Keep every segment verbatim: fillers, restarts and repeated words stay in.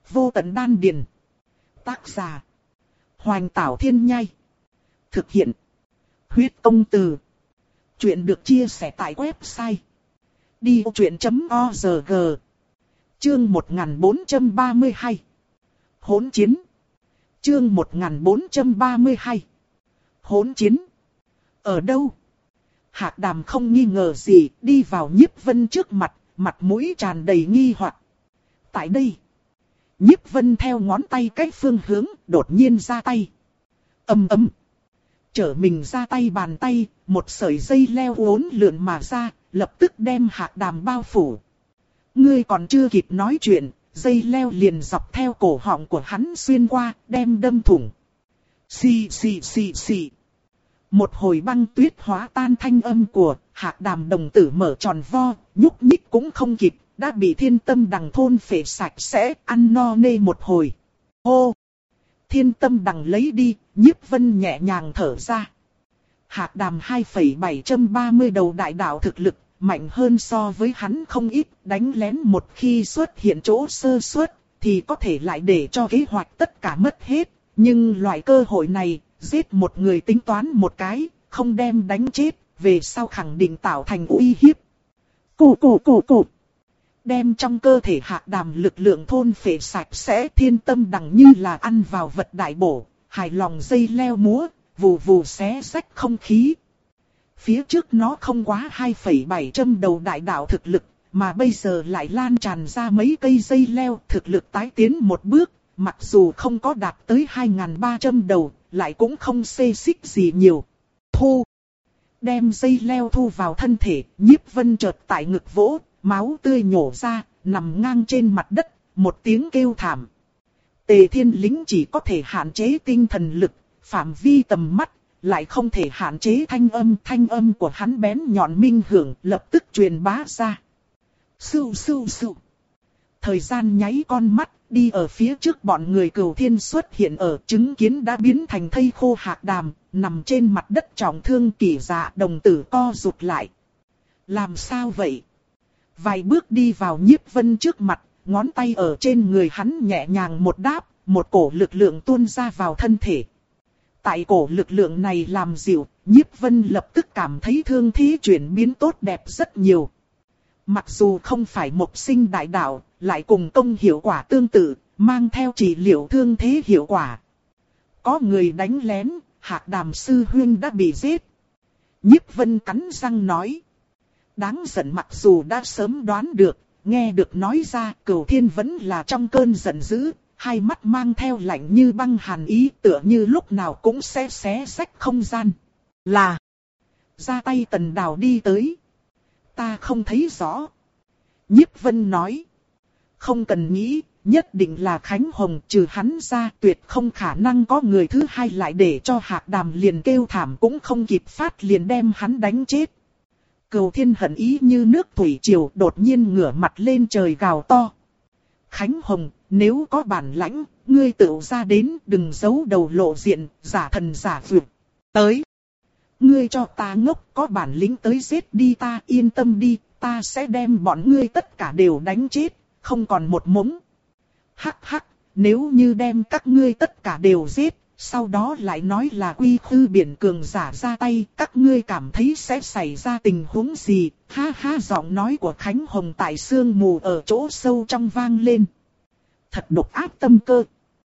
Vô tận đan điền. Tác giả. Hoành Tảo Thiên Nhai. Thực hiện. Huyết Công Từ. Chuyện được chia sẻ tại website đi vô chuyện chấm org. Chương một nghìn bốn trăm ba mươi hai. Hỗn chiến. Chương một nghìn bốn trăm ba mươi hai. Hỗn chiến. Ở đâu? Hạc Đàm không nghi ngờ gì, đi vào Nhiếp Vân trước mặt, mặt mũi tràn đầy nghi hoặc. Tại đây. Nhiếp Vân theo ngón tay cách phương hướng, đột nhiên ra tay. Ầm ầm. Trở mình ra tay bàn tay, một sợi dây leo uốn lượn mà ra, lập tức đem Hạc Đàm bao phủ. Ngươi còn chưa kịp nói chuyện, dây leo liền dọc theo cổ họng của hắn xuyên qua, đem đâm thủng. Xì xì xì xì. Một hồi băng tuyết hóa tan thanh âm của Hạc Đàm đồng tử mở tròn vo, nhúc nhích cũng không kịp, đã bị Thiên Tâm Đằng thôn phệ sạch sẽ, ăn no nê một hồi. Hô! Thiên Tâm Đằng lấy đi, Nhiếp Vân nhẹ nhàng thở ra. Hạc Đàm hai phẩy bảy ba mươi đầu đại đạo thực lực, mạnh hơn so với hắn không ít, đánh lén một khi xuất hiện chỗ sơ suất, thì có thể lại để cho kế hoạch tất cả mất hết. Nhưng loại cơ hội này, giết một người tính toán một cái, không đem đánh chết, về sau khẳng định tạo thành uy hiếp. Cụ cụ cụ cụ. Đem trong cơ thể Hạc Đàm lực lượng thôn phệ sạch sẽ, Thiên Tâm Đằng như là ăn vào vật đại bổ, hài lòng dây leo múa, vù vù xé rách không khí. Phía trước nó không quá hai phẩy bảy trăm đầu đại đạo thực lực, mà bây giờ lại lan tràn ra mấy cây dây leo, thực lực tái tiến một bước, mặc dù không có đạt tới hai nghìn ba trăm đầu, lại cũng không xê xích gì nhiều. Thu! Đem dây leo thu vào thân thể, Nhiếp Vân chợt tại ngực vỗ, máu tươi nhổ ra, nằm ngang trên mặt đất, một tiếng kêu thảm. Tề Thiên Lính chỉ có thể hạn chế tinh thần lực, phạm vi tầm mắt, lại không thể hạn chế thanh âm. Thanh âm của hắn bén nhọn minh hưởng, lập tức truyền bá ra. Sưu sưu sưu. Thời gian nháy con mắt, đi ở phía trước bọn người Cửu Thiên xuất hiện ở, chứng kiến đã biến thành thây khô Hạc Đàm, nằm trên mặt đất trọng thương Kỷ Dạ, đồng tử co rụt lại. Làm sao vậy? Vài bước đi vào Nhiếp Vân trước mặt, ngón tay ở trên người hắn nhẹ nhàng một đáp, một cổ lực lượng tuôn ra vào thân thể. Tại cổ lực lượng này làm dịu, Nhiếp Vân lập tức cảm thấy thương thế chuyển biến tốt đẹp rất nhiều. Mặc dù không phải một sinh đại đạo, lại cùng công hiệu quả tương tự, mang theo trị liệu thương thế hiệu quả. Có người đánh lén, Hạc Đàm sư huynh đã bị giết. Nhiếp Vân cắn răng nói. Đáng giận, mặc dù đã sớm đoán được, nghe được nói ra, Cửu Thiên vẫn là trong cơn giận dữ, hai mắt mang theo lạnh như băng hàn ý, tựa như lúc nào cũng sẽ xé rách không gian. Là, ra tay Tần Đào đi tới. Ta không thấy rõ. Nhiếp Vân nói. Không cần nghĩ, nhất định là Khánh Hồng, trừ hắn ra tuyệt không khả năng có người thứ hai, lại để cho Hạc Đàm liền kêu thảm cũng không kịp phát liền đem hắn đánh chết. Cửu Thiên hận ý như nước thủy triều, đột nhiên ngửa mặt lên trời gào to. Khánh Hồng, nếu có bản lãnh, ngươi tự ra đến, đừng giấu đầu lộ diện, giả thần giả vượt. Tới. Ngươi cho ta ngốc, có bản lĩnh tới giết đi, ta yên tâm đi, ta sẽ đem bọn ngươi tất cả đều đánh chết, không còn một mống. Hắc hắc, nếu như đem các ngươi tất cả đều giết, sau đó lại nói là Quy Khư Biển cường giả ra tay, các ngươi cảm thấy sẽ xảy ra tình huống gì? Ha ha, giọng nói của Khánh Hồng tại sương mù ở chỗ sâu trong vang lên. Thật độc ác tâm cơ.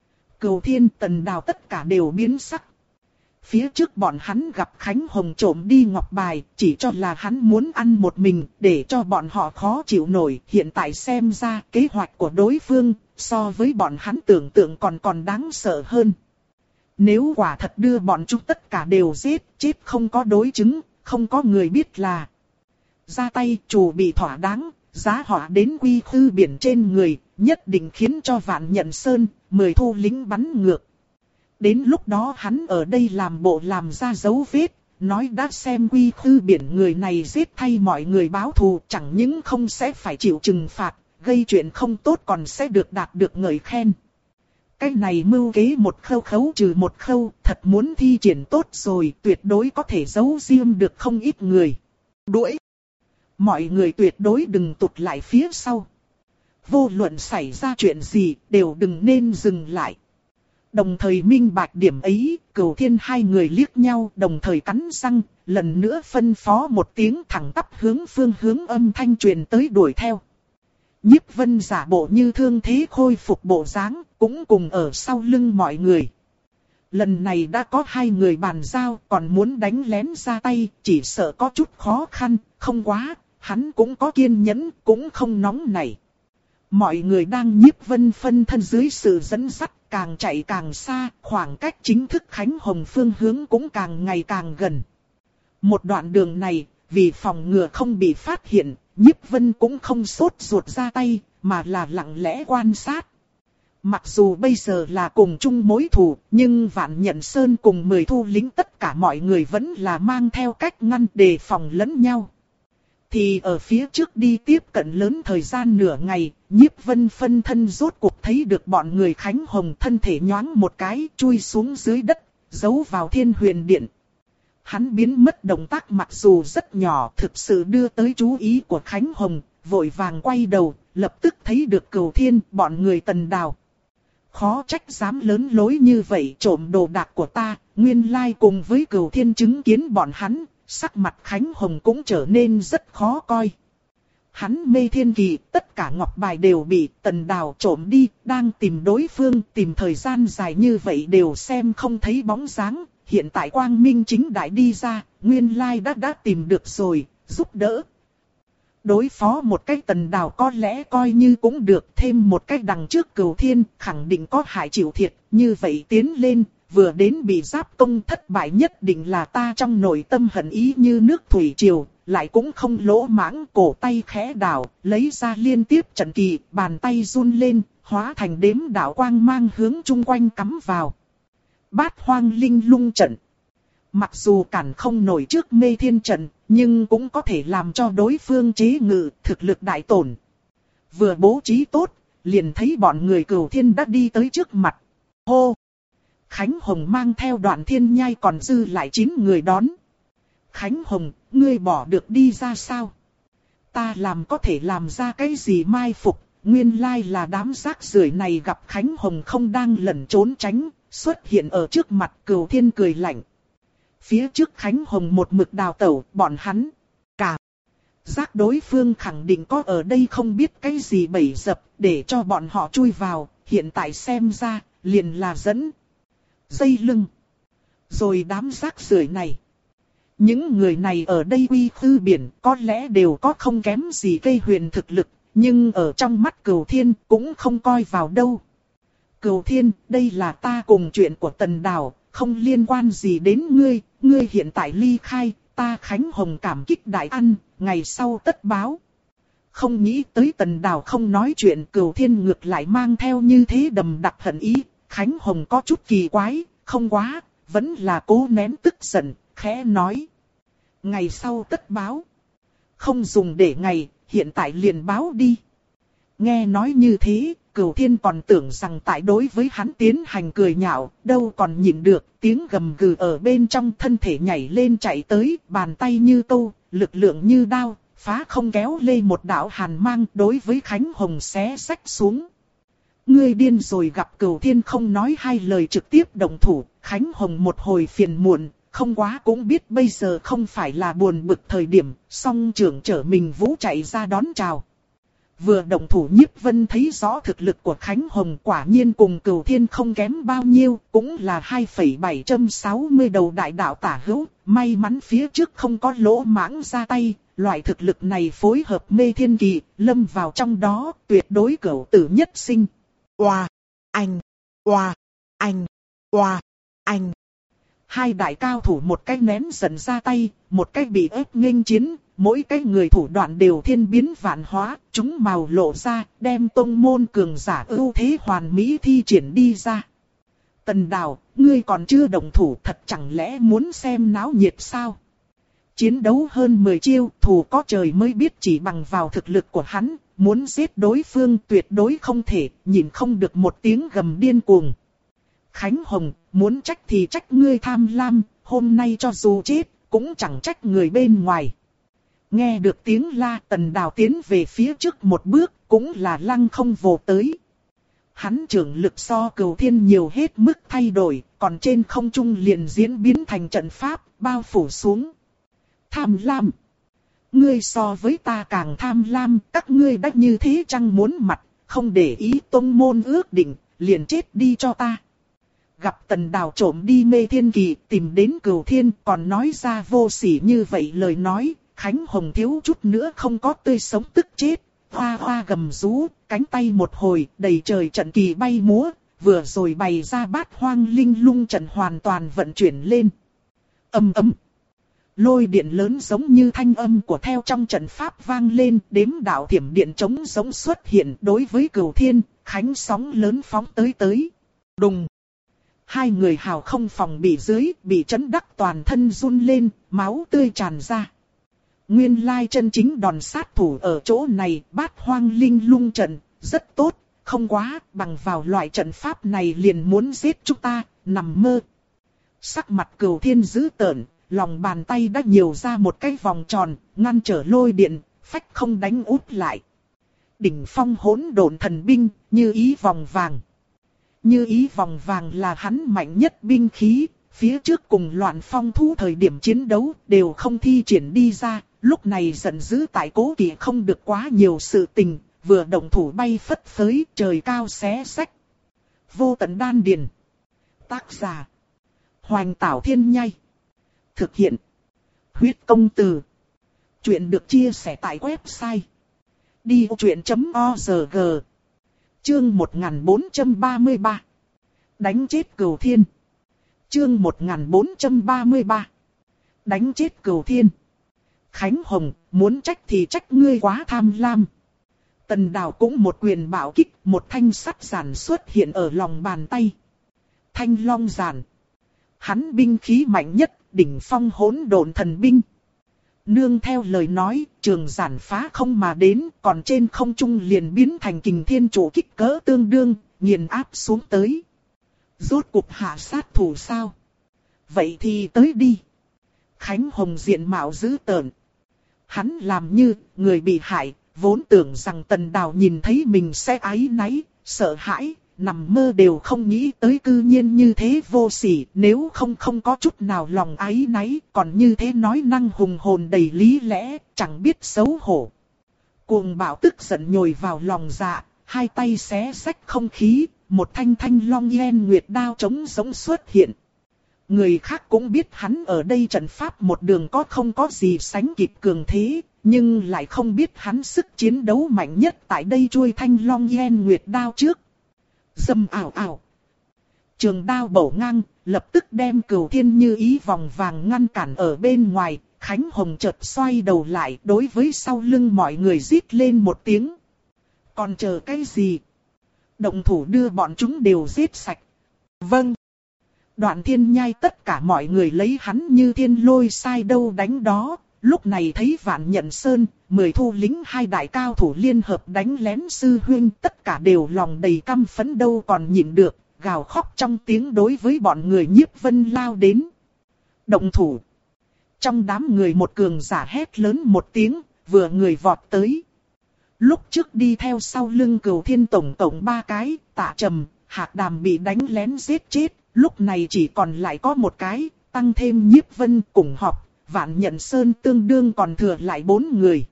Cửu Thiên, Tần Đào tất cả đều biến sắc. Phía trước bọn hắn gặp Khánh Hồng trộm đi ngọc bài, chỉ cho là hắn muốn ăn một mình, để cho bọn họ khó chịu nổi. Hiện tại xem ra kế hoạch của đối phương, so với bọn hắn tưởng tượng còn còn đáng sợ hơn. Nếu quả thật đưa bọn chúng tất cả đều giết, chết không có đối chứng, không có người biết là ra tay, chủ bị thỏa đáng, giá họa đến Quy Khư Biển trên người, nhất định khiến cho Vạn Nhận Sơn, mười thu lính bắn ngược. Đến lúc đó hắn ở đây làm bộ làm ra dấu vết, nói đã xem Quy Khư Biển người này giết thay mọi người báo thù, chẳng những không sẽ phải chịu trừng phạt, gây chuyện không tốt còn sẽ được đạt được ngợi khen. Cái này mưu kế một khâu khấu trừ một khâu, thật muốn thi triển tốt rồi, tuyệt đối có thể giấu riêng được không ít người. Đuổi! Mọi người tuyệt đối đừng tụt lại phía sau. vô luận xảy ra chuyện gì đều đừng nên dừng lại. Đồng thời minh bạch điểm ấy, Cửu Thiên hai người liếc nhau đồng thời cắn răng, lần nữa phân phó một tiếng thẳng tắp hướng phương hướng âm thanh truyền tới đuổi theo. Nhiếp Vân giả bộ như thương thế khôi phục bộ dáng, cũng cùng ở sau lưng mọi người. Lần này đã có hai người bàn giao, còn muốn đánh lén ra tay, chỉ sợ có chút khó khăn, không quá, hắn cũng có kiên nhẫn, cũng không nóng nảy. Mọi người đang Nhiếp Vân phân thân dưới sự dẫn dắt, càng chạy càng xa, khoảng cách chính thức Khánh Hồng phương hướng cũng càng ngày càng gần. Một đoạn đường này, vì phòng ngừa không bị phát hiện, Nhiếp Vân cũng không sốt ruột ra tay, mà là lặng lẽ quan sát. Mặc dù bây giờ là cùng chung mối thù, nhưng Vạn Nhận Sơn cùng mười thu lính tất cả mọi người vẫn là mang theo cách ngăn đề phòng lẫn nhau. Thì ở phía trước đi tiếp cận lớn thời gian nửa ngày, Nhiếp Vân phân thân rốt cuộc thấy được bọn người Khánh Hồng thân thể nhoáng một cái chui xuống dưới đất, giấu vào Thiên Huyền Điện. Hắn biến mất động tác mặc dù rất nhỏ thực sự đưa tới chú ý của Khánh Hồng, vội vàng quay đầu, lập tức thấy được Cửu Thiên bọn người Tần Đào. Khó trách dám lớn lối như vậy trộm đồ đạc của ta, nguyên lai cùng với Cửu Thiên chứng kiến bọn hắn, sắc mặt Khánh Hồng cũng trở nên rất khó coi. Hắn mê thiên kỳ, tất cả ngọc bài đều bị Tần Đào trộm đi, đang tìm đối phương, tìm thời gian dài như vậy đều xem không thấy bóng dáng, hiện tại quang minh chính đại đi ra, nguyên lai đã đã tìm được rồi, giúp đỡ. Đối phó một cái Tần Đào có lẽ coi như cũng được, thêm một cái đằng trước Cửu Thiên, khẳng định có hại chịu thiệt, như vậy tiến lên, vừa đến bị giáp công thất bại nhất định là ta trong nội tâm hận ý như nước thủy triều, lại cũng không lỗ mãng, cổ tay khẽ đảo, lấy ra liên tiếp trận kỳ, bàn tay run lên, hóa thành đếm đạo quang mang hướng chung quanh cắm vào. Bát hoang linh lung trận. Mặc dù cản không nổi trước mê thiên trận, nhưng cũng có thể làm cho đối phương chế ngự, thực lực đại tổn. Vừa bố trí tốt, liền thấy bọn người Cửu Thiên đã đi tới trước mặt. Hô! Khánh Hồng mang theo Đoạn Thiên Nhai còn dư lại chín người đón. Khánh Hồng, ngươi bỏ được đi ra sao? Ta làm có thể làm ra cái gì mai phục, nguyên lai là đám rác rưởi này gặp Khánh Hồng không đang lẩn trốn tránh, xuất hiện ở trước mặt Cửu Thiên cười lạnh. Phía trước Khánh Hồng một mực đào tẩu, bọn hắn, cả. Giác đối phương khẳng định có ở đây không biết cái gì bẫy dập, để cho bọn họ chui vào, hiện tại xem ra, liền là dẫn. Dây lưng. Rồi đám rác rưởi này. Những người này ở đây uy khư biển có lẽ đều có không kém gì cây huyền thực lực, nhưng ở trong mắt Cửu Thiên cũng không coi vào đâu. Cửu Thiên, đây là ta cùng chuyện của Tần Đào, không liên quan gì đến ngươi, ngươi hiện tại ly khai, ta Khánh Hồng cảm kích đại ăn, ngày sau tất báo. Không nghĩ tới Tần Đào không nói chuyện, Cửu Thiên ngược lại mang theo như thế đầm đặc hận ý, Khánh Hồng có chút kỳ quái, không quá, vẫn là cố nén tức giận, khẽ nói. Ngày sau tất báo. Không dùng để ngày, hiện tại liền báo đi. Nghe nói như thế, Cửu Thiên còn tưởng rằng tại đối với hắn tiến hành cười nhạo, đâu còn nhịn được, tiếng gầm gừ ở bên trong thân thể nhảy lên chạy tới, bàn tay như câu, lực lượng như đao, phá không kéo lê một đạo hàn mang đối với Khánh Hồng xé xách xuống. Ngươi điên rồi, gặp Cửu Thiên không nói hai lời trực tiếp động thủ, Khánh Hồng một hồi phiền muộn, không quá cũng biết bây giờ không phải là buồn bực thời điểm, song trưởng trở mình vũ chạy ra đón chào. Vừa động thủ Nhiếp Vân thấy rõ thực lực của Khánh Hồng quả nhiên cùng Cửu Thiên không kém bao nhiêu, cũng là hai phẩy bảy sáu không đầu đại đạo tả hữu, may mắn phía trước không có lỗ mãng ra tay, loại thực lực này phối hợp mê thiên kỳ, lâm vào trong đó, tuyệt đối cửu tử nhất sinh. Oa, anh, oa, anh, oa, anh. Hai đại cao thủ một cái nén giận ra tay, một cái bị ép nghênh chiến, mỗi cái người thủ đoạn đều thiên biến vạn hóa, chúng màu lộ ra, đem tông môn cường giả ưu thế hoàn mỹ thi triển đi ra. Tần Đào, ngươi còn chưa động thủ, thật chẳng lẽ muốn xem náo nhiệt sao? Chiến đấu hơn mười chiêu, thủ có trời mới biết, chỉ bằng vào thực lực của hắn, muốn giết đối phương tuyệt đối không thể, nhìn không được một tiếng gầm điên cuồng. Khánh Hồng, muốn trách thì trách ngươi tham lam, hôm nay cho dù chết, cũng chẳng trách người bên ngoài. Nghe được tiếng la, Tần Đào tiến về phía trước một bước, cũng là lăng không vồ tới. Hắn trưởng lực so Cửu Thiên nhiều hết mức thay đổi, còn trên không trung liền diễn biến thành trận pháp, bao phủ xuống. Tham lam! Ngươi so với ta càng tham lam, các ngươi đã như thế chăng muốn mặt, không để ý tông môn ước định, liền chết đi cho ta. Gặp Tần Đào trộm đi Mê Thiên Kỳ, tìm đến Cửu Thiên, còn nói ra vô sỉ như vậy lời nói, Khánh Hồng thiếu chút nữa không có tươi sống tức chết. Hoa hoa gầm rú, cánh tay một hồi, đầy trời trận kỳ bay múa, vừa rồi bày ra bát hoang linh lung trận hoàn toàn vận chuyển lên. Âm ầm. Lôi điện lớn giống như thanh âm của theo trong trận pháp vang lên, đếm đạo thiểm điện trống giống xuất hiện đối với Cửu Thiên, Khánh sóng lớn phóng tới tới. Đùng. Hai người hào không phòng bị dưới, bị chấn đắc toàn thân run lên, máu tươi tràn ra. Nguyên lai chân chính đòn sát thủ ở chỗ này, bát hoang linh lung trận, rất tốt, không quá, bằng vào loại trận pháp này liền muốn giết chúng ta, nằm mơ. Sắc mặt Cửu Thiên dữ tợn, lòng bàn tay đã nhiều ra một cái vòng tròn, ngăn trở lôi điện, phách không đánh út lại. Đỉnh phong hỗn độn thần binh, như ý vòng vàng. Như ý vòng vàng là hắn mạnh nhất binh khí, phía trước cùng loạn phong thú thời điểm chiến đấu đều không thi triển đi ra, lúc này giận dữ tại Cố Kỵ không được quá nhiều sự tình, vừa động thủ bay phất phới trời cao xé xách. Vô tận đan điền. Tác giả. Hoành Tảo Thiên Nhai. Thực hiện. Huyết công từ. Chuyện được chia sẻ tại website. đi ô chuyện chấm org. Chương một nghìn bốn trăm ba mươi ba. Đánh chết Cửu Thiên. Chương một nghìn bốn trăm ba mươi ba. Đánh chết Cửu Thiên. Khánh Hồng, muốn trách thì trách ngươi quá tham lam. Tần Đào cũng một quyền bạo kích, một thanh sắt giản xuất hiện ở lòng bàn tay. Thanh long giản. Hắn binh khí mạnh nhất, đỉnh phong hỗn độn thần binh. Nương theo lời nói, trường giản phá không mà đến, còn trên không trung liền biến thành kình thiên trụ kích cỡ tương đương, nghiền áp xuống tới. Rốt cuộc hạ sát thủ sao? Vậy thì tới đi. Khánh Hồng diện mạo dữ tợn. Hắn làm như người bị hại, vốn tưởng rằng Tần Đào nhìn thấy mình sẽ áy náy, sợ hãi, nằm mơ đều không nghĩ tới cư nhiên như thế vô sỉ, nếu không không có chút nào lòng áy náy, còn như thế nói năng hùng hồn đầy lý lẽ, chẳng biết xấu hổ. Cuồng bạo tức giận nhồi vào lòng dạ, hai tay xé xách không khí, một thanh thanh long yên nguyệt đao trống giống xuất hiện. Người khác cũng biết hắn ở đây trận pháp một đường có không có gì sánh kịp cường thế, nhưng lại không biết hắn sức chiến đấu mạnh nhất tại đây chuôi thanh long yên nguyệt đao trước. Dầm ảo ảo. Trường đao bổ ngang, lập tức đem Cửu Thiên như ý vòng vàng ngăn cản ở bên ngoài. Khánh Hồng chợt xoay đầu lại đối với sau lưng mọi người rít lên một tiếng. Còn chờ cái gì? Động thủ đưa bọn chúng đều giết sạch. Vâng. Đoạn Thiên Nhai tất cả mọi người lấy hắn như thiên lôi sai đâu đánh đó. Lúc này thấy Vạn Nhận Sơn, mười thu lính hai đại cao thủ liên hợp đánh lén sư huynh, tất cả đều lòng đầy căm phẫn đâu còn nhịn được, gào khóc trong tiếng đối với bọn người Nhiếp Vân lao đến. Động thủ. Trong đám người một cường giả hét lớn một tiếng, vừa người vọt tới. Lúc trước đi theo sau lưng Cửu Thiên tổng tổng ba cái, Tạ Trầm, Hạc Đàm bị đánh lén giết chết, lúc này chỉ còn lại có một cái, tăng thêm Nhiếp Vân cùng họp. Vạn Nhận Sơn tương đương còn thừa lại bốn người.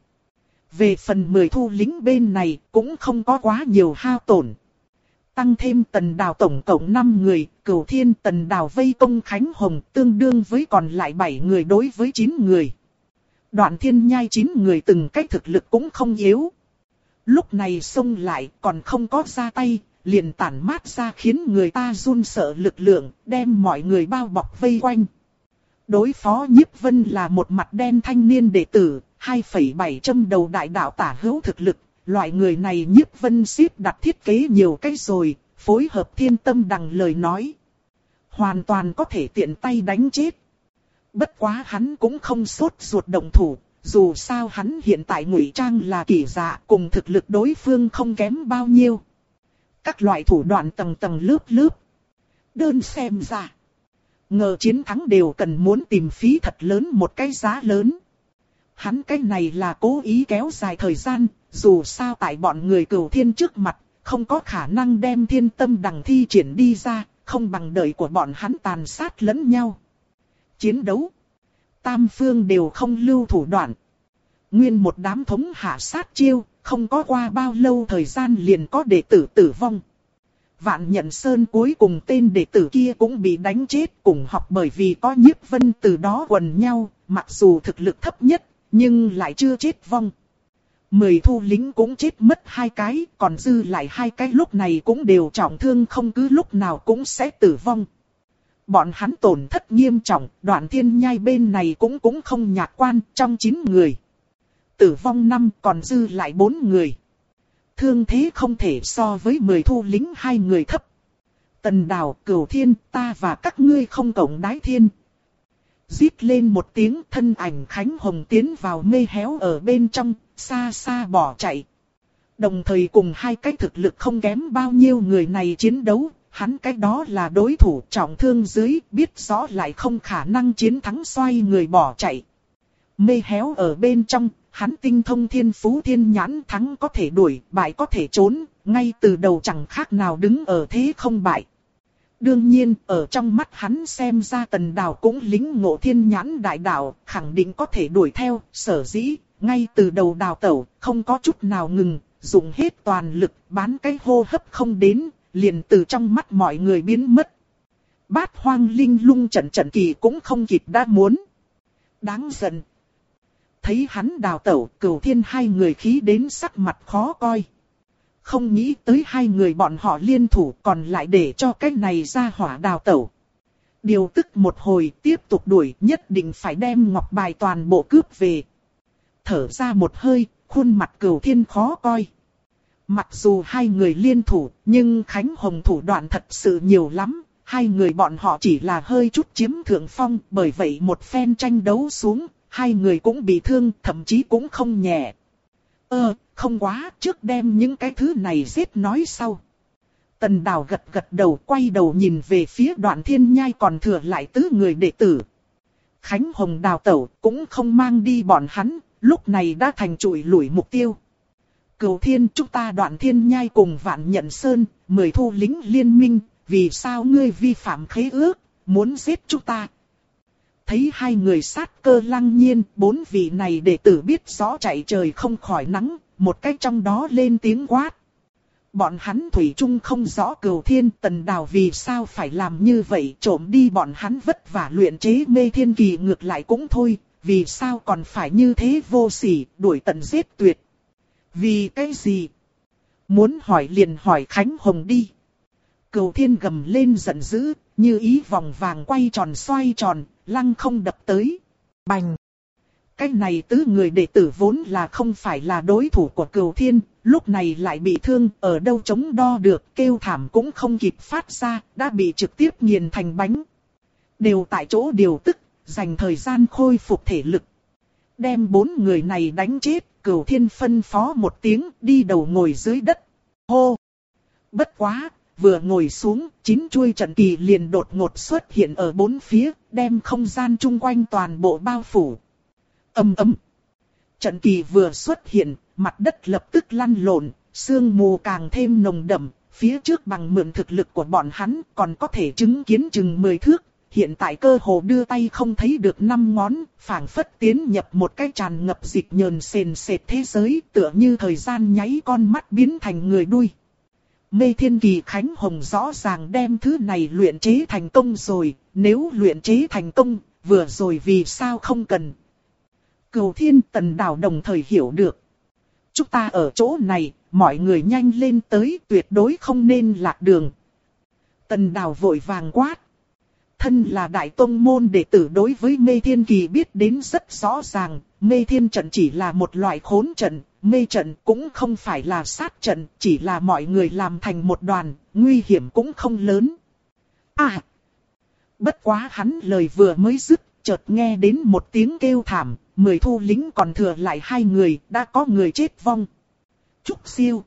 Về phần mười thu lính bên này cũng không có quá nhiều hao tổn. Tăng thêm Tần Đào tổng cộng năm người, Cửu Thiên Tần Đào vây công Khánh Hồng tương đương với còn lại bảy người đối với chín người. Đoạn Thiên Nhai chín người từng cách thực lực cũng không yếu. Lúc này xông lại còn không có ra tay, liền tản mát ra khiến người ta run sợ lực lượng, đem mọi người bao bọc vây quanh. Đối phó Nhiếp Vân là một mặt đen thanh niên đệ tử, hai phẩy bảy trăm đầu đại đạo tả hữu thực lực. Loại người này Nhiếp Vân xếp đặt thiết kế nhiều cách rồi, phối hợp thiên tâm đằng lời nói. Hoàn toàn có thể tiện tay đánh chết. Bất quá hắn cũng không sốt ruột động thủ, dù sao hắn hiện tại ngụy trang là kỳ dạ cùng thực lực đối phương không kém bao nhiêu. Các loại thủ đoạn tầng tầng lớp lớp. Đơn xem ra. Ngờ chiến thắng đều cần muốn tìm phí thật lớn một cái giá lớn. Hắn cái này là cố ý kéo dài thời gian, dù sao tại bọn người Cửu Thiên trước mặt, không có khả năng đem thiên tâm đằng thi triển đi ra, không bằng đời của bọn hắn tàn sát lẫn nhau. Chiến đấu, tam phương đều không lưu thủ đoạn. Nguyên một đám thống hạ sát chiêu, không có qua bao lâu thời gian liền có đệ tử tử vong. Vạn Nhận Sơn cuối cùng tên đệ tử kia cũng bị đánh chết cùng học, bởi vì có Nhiếp Vân từ đó quần nhau, mặc dù thực lực thấp nhất, nhưng lại chưa chết vong. Mười thu lính cũng chết mất hai cái, còn dư lại hai cái lúc này cũng đều trọng thương, không cứ lúc nào cũng sẽ tử vong. Bọn hắn tổn thất nghiêm trọng, Đoạn Thiên Nhai bên này cũng cũng không nhạc quan, trong chín người. Tử vong năm, còn dư lại bốn người. Thương thế không thể so với mười thu lính hai người thấp. Tần Đào, Cửu Thiên, ta và các ngươi không cộng đái thiên. Rít lên một tiếng, thân ảnh Khánh Hồng tiến vào mê héo ở bên trong, xa xa bỏ chạy. Đồng thời cùng hai cái thực lực không kém bao nhiêu người này chiến đấu, hắn cái đó là đối thủ trọng thương dưới, biết rõ lại không khả năng chiến thắng, xoay người bỏ chạy. Mê héo ở bên trong, hắn tinh thông thiên phú thiên nhãn, thắng có thể đuổi, bại có thể trốn, ngay từ đầu chẳng khác nào đứng ở thế không bại. Đương nhiên, ở trong mắt hắn xem ra Tần Đào cũng lính ngộ thiên nhãn đại đạo, khẳng định có thể đuổi theo, sở dĩ, ngay từ đầu đào tẩu, không có chút nào ngừng, dùng hết toàn lực, bán cái hô hấp không đến, liền từ trong mắt mọi người biến mất. Bát Hoang Linh Lung trận trận kỳ cũng không kịp đã muốn. Đáng giận. Thấy hắn đào tẩu, Cửu Thiên hai người khí đến sắc mặt khó coi. Không nghĩ tới hai người bọn họ liên thủ, còn lại để cho cái này ra hỏa đào tẩu. Điều tức một hồi, tiếp tục đuổi, nhất định phải đem ngọc bài toàn bộ cướp về. Thở ra một hơi, khuôn mặt Cửu Thiên khó coi. Mặc dù hai người liên thủ, nhưng Khánh Hồng thủ đoạn thật sự nhiều lắm. Hai người bọn họ chỉ là hơi chút chiếm thượng phong, bởi vậy một phen tranh đấu xuống, hai người cũng bị thương, thậm chí cũng không nhẹ. Ơ, không quá, trước đem những cái thứ này giết nói sau. Tần Đào gật gật đầu, quay đầu nhìn về phía Đoạn Thiên Nhai còn thừa lại tứ người đệ tử. Khánh Hồng đào tẩu cũng không mang đi bọn hắn, lúc này đã thành trụi lủi mục tiêu. Cửu Thiên, chúng ta Đoạn Thiên Nhai cùng Vạn Nhận Sơn, mười thu lính liên minh, vì sao ngươi vi phạm khế ước, muốn giết chúng ta? Thấy hai người sát cơ lăng nhiên, bốn vị này đệ tử biết rõ chạy trời không khỏi nắng, một cách trong đó lên tiếng quát. Bọn hắn thủy chung không rõ Cửu Thiên, Tần Đào vì sao phải làm như vậy, trộm đi bọn hắn vất vả luyện chế mê thiên kỳ ngược lại cũng thôi, vì sao còn phải như thế vô sỉ, đuổi tận giết tuyệt. Vì cái gì? Muốn hỏi liền hỏi Khánh Hồng đi. Cửu Thiên gầm lên giận dữ, như ý vòng vàng quay tròn xoay tròn, lăng không đập tới. Bành! Cái này tứ người đệ tử vốn là không phải là đối thủ của Cửu Thiên, lúc này lại bị thương, ở đâu chống đo được, kêu thảm cũng không kịp phát ra, đã bị trực tiếp nghiền thành bánh. Đều tại chỗ điều tức, dành thời gian khôi phục thể lực. Đem bốn người này đánh chết, Cửu Thiên phân phó một tiếng, đi đầu ngồi dưới đất. Hô! Bất quá! Vừa ngồi xuống, chín chuôi trận kỳ liền đột ngột xuất hiện ở bốn phía, đem không gian chung quanh toàn bộ bao phủ. Ầm ầm. Trận kỳ vừa xuất hiện, mặt đất lập tức lăn lộn, sương mù càng thêm nồng đậm, phía trước bằng mượn thực lực của bọn hắn còn có thể chứng kiến chừng mười thước, hiện tại cơ hồ đưa tay không thấy được năm ngón, phảng phất tiến nhập một cái tràn ngập dịch nhờn sền sệt thế giới, tựa như thời gian nháy con mắt biến thành người đuôi. Mê Thiên Kỳ Khánh Hồng rõ ràng đem thứ này luyện chế thành công rồi, nếu luyện chế thành công, vừa rồi vì sao không cần. Cửu Thiên, Tần Đào đồng thời hiểu được. Chúng ta ở chỗ này, mọi người nhanh lên tới, tuyệt đối không nên lạc đường. Tần Đào vội vàng quát. Thân là đại tông môn đệ tử đối với Mê Thiên Kỳ biết đến rất rõ ràng, Mê Thiên trận chỉ là một loại khốn trận, mê trận cũng không phải là sát trận, chỉ là mọi người làm thành một đoàn, nguy hiểm cũng không lớn. À! Bất quá hắn lời vừa mới dứt, chợt nghe đến một tiếng kêu thảm, mười thu lính còn thừa lại hai người, đã có người chết vong. Trúc Siêu!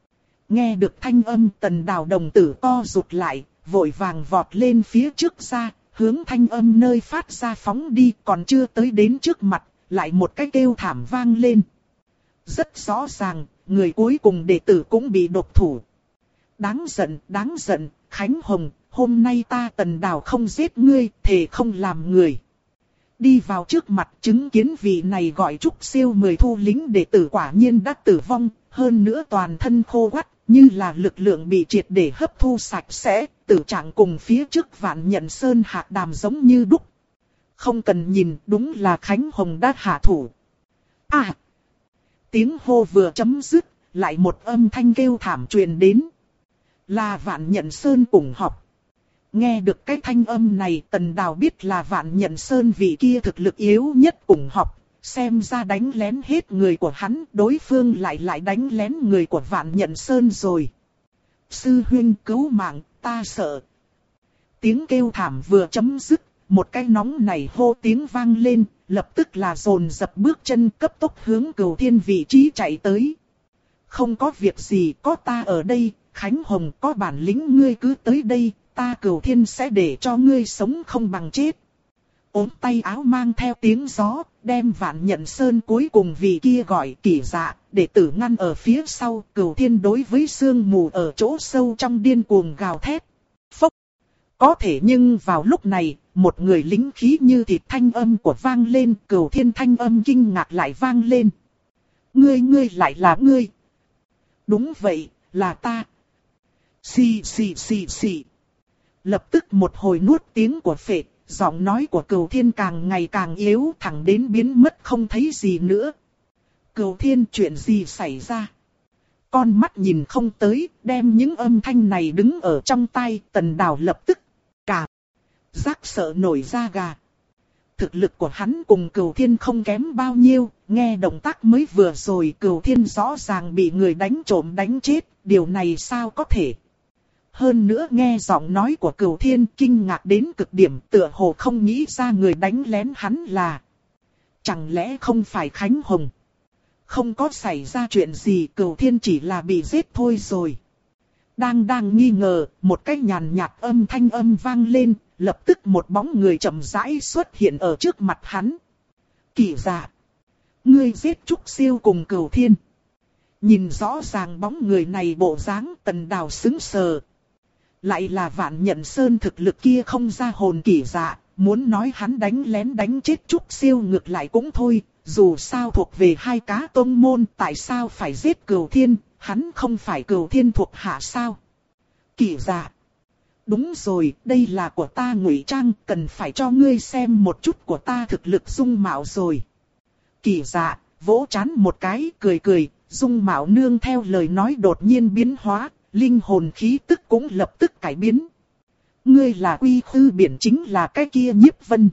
Nghe được thanh âm, Tần Đào đồng tử co rụt lại, vội vàng vọt lên phía trước ra, hướng thanh âm nơi phát ra phóng đi, còn chưa tới đến trước mặt, lại một cái kêu thảm vang lên. Rất rõ ràng, người cuối cùng đệ tử cũng bị độc thủ. Đáng giận, đáng giận, Khánh Hồng, hôm nay ta Tần Đào không giết ngươi, thề không làm người. Đi vào trước mặt chứng kiến vị này gọi Trúc Siêu mười thu lính đệ tử quả nhiên đã tử vong, hơn nữa toàn thân khô quắt, như là lực lượng bị triệt để hấp thu sạch sẽ, tử trạng cùng phía trước Vạn Nhận Sơn Hạc Đàm giống như đúc. Không cần nhìn, đúng là Khánh Hồng đã hạ thủ. À! Tiếng hô vừa chấm dứt, lại một âm thanh kêu thảm truyền đến. Là Vạn Nhận Sơn cùng học. Nghe được cái thanh âm này, Tần Đào biết là Vạn Nhận Sơn vị kia thực lực yếu nhất cùng học. Xem ra đánh lén hết người của hắn, đối phương lại lại đánh lén người của Vạn Nhận Sơn rồi. Sư huynh cứu mạng, ta sợ. Tiếng kêu thảm vừa chấm dứt, một cái nóng này hô tiếng vang lên, lập tức là dồn dập bước chân cấp tốc hướng Cửu Thiên vị trí chạy tới. Không có việc gì, có ta ở đây, Khánh Hồng có bản lĩnh ngươi cứ tới đây, ta Cửu Thiên sẽ để cho ngươi sống không bằng chết. Ốm tay áo mang theo tiếng gió, đem Vạn Nhận Sơn cuối cùng vị kia gọi Kỷ Dạ, đệ tử ngăn ở phía sau. Cửu Thiên đối với sương mù ở chỗ sâu trong điên cuồng gào thét. Phốc! Có thể nhưng vào lúc này, một người lính khí như thịt thanh âm của vang lên. Cửu Thiên thanh âm kinh ngạc lại vang lên. Ngươi ngươi lại là ngươi. Đúng vậy, là ta. Xì xì xì xì. Lập tức một hồi nuốt tiếng của phệ. Giọng nói của Cửu Thiên càng ngày càng yếu, thẳng đến biến mất không thấy gì nữa. Cửu Thiên, chuyện gì xảy ra? Con mắt nhìn không tới, đem những âm thanh này đứng ở trong tai. Tần Đào lập tức cả giác sợ nổi da gà. Thực lực của hắn cùng Cửu Thiên không kém bao nhiêu, nghe động tác mới vừa rồi Cửu Thiên rõ ràng bị người đánh trộm đánh chết, điều này sao có thể? Hơn nữa nghe giọng nói của Cửu Thiên kinh ngạc đến cực điểm, tựa hồ không nghĩ ra người đánh lén hắn là. Chẳng lẽ không phải Khánh Hồng? Không có xảy ra chuyện gì, Cửu Thiên chỉ là bị giết thôi rồi. Đang đang nghi ngờ, một cái nhàn nhạt âm thanh âm vang lên, lập tức một bóng người chậm rãi xuất hiện ở trước mặt hắn. Kỷ Dạ! Ngươi giết Trúc Siêu cùng Cửu Thiên. Nhìn rõ ràng bóng người này bộ dáng, Tần Đào sững sờ. Lại là Vạn Nhận Sơn thực lực kia không ra hồn Kỷ Dạ, muốn nói hắn đánh lén đánh chết Trúc Siêu ngược lại cũng thôi, dù sao thuộc về hai cá tông môn, tại sao phải giết Cửu Thiên, hắn không phải Cửu Thiên thuộc hạ sao? Kỷ Dạ! Đúng rồi, đây là của ta ngụy trang, cần phải cho ngươi xem một chút của ta thực lực dung mạo rồi. Kỷ Dạ, vỗ trán một cái, cười cười, dung mạo nương theo lời nói đột nhiên biến hóa. Linh hồn khí tức cũng lập tức cải biến. Ngươi là Quy Khư Biển, chính là cái kia Nhiếp Vân.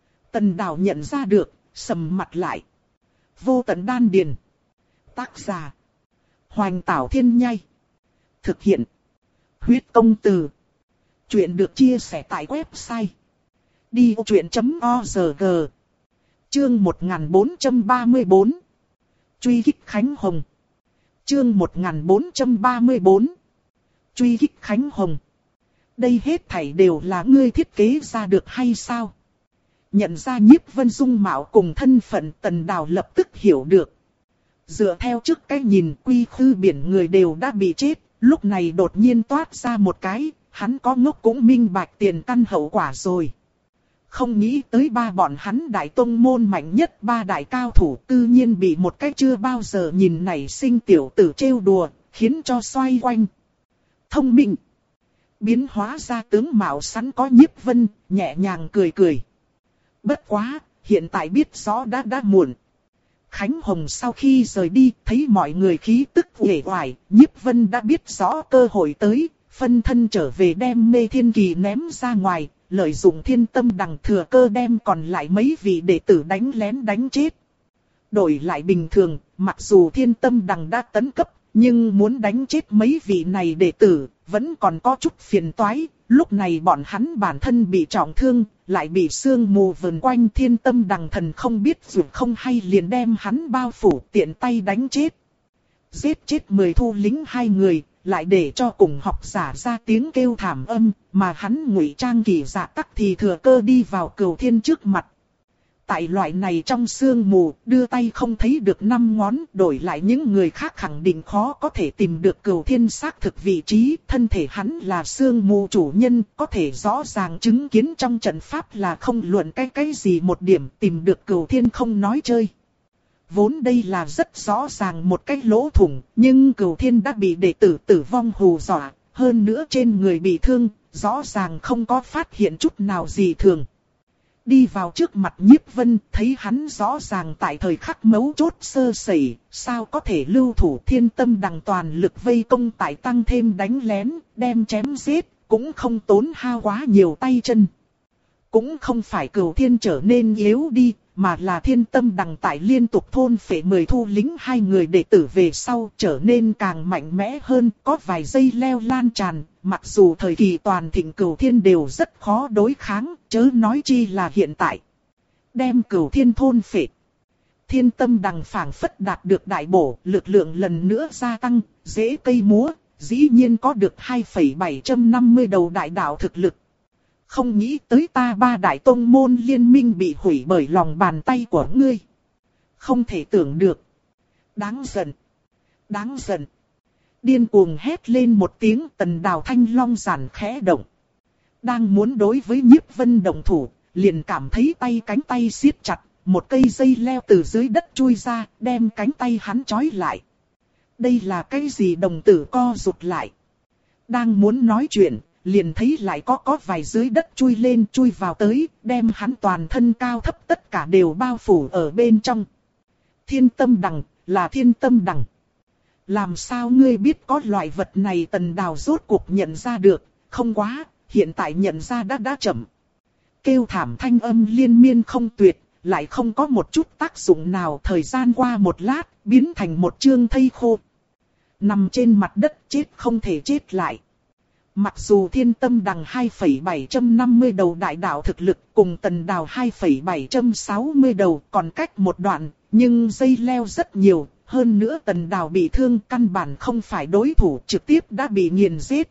Tần Đào nhận ra được, sầm mặt lại. Vô Tận Đan Điền. Tác giả. Hoành Tảo Thiên Nhai. Thực hiện. Huyết Công Từ. Chuyện được chia sẻ tại website. đi vô chuyện chấm org. Chương một nghìn bốn trăm ba mươi bốn. Truy kích Khánh Hồng. Chương một nghìn bốn trăm ba mươi bốn. Truy kích Khánh Hồng. Đây hết thảy đều là ngươi thiết kế ra được hay sao? Nhận ra Nhiếp Vân dung mạo cùng thân phận, Tần Đào lập tức hiểu được. Dựa theo trước cái nhìn, Quy Khư Biển người đều đã bị chết, lúc này đột nhiên toát ra một cái, hắn có ngốc cũng minh bạch tiền căn hậu quả rồi. Không nghĩ tới ba bọn hắn đại tông môn mạnh nhất ba đại cao thủ tự nhiên bị một cái chưa bao giờ nhìn nảy sinh tiểu tử trêu đùa, khiến cho xoay quanh. Thông minh. Biến hóa ra tướng mạo sẵn có Nhiếp Vân, nhẹ nhàng cười cười. Bất quá, hiện tại biết rõ đã đã muộn. Khánh Hồng sau khi rời đi, thấy mọi người khí tức uể oải, Nhiếp Vân đã biết rõ cơ hội tới, phân thân trở về đem Mê Thiên Kỳ ném ra ngoài. Lợi dụng Thiên Tâm Đằng thừa cơ đem còn lại mấy vị đệ tử đánh lén đánh chết. Đổi lại bình thường, mặc dù Thiên Tâm Đằng đã tấn cấp, nhưng muốn đánh chết mấy vị này đệ tử, vẫn còn có chút phiền toái. Lúc này bọn hắn bản thân bị trọng thương, lại bị sương mù vờn quanh, Thiên Tâm Đằng thần không biết dù không hay liền đem hắn bao phủ, tiện tay đánh chết. Giết chết mười thu lính hai người, lại để cho cùng học giả ra tiếng kêu thảm âm, mà hắn ngụy trang Kỷ Dạ tắc thì thừa cơ đi vào Cửu Thiên trước mặt. tại loại này trong sương mù, đưa tay không thấy được năm ngón, đổi lại những người khác khẳng định khó có thể tìm được Cửu Thiên xác thực vị trí, thân thể hắn là sương mù chủ nhân, có thể rõ ràng chứng kiến trong trận pháp là không luận cái cái gì một điểm, tìm được Cửu Thiên không nói chơi. Vốn đây là rất rõ ràng một cái lỗ thủng, nhưng Cửu Thiên đã bị đệ tử tử vong hù dọa, hơn nữa trên người bị thương, rõ ràng không có phát hiện chút nào gì thường. Đi vào trước mặt Nhiếp Vân, thấy hắn rõ ràng tại thời khắc mấu chốt sơ sẩy, sao có thể lưu thủ Thiên Tâm Đằng toàn lực vây công tại tăng thêm đánh lén, đem chém giết, cũng không tốn hao quá nhiều tay chân. Cũng không phải Cửu Thiên trở nên yếu đi, mà là Thiên Tâm Đằng tại liên tục thôn phệ mười thu lính hai người đệ tử về sau trở nên càng mạnh mẽ hơn, có vài giây leo lan tràn, mặc dù thời kỳ toàn thịnh Cửu Thiên đều rất khó đối kháng, chớ nói chi là hiện tại. Đem Cửu Thiên thôn phệ. Thiên Tâm Đằng phảng phất đạt được đại bổ, lực lượng lần nữa gia tăng, dễ cây múa, dĩ nhiên có được hai phẩy bảy năm không đầu đại đạo thực lực. Không nghĩ tới ta ba đại tông môn liên minh bị hủy bởi lòng bàn tay của ngươi. Không thể tưởng được. Đáng giận. Đáng giận. Điên cuồng hét lên một tiếng, Tần Đào thanh long giản khẽ động. Đang muốn đối với Nhiếp Vân động thủ, liền cảm thấy tay cánh tay siết chặt, một cây dây leo từ dưới đất chui ra, đem cánh tay hắn trói lại. Đây là cái gì? Đồng tử co rụt lại. Đang muốn nói chuyện, liền thấy lại có có vài dưới đất chui lên chui vào tới, đem hắn toàn thân cao thấp tất cả đều bao phủ ở bên trong. Thiên Tâm Đằng, là Thiên Tâm Đằng. Làm sao ngươi biết có loại vật này? Tần Đào rốt cuộc nhận ra được, không quá, hiện tại nhận ra đã đã chậm. Kêu thảm thanh âm liên miên không tuyệt, lại không có một chút tác dụng nào. Thời gian qua một lát, biến thành một chương thây khô. Nằm trên mặt đất chết không thể chết lại. Mặc dù Thiên Tâm Đằng hai phẩy bảy năm không đầu đại đạo thực lực cùng Tần Đào hai phẩy bảy sáu không đầu còn cách một đoạn, nhưng dây leo rất nhiều, hơn nữa Tần Đào bị thương căn bản không phải đối thủ, trực tiếp đã bị nghiền giết.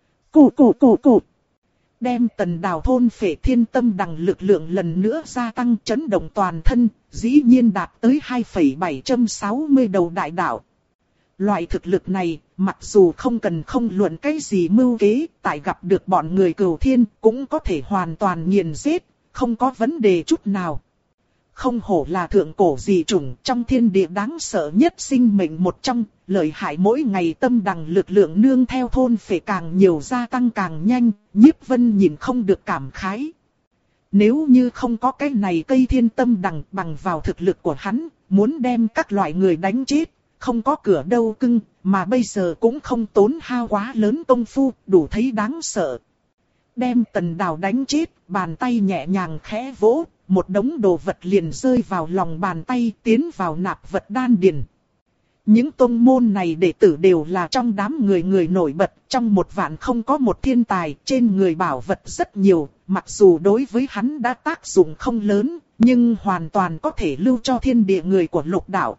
Cụ cụ cụ cụ. Đem Tần Đào thôn phệ Thiên Tâm Đằng lực lượng lần nữa gia tăng, chấn động toàn thân, dĩ nhiên đạt tới hai phẩy bảy sáu không đầu đại đạo. Loại thực lực này, mặc dù không cần không luận cái gì mưu kế, tại gặp được bọn người Cửu Thiên cũng có thể hoàn toàn nghiền giết, không có vấn đề chút nào. Không hổ là thượng cổ dị chủng, trong thiên địa đáng sợ nhất sinh mệnh một trong, lợi hại mỗi ngày Tâm Đằng lực lượng nương theo thôn phệ càng nhiều gia tăng càng nhanh, Nhiếp Vân nhìn không được cảm khái. Nếu như không có cái này cây Thiên Tâm Đằng bằng vào thực lực của hắn, muốn đem các loại người đánh chết, không có cửa đâu cưng, mà bây giờ cũng không tốn hao quá lớn công phu, đủ thấy đáng sợ. Đem Tần Đào đánh chết, bàn tay nhẹ nhàng khẽ vỗ, một đống đồ vật liền rơi vào lòng bàn tay, tiến vào nạp vật đan điền. Những tông môn này đệ tử đều là trong đám người người nổi bật, trong một vạn không có một thiên tài, trên người bảo vật rất nhiều, mặc dù đối với hắn đã tác dụng không lớn, nhưng hoàn toàn có thể lưu cho thiên địa người của lục đạo.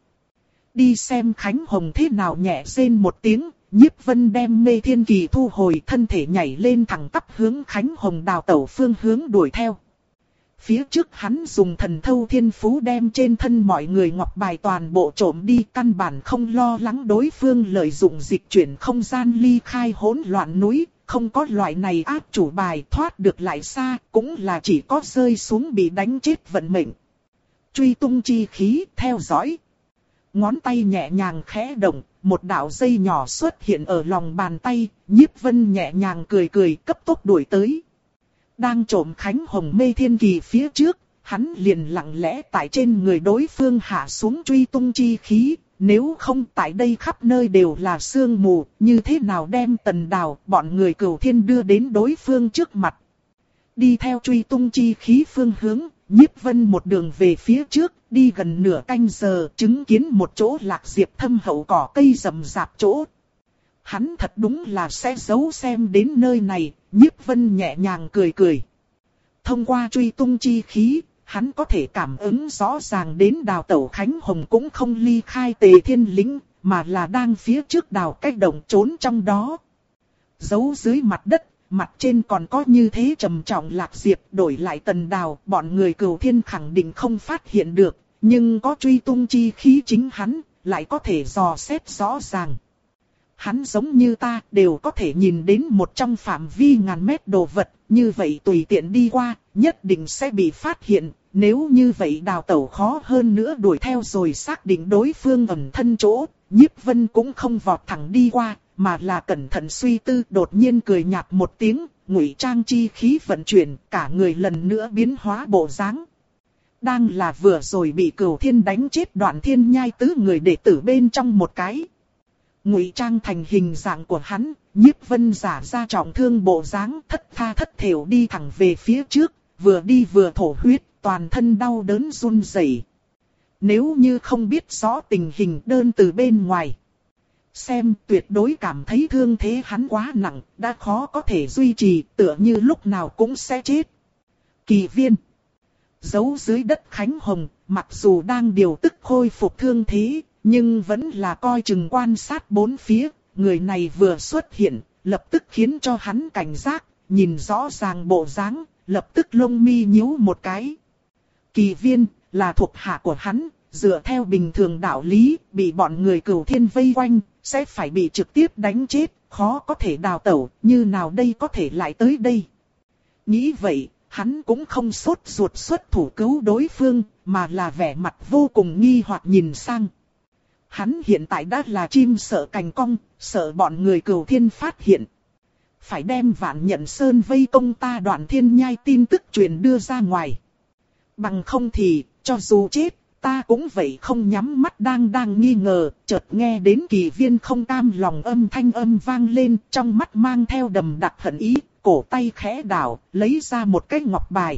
Đi xem Khánh Hồng thế nào, nhẹ rên một tiếng, Nhiếp Vân đem Mê Thiên Kỳ thu hồi, thân thể nhảy lên thẳng tắp hướng Khánh Hồng đào tẩu phương hướng đuổi theo. Phía trước hắn dùng thần thâu thiên phú đem trên thân mọi người ngọc bài toàn bộ trộm đi, căn bản không lo lắng đối phương lợi dụng dịch chuyển không gian ly khai hỗn loạn núi, không có loại này áp chủ bài thoát được lại xa, cũng là chỉ có rơi xuống bị đánh chết vận mệnh. Truy tung chi khí, theo dõi. Ngón tay nhẹ nhàng khẽ động, một đạo dây nhỏ xuất hiện ở lòng bàn tay, Nhiếp Vân nhẹ nhàng cười cười cấp tốc đuổi tới. Đang trộm Khánh Hồng Mê Thiên Kỳ phía trước, hắn liền lặng lẽ tại trên người đối phương hạ xuống truy tung chi khí, nếu không tại đây khắp nơi đều là sương mù, như thế nào đem Tần Đào, bọn người Cửu Thiên đưa đến đối phương trước mặt. Đi theo truy tung chi khí phương hướng, Nhiếp Vân một đường về phía trước, đi gần nửa canh giờ, chứng kiến một chỗ lạc diệp thâm hậu cỏ cây rậm rạp chỗ. Hắn thật đúng là sẽ giấu xem đến nơi này, Nhiếp Vân nhẹ nhàng cười cười. Thông qua truy tung chi khí, hắn có thể cảm ứng rõ ràng đến đào tẩu Khánh Hồng cũng không ly khai Tề Thiên Lĩnh, mà là đang phía trước đào cách động trốn trong đó. Giấu dưới mặt đất, mặt trên còn có như thế trầm trọng Lạc Diệp, đổi lại Tần Đào, bọn người Cửu Thiên khẳng định không phát hiện được, nhưng có truy tung chi khí chính hắn, lại có thể dò xét rõ ràng. Hắn giống như ta, đều có thể nhìn đến một trong phạm vi ngàn mét đồ vật, như vậy tùy tiện đi qua, nhất định sẽ bị phát hiện. Nếu như vậy đào tẩu khó hơn nữa đuổi theo rồi xác định đối phương ẩn thân chỗ, Nhiếp Vân cũng không vọt thẳng đi qua, mà là cẩn thận suy tư, đột nhiên cười nhạt một tiếng, ngụy trang chi khí vận chuyển, cả người lần nữa biến hóa bộ dáng. Đang là vừa rồi bị Cửu Thiên đánh chết Đoạn Thiên Nhai tứ người đệ tử bên trong một cái. Ngụy trang thành hình dạng của hắn, Nhiếp Vân giả ra trọng thương bộ dáng, thất tha thất thểu đi thẳng về phía trước, vừa đi vừa thổ huyết, toàn thân đau đớn run rẩy. Nếu như không biết rõ tình hình đơn từ bên ngoài xem, tuyệt đối cảm thấy thương thế hắn quá nặng, đã khó có thể duy trì, tựa như lúc nào cũng sẽ chết. Kỳ Viên giấu dưới đất Khánh Hồng, mặc dù đang điều tức khôi phục thương thế, nhưng vẫn là coi chừng quan sát bốn phía. Người này vừa xuất hiện, lập tức khiến cho hắn cảnh giác, nhìn rõ ràng bộ dáng, lập tức lông mi nhíu một cái. Kỳ Viên là thuộc hạ của hắn, dựa theo bình thường đạo lý, bị bọn người Cửu Thiên vây quanh, sẽ phải bị trực tiếp đánh chết, khó có thể đào tẩu, như nào đây có thể lại tới đây. Nghĩ vậy, hắn cũng không sốt ruột xuất thủ cứu đối phương, mà là vẻ mặt vô cùng nghi hoặc nhìn sang. Hắn hiện tại đã là chim sợ cành cong, sợ bọn người Cửu Thiên phát hiện. Phải đem Vạn Nhận Sơn vây công ta Đoạn Thiên Nhai tin tức truyền đưa ra ngoài. Bằng không thì, cho dù chết, ta cũng vậy không nhắm mắt đang đang nghi ngờ, chợt nghe đến Kỳ Viên không cam lòng âm thanh âm vang lên, trong mắt mang theo đầm đặc hận ý, cổ tay khẽ đảo, lấy ra một cái ngọc bài.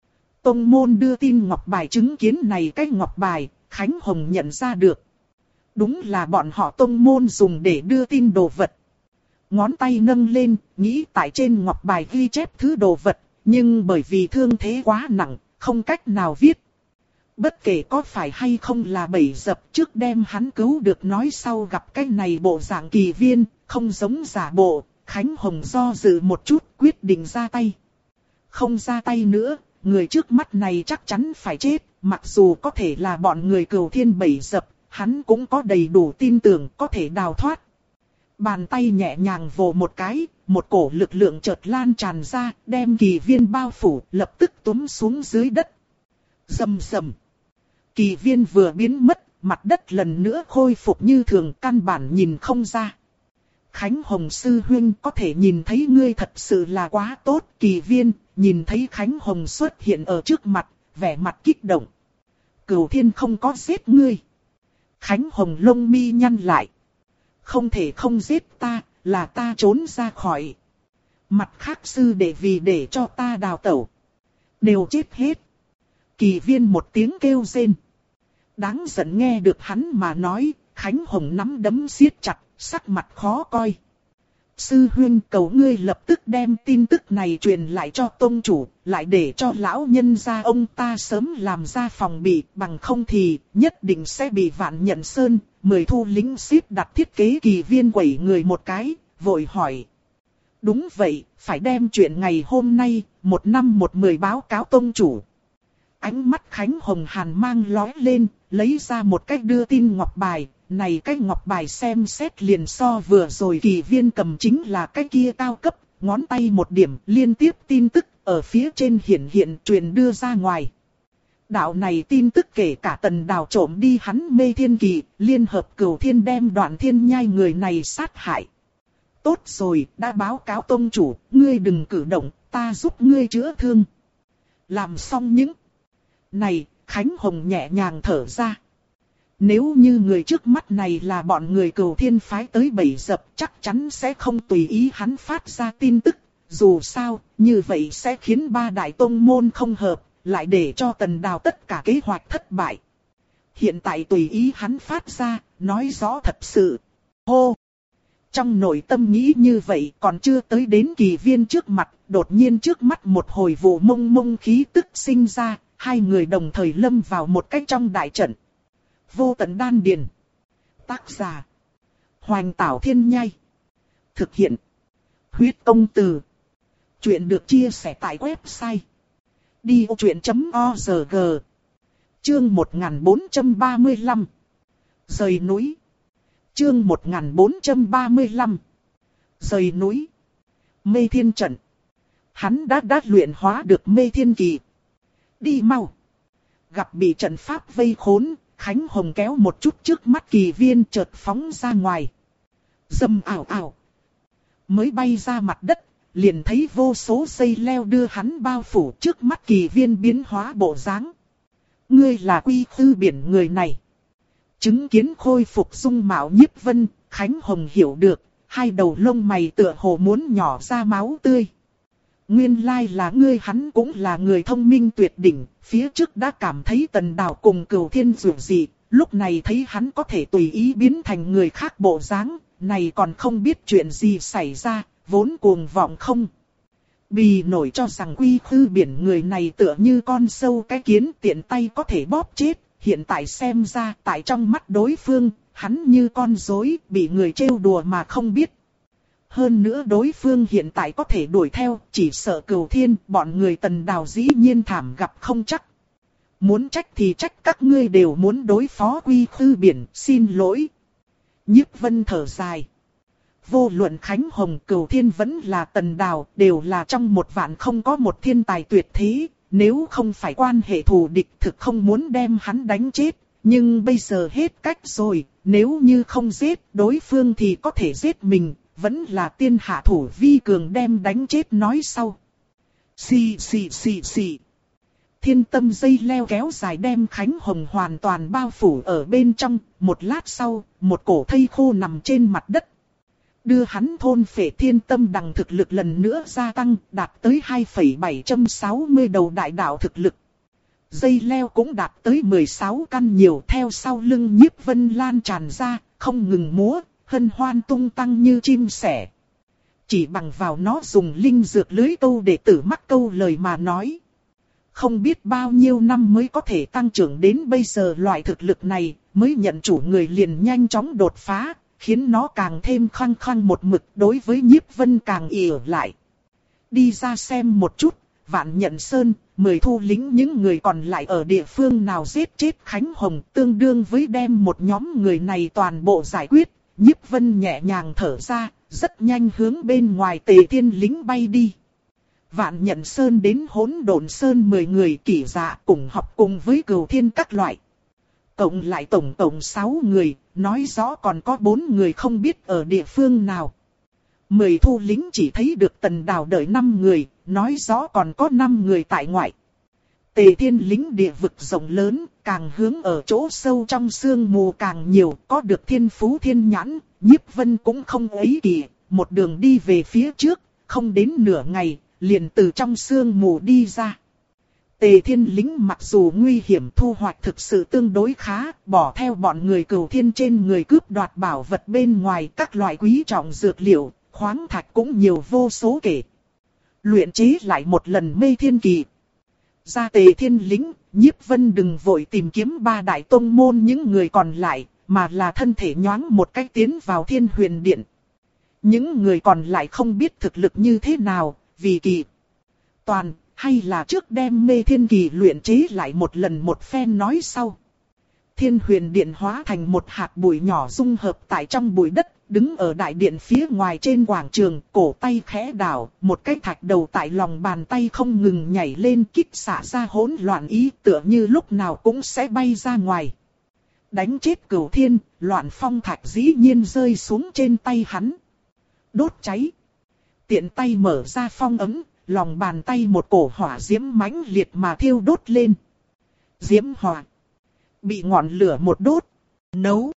Tông môn đưa tin ngọc bài chứng kiến này cái ngọc bài, Khánh Hồng nhận ra được. Đúng là bọn họ tông môn dùng để đưa tin đồ vật. Ngón tay nâng lên, nghĩ tại trên ngọc bài ghi chép thứ đồ vật, nhưng bởi vì thương thế quá nặng, không cách nào viết. Bất kể có phải hay không là bẫy dập, trước đem hắn cứu được nói sau gặp cái này bộ dạng Kỳ Viên, không giống giả bộ, Khánh Hồng do dự một chút quyết định ra tay. Không ra tay nữa, người trước mắt này chắc chắn phải chết, mặc dù có thể là bọn người Cửu Thiên bẫy dập, hắn cũng có đầy đủ tin tưởng có thể đào thoát. Bàn tay nhẹ nhàng vồ một cái, một cổ lực lượng chợt lan tràn ra, đem Kỳ Viên bao phủ, lập tức túm xuống dưới đất. Rầm rầm. Kỳ Viên vừa biến mất, mặt đất lần nữa khôi phục như thường, căn bản nhìn không ra. Khánh Hồng sư huynh, có thể nhìn thấy ngươi thật sự là quá tốt. Kỳ Viên nhìn thấy Khánh Hồng xuất hiện ở trước mặt, vẻ mặt kích động. Cửu Thiên không có giết ngươi. Khánh Hồng lông mi nhăn lại. Không thể không giết ta, là ta trốn ra khỏi. Mặt khác sư đệ vì để cho ta đào tẩu, đều chết hết. Kỳ Viên một tiếng kêu rên. Đáng giận nghe được hắn mà nói, Khánh Hồng nắm đấm siết chặt, sắc mặt khó coi. Sư huynh, cầu ngươi lập tức đem tin tức này truyền lại cho tông chủ, lại để cho lão nhân gia ông ta sớm làm ra phòng bị, bằng không thì nhất định sẽ bị Vạn Nhận Sơn, mười thu lính xếp đặt thiết kế. Kỳ Viên quẩy người một cái, vội hỏi. Đúng vậy, phải đem chuyện ngày hôm nay, một năm một mười báo cáo tông chủ. Ánh mắt Khánh Hồng hàn mang lóe lên, lấy ra một cái đưa tin ngọc bài. Này cái ngọc bài xem xét liền so vừa rồi Kỳ Viên cầm chính là cái kia cao cấp, ngón tay một điểm liên tiếp tin tức ở phía trên hiển hiện truyền đưa ra ngoài. Đạo này tin tức kể cả Tần Đào trộm đi hắn Mê Thiên Kỳ, liên hợp Cửu Thiên đem Đoạn Thiên Nhai người này sát hại. Tốt rồi, đã báo cáo tông chủ, ngươi đừng cử động, ta giúp ngươi chữa thương. Làm xong những này, Khánh Hồng nhẹ nhàng thở ra. Nếu như người trước mắt này là bọn người Cửu Thiên phái tới bẫy dập, chắc chắn sẽ không tùy ý hắn phát ra tin tức. Dù sao, như vậy sẽ khiến ba đại tông môn không hợp, lại để cho Tần Đào tất cả kế hoạch thất bại. Hiện tại tùy ý hắn phát ra, nói rõ thật sự. Hô! Trong nội tâm nghĩ như vậy, còn chưa tới đến Kỳ Viên trước mặt, đột nhiên trước mắt một hồi vụ mông mông khí tức sinh ra, hai người đồng thời lâm vào một cách trong đại trận. Vô Tận Đan Điền. Tác giả: Hoành Tảo Thiên Nhai. Thực hiện: Huyết Công Từ. Chuyện được chia sẻ tại website đi ô chuyện chấm org. Chương một nghìn bốn trăm ba mươi lăm. Rời núi. Chương một nghìn bốn trăm ba mươi lăm. Rời núi. Mê thiên trận. Hắn đã đã luyện hóa được mê thiên kỳ. Đi mau. Gặp bị trận pháp vây khốn, Khánh Hồng kéo một chút trước mắt Kỳ Viên chợt phóng ra ngoài. Dầm ảo ảo. Mới bay ra mặt đất, liền thấy vô số dây leo đưa hắn bao phủ, trước mắt Kỳ Viên biến hóa bộ dáng. Ngươi là Quy Khư Biển người này. Chứng kiến khôi phục dung mạo Nhiếp Vân, Khánh Hồng hiểu được, hai đầu lông mày tựa hồ muốn nhỏ ra máu tươi. Nguyên lai là ngươi, hắn cũng là người thông minh tuyệt đỉnh, phía trước đã cảm thấy Tần Đào cùng Cửu Thiên dù gì, lúc này thấy hắn có thể tùy ý biến thành người khác bộ dáng, này còn không biết chuyện gì xảy ra, vốn cuồng vọng không. Bì nổi cho rằng Quy Khư Biển người này tựa như con sâu cái kiến tiện tay có thể bóp chết, hiện tại xem ra tại trong mắt đối phương, hắn như con rối bị người trêu đùa mà không biết. Hơn nữa đối phương hiện tại có thể đuổi theo, chỉ sợ Cửu Thiên, bọn người Tần Đào dĩ nhiên thảm gặp không chắc. Muốn trách thì trách các ngươi đều muốn đối phó Quy Khư Biển, xin lỗi. Nhiếp Vân thở dài. Vô luận Khánh Hồng, Cửu Thiên vẫn là Tần Đào, đều là trong một vạn không có một thiên tài tuyệt thế, nếu không phải quan hệ thù địch thực không muốn đem hắn đánh chết. Nhưng bây giờ hết cách rồi, nếu như không giết đối phương thì có thể giết mình. Vẫn là tiên hạ thủ vi cường đem đánh chết nói sau. Xì xì xì xì. Thiên tâm dây leo kéo dài đem Khánh Hồng hoàn toàn bao phủ ở bên trong. Một lát sau, một cổ thây khô nằm trên mặt đất. Đưa hắn thôn phệ thiên tâm đằng thực lực lần nữa gia tăng, đạt tới hai phẩy bảy sáu không đầu đại đạo thực lực. Dây leo cũng đạt tới mười sáu căn nhiều, theo sau lưng Nhiếp Vân lan tràn ra, không ngừng múa. Hân hoan tung tăng như chim sẻ. Chỉ bằng vào nó dùng linh dược lưới câu để tử mắc câu lời mà nói. Không biết bao nhiêu năm mới có thể tăng trưởng đến bây giờ loại thực lực này, mới nhận chủ người liền nhanh chóng đột phá, khiến nó càng thêm khăng khăng một mực, đối với Nhiếp Vân càng ỉ lại. Đi ra xem một chút, Vạn Nhận Sơn, mười thu lính những người còn lại ở địa phương nào giết chết Khánh Hồng, tương đương với đem một nhóm người này toàn bộ giải quyết. Nhiếp Vân nhẹ nhàng thở ra, rất nhanh hướng bên ngoài Tề Thiên lính bay đi. Vạn Nhận Sơn đến Hỗn Độn Sơn mười người Kỷ Dạ cùng học cùng với Cửu Thiên các loại. Cộng lại tổng tổng sáu người, nói rõ còn có bốn người không biết ở địa phương nào. Mười thu lính chỉ thấy được Tần Đào đợi năm người, nói rõ còn có năm người tại ngoại. Tề Thiên lính địa vực rộng lớn, càng hướng ở chỗ sâu trong sương mù càng nhiều, có được thiên phú thiên nhãn, Nhiếp Vân cũng không ấy kỳ, một đường đi về phía trước, không đến nửa ngày, liền từ trong sương mù đi ra. Tề Thiên lính mặc dù nguy hiểm thu hoạch thực sự tương đối khá, bỏ theo bọn người Cửu Thiên trên người cướp đoạt bảo vật bên ngoài, các loại quý trọng dược liệu, khoáng thạch cũng nhiều vô số kể. Luyện chế lại một lần mê thiên kỳ. Ra Tề Thiên lính, Nhiếp Vân đừng vội tìm kiếm ba đại tông môn những người còn lại, mà là thân thể nhoáng một cách tiến vào Thiên Huyền Điện. Những người còn lại không biết thực lực như thế nào, vì kỳ toàn, hay là trước đem mê thiên kỳ luyện chế lại một lần một phen nói sau. Thiên Huyền Điện hóa thành một hạt bụi nhỏ dung hợp tại trong bụi đất, đứng ở đại điện phía ngoài trên quảng trường, cổ tay khẽ đảo, một cái thạch đầu tại lòng bàn tay không ngừng nhảy lên kích xả ra hỗn loạn ý, tựa như lúc nào cũng sẽ bay ra ngoài. Đánh chết Cửu Thiên, loạn phong thạch dĩ nhiên rơi xuống trên tay hắn. Đốt cháy. Tiện tay mở ra phong ấm, lòng bàn tay một cổ hỏa diễm mãnh liệt mà thiêu đốt lên. Diễm hỏa. Bị ngọn lửa một đốt. Nấu.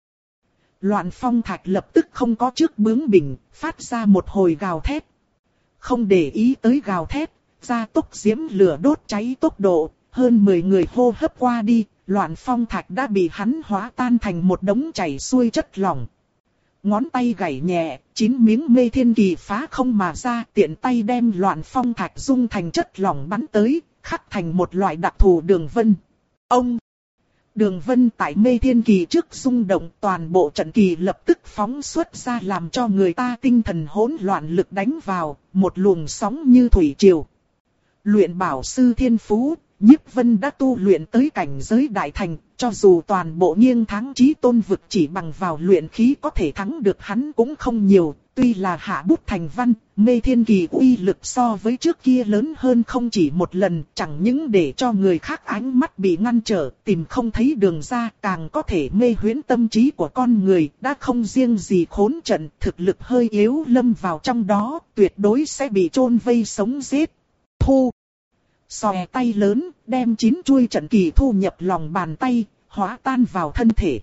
Loạn phong thạch lập tức không có trước bướng bỉnh, phát ra một hồi gào thét. Không để ý tới gào thét, gia tốc diễm lửa đốt cháy tốc độ, hơn mười người hô hấp qua đi, loạn phong thạch đã bị hắn hóa tan thành một đống chảy xuôi chất lỏng. Ngón tay gảy nhẹ, chín miếng mê thiên kỳ phá không mà ra, tiện tay đem loạn phong thạch dung thành chất lỏng bắn tới, khắc thành một loại đặc thù đường vân. Ông! Đường Vân tại Mê Thiên Kỳ trước rung động, toàn bộ trận kỳ lập tức phóng xuất ra làm cho người ta tinh thần hỗn loạn lực đánh vào, một luồng sóng như thủy triều. Luyện bảo sư thiên phú, Nhiếp Vân đã tu luyện tới cảnh giới đại thành, cho dù toàn bộ nghiêng thắng chí tôn vực chỉ bằng vào luyện khí có thể thắng được hắn cũng không nhiều. Tuy là hạ bút thành văn, Mê Thiên Kỳ uy lực so với trước kia lớn hơn không chỉ một lần, chẳng những để cho người khác ánh mắt bị ngăn trở, tìm không thấy đường ra, càng có thể mê huyễn tâm trí của con người, đã không riêng gì khốn trận, thực lực hơi yếu lâm vào trong đó, tuyệt đối sẽ bị chôn vây sống giết. Thu! Xòe tay lớn, đem chín chuôi trận kỳ thu nhập lòng bàn tay, hóa tan vào thân thể.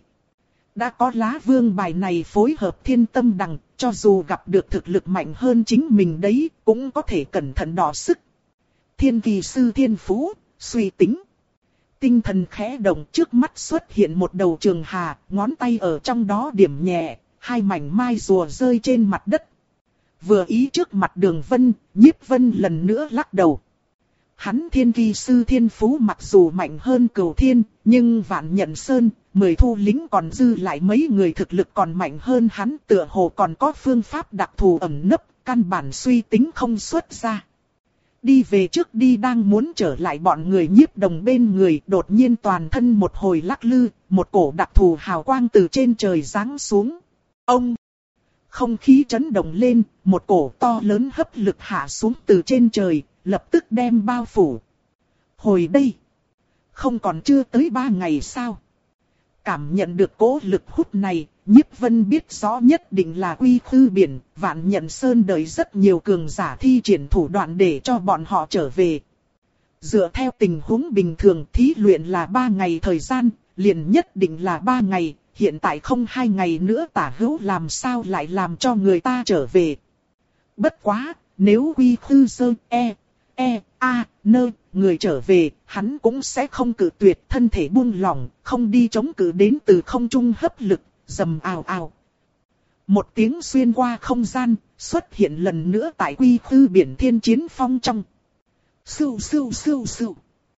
Đã có lá vương bài này phối hợp thiên tâm đằng, cho dù gặp được thực lực mạnh hơn chính mình đấy, cũng có thể cẩn thận đọ sức. Thiên kỳ sư thiên phú, suy tính. Tinh thần khẽ động, trước mắt xuất hiện một đầu trường hà, ngón tay ở trong đó điểm nhẹ, hai mảnh mai rùa rơi trên mặt đất. Vừa ý trước mặt Đường Vân, Nhiếp Vân lần nữa lắc đầu. Hắn thiên kỳ sư thiên phú mặc dù mạnh hơn Cửu Thiên, nhưng Vạn Nhận Sơn, mười thu lính còn dư lại mấy người thực lực còn mạnh hơn hắn, tựa hồ còn có phương pháp đặc thù ẩn nấp, căn bản suy tính không xuất ra. Đi về trước đi đang muốn trở lại bọn người Nhiếp Đồng bên người, đột nhiên toàn thân một hồi lắc lư, một cổ đặc thù hào quang từ trên trời giáng xuống. Ông! Không khí chấn động lên, một cổ to lớn hấp lực hạ xuống từ trên trời, lập tức đem bao phủ. Hồi đây! Không còn chưa tới ba ngày sao? Cảm nhận được cỗ lực hút này, Nhiếp Vân biết rõ nhất định là Quy Khư Biển, Vạn Nhận Sơn đợi rất nhiều cường giả thi triển thủ đoạn để cho bọn họ trở về. Dựa theo tình huống bình thường thí luyện là ba ngày thời gian, liền nhất định là ba ngày, hiện tại không hai ngày nữa tả hữu làm sao lại làm cho người ta trở về. Bất quá, nếu Quy Khư Sơn e, e, a, nơ, người trở về, hắn cũng sẽ không cự tuyệt, thân thể buông lỏng, không đi chống cự đến từ không trung hấp lực, rầm ào ào. Một tiếng xuyên qua không gian, xuất hiện lần nữa tại Quy Khư Biển Thiên Chiến Phong trong. Sưu sưu sưu sưu.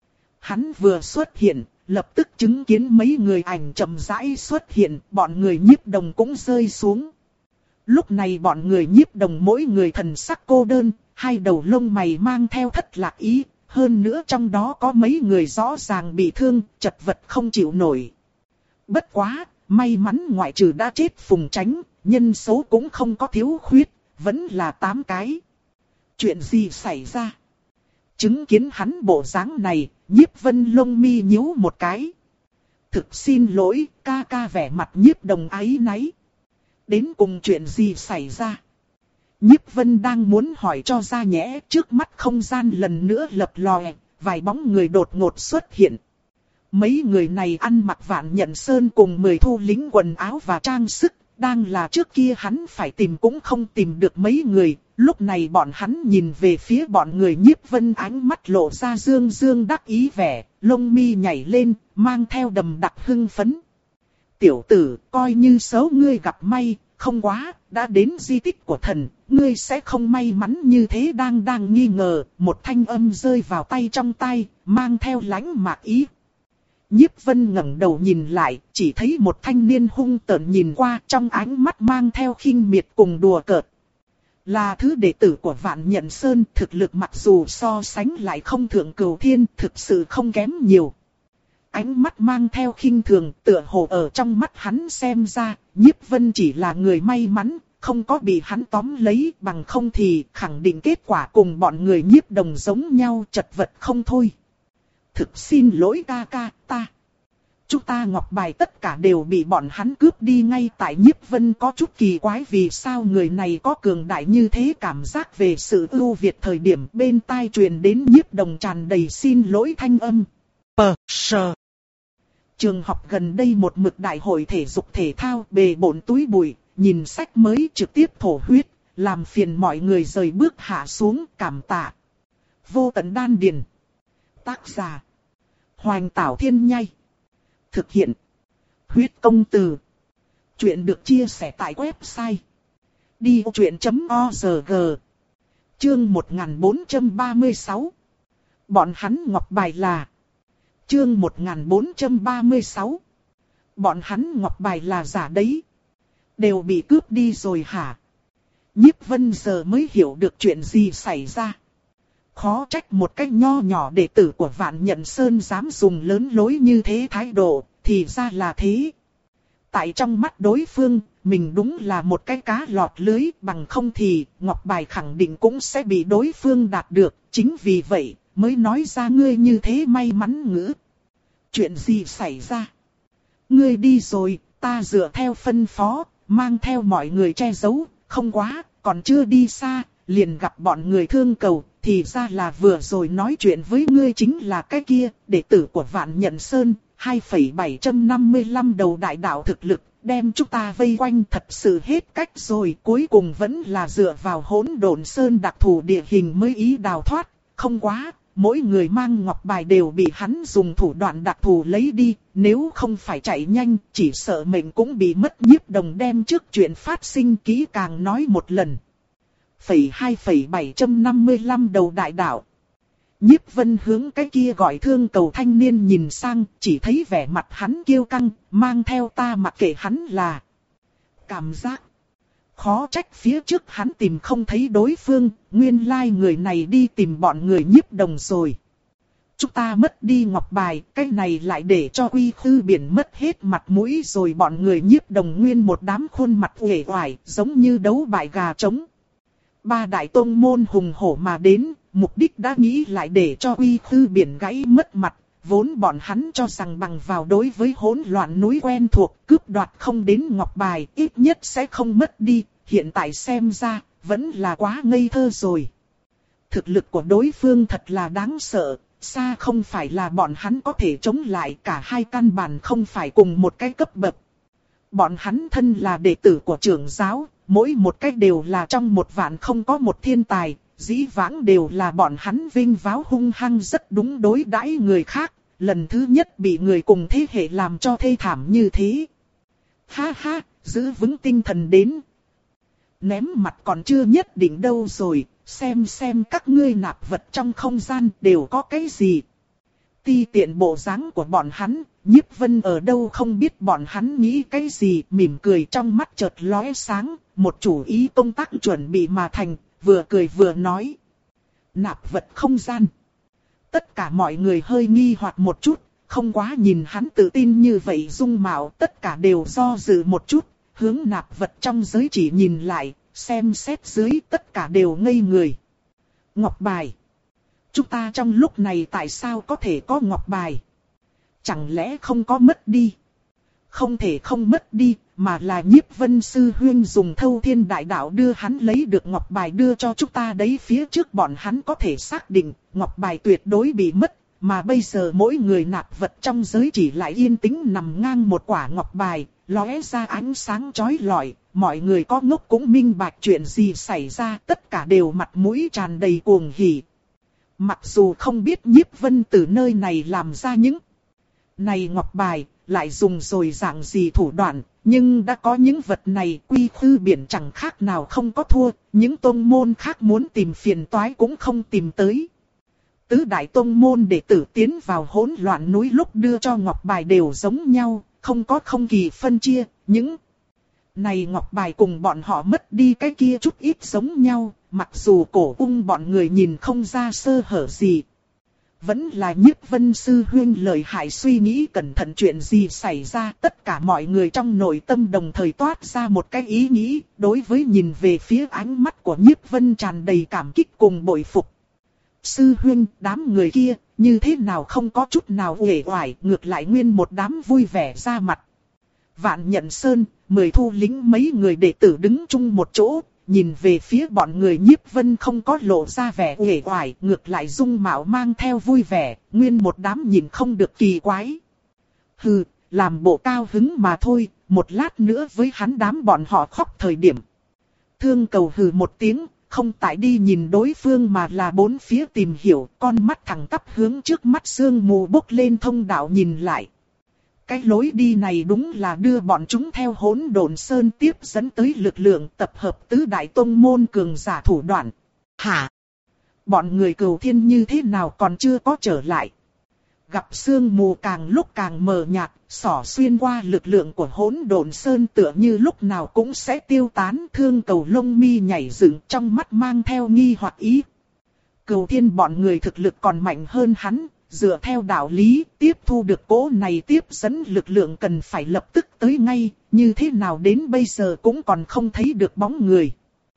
Hắn vừa xuất hiện, lập tức chứng kiến mấy người ảnh chậm rãi xuất hiện, bọn người Nhiếp Đồng cũng rơi xuống. Lúc này bọn người Nhiếp Đồng mỗi người thần sắc cô đơn, hai đầu lông mày mang theo thất lạc ý, hơn nữa trong đó có mấy người rõ ràng bị thương, chật vật không chịu nổi. Bất quá, may mắn ngoại trừ đã chết Phùng Chánh, nhân số cũng không có thiếu khuyết, vẫn là tám cái. Chuyện gì xảy ra? Chứng kiến hắn bộ dáng này, Nhiếp Vân lông mi nhíu một cái. Thực xin lỗi, ca ca vẻ mặt Nhiếp Đồng áy náy. Đến cùng chuyện gì xảy ra? Nhiếp Vân đang muốn hỏi cho ra nhẽ, trước mắt không gian lần nữa lập lòe, vài bóng người đột ngột xuất hiện. Mấy người này ăn mặc Vạn Nhận Sơn cùng mười thu lính quần áo và trang sức, đang là trước kia hắn phải tìm cũng không tìm được mấy người, lúc này bọn hắn nhìn về phía bọn người Nhiếp Vân ánh mắt lộ ra dương dương đắc ý vẻ, lông mi nhảy lên, mang theo đầm đặc hưng phấn. Tiểu tử, coi như xấu ngươi gặp may, không quá, đã đến di tích của thần, ngươi sẽ không may mắn như thế đang đang nghi ngờ, một thanh âm rơi vào tay trong tay, mang theo lãnh mạc ý. Nhiếp Vân ngẩng đầu nhìn lại, chỉ thấy một thanh niên hung tợn nhìn qua, trong ánh mắt mang theo khinh miệt cùng đùa cợt. Là thứ đệ tử của Vạn Nhận Sơn, thực lực mặc dù so sánh lại không thượng Cửu Thiên, thực sự không kém nhiều. Ánh mắt mang theo khinh thường, tựa hồ ở trong mắt hắn xem ra, Nhiếp Vân chỉ là người may mắn, không có bị hắn tóm lấy, bằng không thì khẳng định kết quả cùng bọn người Nhiếp Đồng giống nhau, chật vật không thôi. Thực xin lỗi ca ca, ta. Chúng ta ngọc bài tất cả đều bị bọn hắn cướp đi ngay tại Nhiếp Vân có chút kỳ quái vì sao người này có cường đại như thế cảm giác về sự ưu việt thời điểm bên tai truyền đến Nhiếp Đồng tràn đầy xin lỗi thanh âm. Pờ, sờ. Trường học gần đây một mực đại hội thể dục thể thao bề bộn túi bụi, nhìn sách mới trực tiếp thổ huyết, làm phiền mọi người rời bước hạ xuống cảm tạ. Vô tận đan điền. Tác giả. Hoành Tảo Thiên Nhai. Thực hiện. Huyết công từ. Chuyện được chia sẻ tại website. đi ô chuyện chấm org. Chương một nghìn bốn trăm ba mươi sáu. Bọn hắn ngọc bài là. Chương một nghìn bốn trăm ba mươi sáu. Bọn hắn ngọc bài là giả đấy. Đều bị cướp đi rồi hả? Nhiếp Vân giờ mới hiểu được chuyện gì xảy ra. Khó trách một cái nho nhỏ đệ tử của Vạn Nhận Sơn dám dùng lớn lối như thế thái độ, thì ra là thế. Tại trong mắt đối phương, mình đúng là một cái cá lọt lưới, bằng không thì ngọc bài khẳng định cũng sẽ bị đối phương đạt được. Chính vì vậy, mới nói ra ngươi như thế may mắn ngữ. Chuyện gì xảy ra? Ngươi đi rồi, ta dựa theo phân phó, mang theo mọi người che giấu, không quá, còn chưa đi xa, liền gặp bọn người thương cầu. Thì ra là vừa rồi nói chuyện với ngươi chính là cái kia, đệ tử của Vạn Nhận Sơn, hai phẩy bảy năm lăm đầu đại đạo thực lực, đem chúng ta vây quanh thật sự hết cách rồi. Cuối cùng vẫn là dựa vào Hỗn Độn Sơn đặc thù địa hình mới ý đào thoát, không quá. Mỗi người mang ngọc bài đều bị hắn dùng thủ đoạn đặc thù lấy đi, nếu không phải chạy nhanh, chỉ sợ mệnh cũng bị mất. Nhiếp Đồng đem trước chuyện phát sinh kỹ càng nói một lần. Phẩy hai phẩy bảy năm lăm đầu đại đạo. Nhiếp Vân hướng cái kia gọi thương cầu thanh niên nhìn sang, chỉ thấy vẻ mặt hắn kiêu căng, mang theo ta mặc kệ hắn là cảm giác. Khó trách phía trước hắn tìm không thấy đối phương, nguyên lai người này đi tìm bọn người Nhiếp Đồng rồi. Chúng ta mất đi ngọc bài, cái này lại để cho Quy Khư Biển mất hết mặt mũi rồi. Bọn người Nhiếp Đồng nguyên một đám khuôn mặt uể oải, giống như đấu bại gà trống. Ba đại tông môn hùng hổ mà đến, mục đích đã nghĩ lại để cho Quy Khư Biển gãy mất mặt. Vốn bọn hắn cho rằng bằng vào đối với hỗn loạn núi quen thuộc, cướp đoạt không đến ngọc bài, ít nhất sẽ không mất đi. Hiện tại xem ra, vẫn là quá ngây thơ rồi. Thực lực của đối phương thật là đáng sợ, xa không phải là bọn hắn có thể chống lại, cả hai căn bản không phải cùng một cái cấp bậc. Bọn hắn thân là đệ tử của trưởng giáo, mỗi một cách đều là trong một vạn không có một thiên tài, dĩ vãng đều là bọn hắn vinh váo hung hăng rất đúng đối đãi người khác, lần thứ nhất bị người cùng thế hệ làm cho thê thảm như thế. Ha ha, giữ vững tinh thần đến. Ném mặt còn chưa nhất định đâu rồi, xem xem các ngươi nạp vật trong không gian đều có cái gì. Ti tiện bộ dáng của bọn hắn, Nhiếp Vân ở đâu không biết bọn hắn nghĩ cái gì, mỉm cười trong mắt chợt lóe sáng, một chủ ý công tác chuẩn bị mà thành, vừa cười vừa nói. Nạp vật không gian. Tất cả mọi người hơi nghi hoặc một chút, không quá nhìn hắn tự tin như vậy dung mạo, tất cả đều do dự một chút, hướng nạp vật trong giới chỉ nhìn lại, xem xét dưới tất cả đều ngây người. Ngọc bài. Chúng ta trong lúc này tại sao có thể có ngọc bài? Chẳng lẽ không có mất đi? Không thể không mất đi, mà là Nhiếp Vân sư huynh dùng Thâu Thiên Đại Đạo đưa hắn lấy được ngọc bài đưa cho chúng ta đấy. Phía trước bọn hắn có thể xác định, ngọc bài tuyệt đối bị mất, mà bây giờ mỗi người nạp vật trong giới chỉ lại yên tĩnh nằm ngang một quả ngọc bài, lóe ra ánh sáng chói lọi. Mọi người có ngốc cũng minh bạch chuyện gì xảy ra, tất cả đều mặt mũi tràn đầy cuồng hỉ. Mặc dù không biết Nhiếp Vân từ nơi này làm ra những này ngọc bài, lại dùng rồi dạng gì thủ đoạn, nhưng đã có những vật này, Quy Khư Biển chẳng khác nào không có thua, những tông môn khác muốn tìm phiền toái cũng không tìm tới. Tứ đại tông môn đệ tử tiến vào hỗn loạn núi lúc đưa cho ngọc bài đều giống nhau, không có không kỳ phân chia, những này ngọc bài cùng bọn họ mất đi cái kia chút ít giống nhau, mặc dù cổ ung bọn người nhìn không ra sơ hở gì. Vẫn là Nhiếp Vân sư huynh lợi hại, suy nghĩ cẩn thận chuyện gì xảy ra, tất cả mọi người trong nội tâm đồng thời toát ra một cái ý nghĩ, đối với nhìn về phía ánh mắt của Nhiếp Vân tràn đầy cảm kích cùng bội phục. Sư huynh, đám người kia, như thế nào không có chút nào uể oải, ngược lại nguyên một đám vui vẻ ra mặt. Vạn Nhận Sơn, mười thu lính mấy người đệ tử đứng chung một chỗ, nhìn về phía bọn người Nhiếp Vân không có lộ ra vẻ uể oải, ngược lại dung mạo mang theo vui vẻ, nguyên một đám nhìn không được kỳ quái. Hừ, làm bộ cao hứng mà thôi, một lát nữa với hắn đám bọn họ khóc thời điểm. Thương cầu hừ một tiếng, không tại đi nhìn đối phương mà là bốn phía tìm hiểu, con mắt thẳng tắp hướng trước mắt sương mù bốc lên thông đạo nhìn lại. Cái lối đi này đúng là đưa bọn chúng theo Hỗn Độn Sơn tiếp dẫn tới lực lượng tập hợp tứ đại tông môn cường giả thủ đoạn. Hả? Bọn người Cửu Thiên như thế nào còn chưa có trở lại? gặp sương mù càng lúc càng mờ nhạt, xỏ xuyên qua lực lượng của hỗn độn sơn tựa như lúc nào cũng sẽ tiêu tán. Thương Cầu lông mi nhảy dựng, trong mắt mang theo nghi hoặc ý. Cửu Thiên bọn người thực lực còn mạnh hơn hắn, dựa theo đạo lý, tiếp thu được cỗ này tiếp dẫn lực lượng cần phải lập tức tới ngay, như thế nào đến bây giờ cũng còn không thấy được bóng người.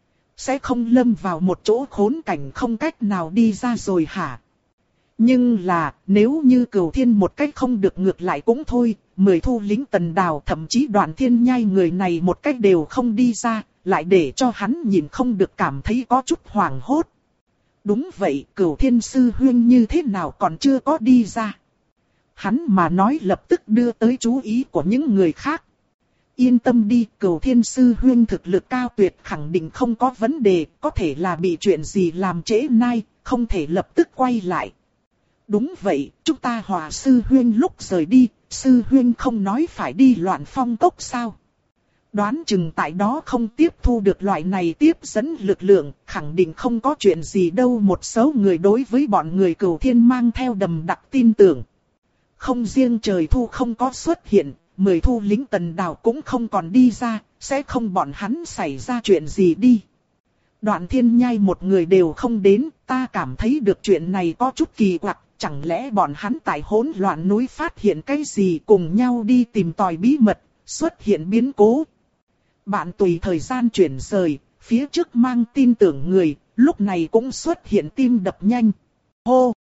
Sẽ không lâm vào một chỗ khốn cảnh không cách nào đi ra rồi hả? Nhưng là, nếu như Cửu Thiên một cách không được ngược lại cũng thôi, mười thu lính Tần Đào thậm chí Đoạn Thiên Nhai người này một cách đều không đi ra, lại để cho hắn nhìn không được cảm thấy có chút hoảng hốt. Đúng vậy, Cửu Thiên sư huynh như thế nào còn chưa có đi ra? Hắn mà nói lập tức đưa tới chú ý của những người khác. Yên tâm đi, Cửu Thiên sư huynh thực lực cao tuyệt khẳng định không có vấn đề, có thể là bị chuyện gì làm trễ nai, không thể lập tức quay lại. Đúng vậy, chúng ta Hòa sư huynh lúc rời đi, sư huynh không nói phải đi Loạn Phong Cốc sao? Đoán chừng tại đó không tiếp thu được loại này tiếp dẫn lực lượng, khẳng định không có chuyện gì đâu. Một số người đối với bọn người Cửu Thiên mang theo đầm đặc tin tưởng. Không riêng trời thu không có xuất hiện, mười thu lính Tần Đào cũng không còn đi ra, sẽ không bọn hắn xảy ra chuyện gì đi. Đoạn Thiên Nhai một người đều không đến, ta cảm thấy được chuyện này có chút kỳ quặc, chẳng lẽ bọn hắn tại hỗn loạn núi phát hiện cái gì cùng nhau đi tìm tòi bí mật, xuất hiện biến cố. Bạn tùy thời gian chuyển rời, phía trước mang tin tưởng người, lúc này cũng xuất hiện tim đập nhanh. Hô!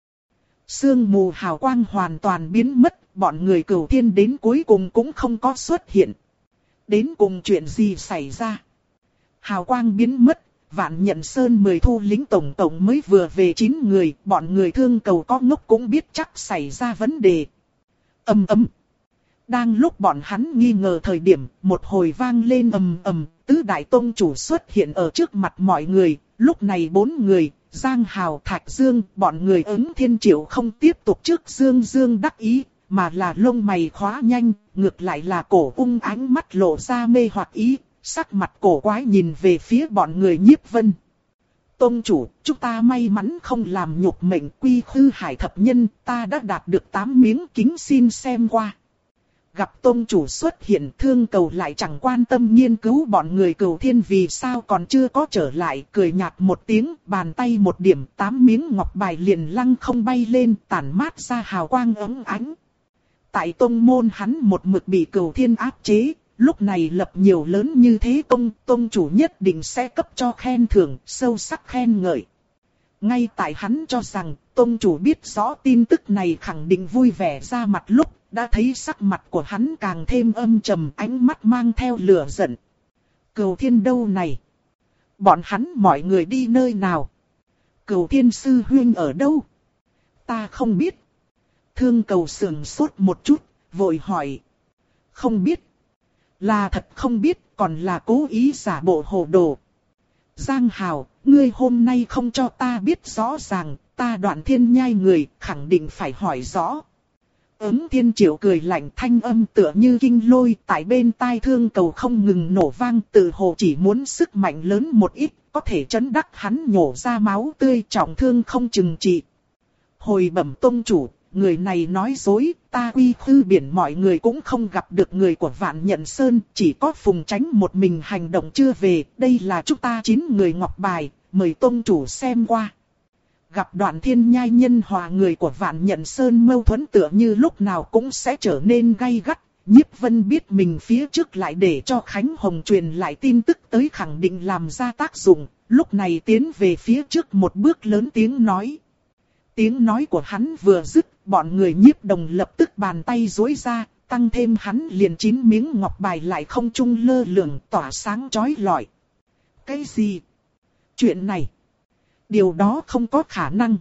Sương mù hào quang hoàn toàn biến mất, bọn người Cửu Thiên đến cuối cùng cũng không có xuất hiện. Đến cùng chuyện gì xảy ra? Hào quang biến mất, Vạn Nhận Sơn mười thu lính tổng tổng mới vừa về chín người, bọn người Thương Cầu có ngốc cũng biết chắc xảy ra vấn đề. Ầm ầm. Đang lúc bọn hắn nghi ngờ thời điểm, một hồi vang lên ầm ầm, tứ đại tông chủ xuất hiện ở trước mặt mọi người, lúc này bốn người, Giang Hào, Thạch Dương, bọn người Ứng Thiên Triệu không tiếp tục trước Dương Dương đắc ý, mà là lông mày khóa nhanh, ngược lại là Cổ Ung ánh mắt lộ ra mê hoặc ý, sắc mặt cổ quái nhìn về phía bọn người Nhiếp Vân. Tông chủ, chúng ta may mắn không làm nhục mệnh quy khư hải thập nhân, ta đã đạt được tám miếng kính xin xem qua. Gặp tông chủ xuất hiện, Thương Cầu lại chẳng quan tâm nghiên cứu bọn người Cửu Thiên vì sao còn chưa có trở lại, cười nhạt một tiếng, bàn tay một điểm, tám miếng ngọc bài liền lăng không bay lên, tản mát ra hào quang óng ánh. Tại tông môn hắn một mực bị Cửu Thiên áp chế, lúc này lập nhiều lớn như thế tông, tông chủ nhất định sẽ cấp cho khen thưởng, sâu sắc khen ngợi. Ngay tại hắn cho rằng, tông chủ biết rõ tin tức này khẳng định vui vẻ ra mặt lúc, đã thấy sắc mặt của hắn càng thêm âm trầm, ánh mắt mang theo lửa giận. Cửu Thiên đâu này? Bọn hắn mọi người đi nơi nào? Cửu Thiên sư huynh ở đâu? Ta không biết. Thương Cầu sườn sốt một chút, vội hỏi. Không biết. Là thật không biết, còn là cố ý giả bộ hồ đồ. Giang Hào, ngươi hôm nay không cho ta biết rõ ràng, ta Đoạn Thiên Nhai người, khẳng định phải hỏi rõ. Ứng Thiên Triệu cười lạnh, thanh âm tựa như kinh lôi, tại bên tai Thương Cầu không ngừng nổ vang, tự hồ chỉ muốn sức mạnh lớn một ít, có thể chấn đắc hắn nhổ ra máu tươi, trọng thương không chừng trị. Hồi bẩm tông chủ, người này nói dối, ta quy khư biển mọi người cũng không gặp được người của Vạn Nhận Sơn, chỉ có Phùng Chánh một mình hành động chưa về, đây là chúng ta chín người ngọc bài, mời tông chủ xem qua. Gặp Đoạn Thiên Nhai nhân hòa người của Vạn Nhận Sơn mâu thuẫn tựa như lúc nào cũng sẽ trở nên gay gắt, Nhiếp Vân biết mình phía trước lại để cho Khánh Hồng truyền lại tin tức tới khẳng định làm ra tác dụng, lúc này tiến về phía trước một bước lớn tiếng nói. Tiếng nói của hắn vừa dứt, bọn người Nhiếp Đồng lập tức bàn tay duỗi ra, tăng thêm hắn liền chín miếng ngọc bài lại không trung lơ lửng tỏa sáng chói lọi. Cái gì? Chuyện này? Điều đó không có khả năng.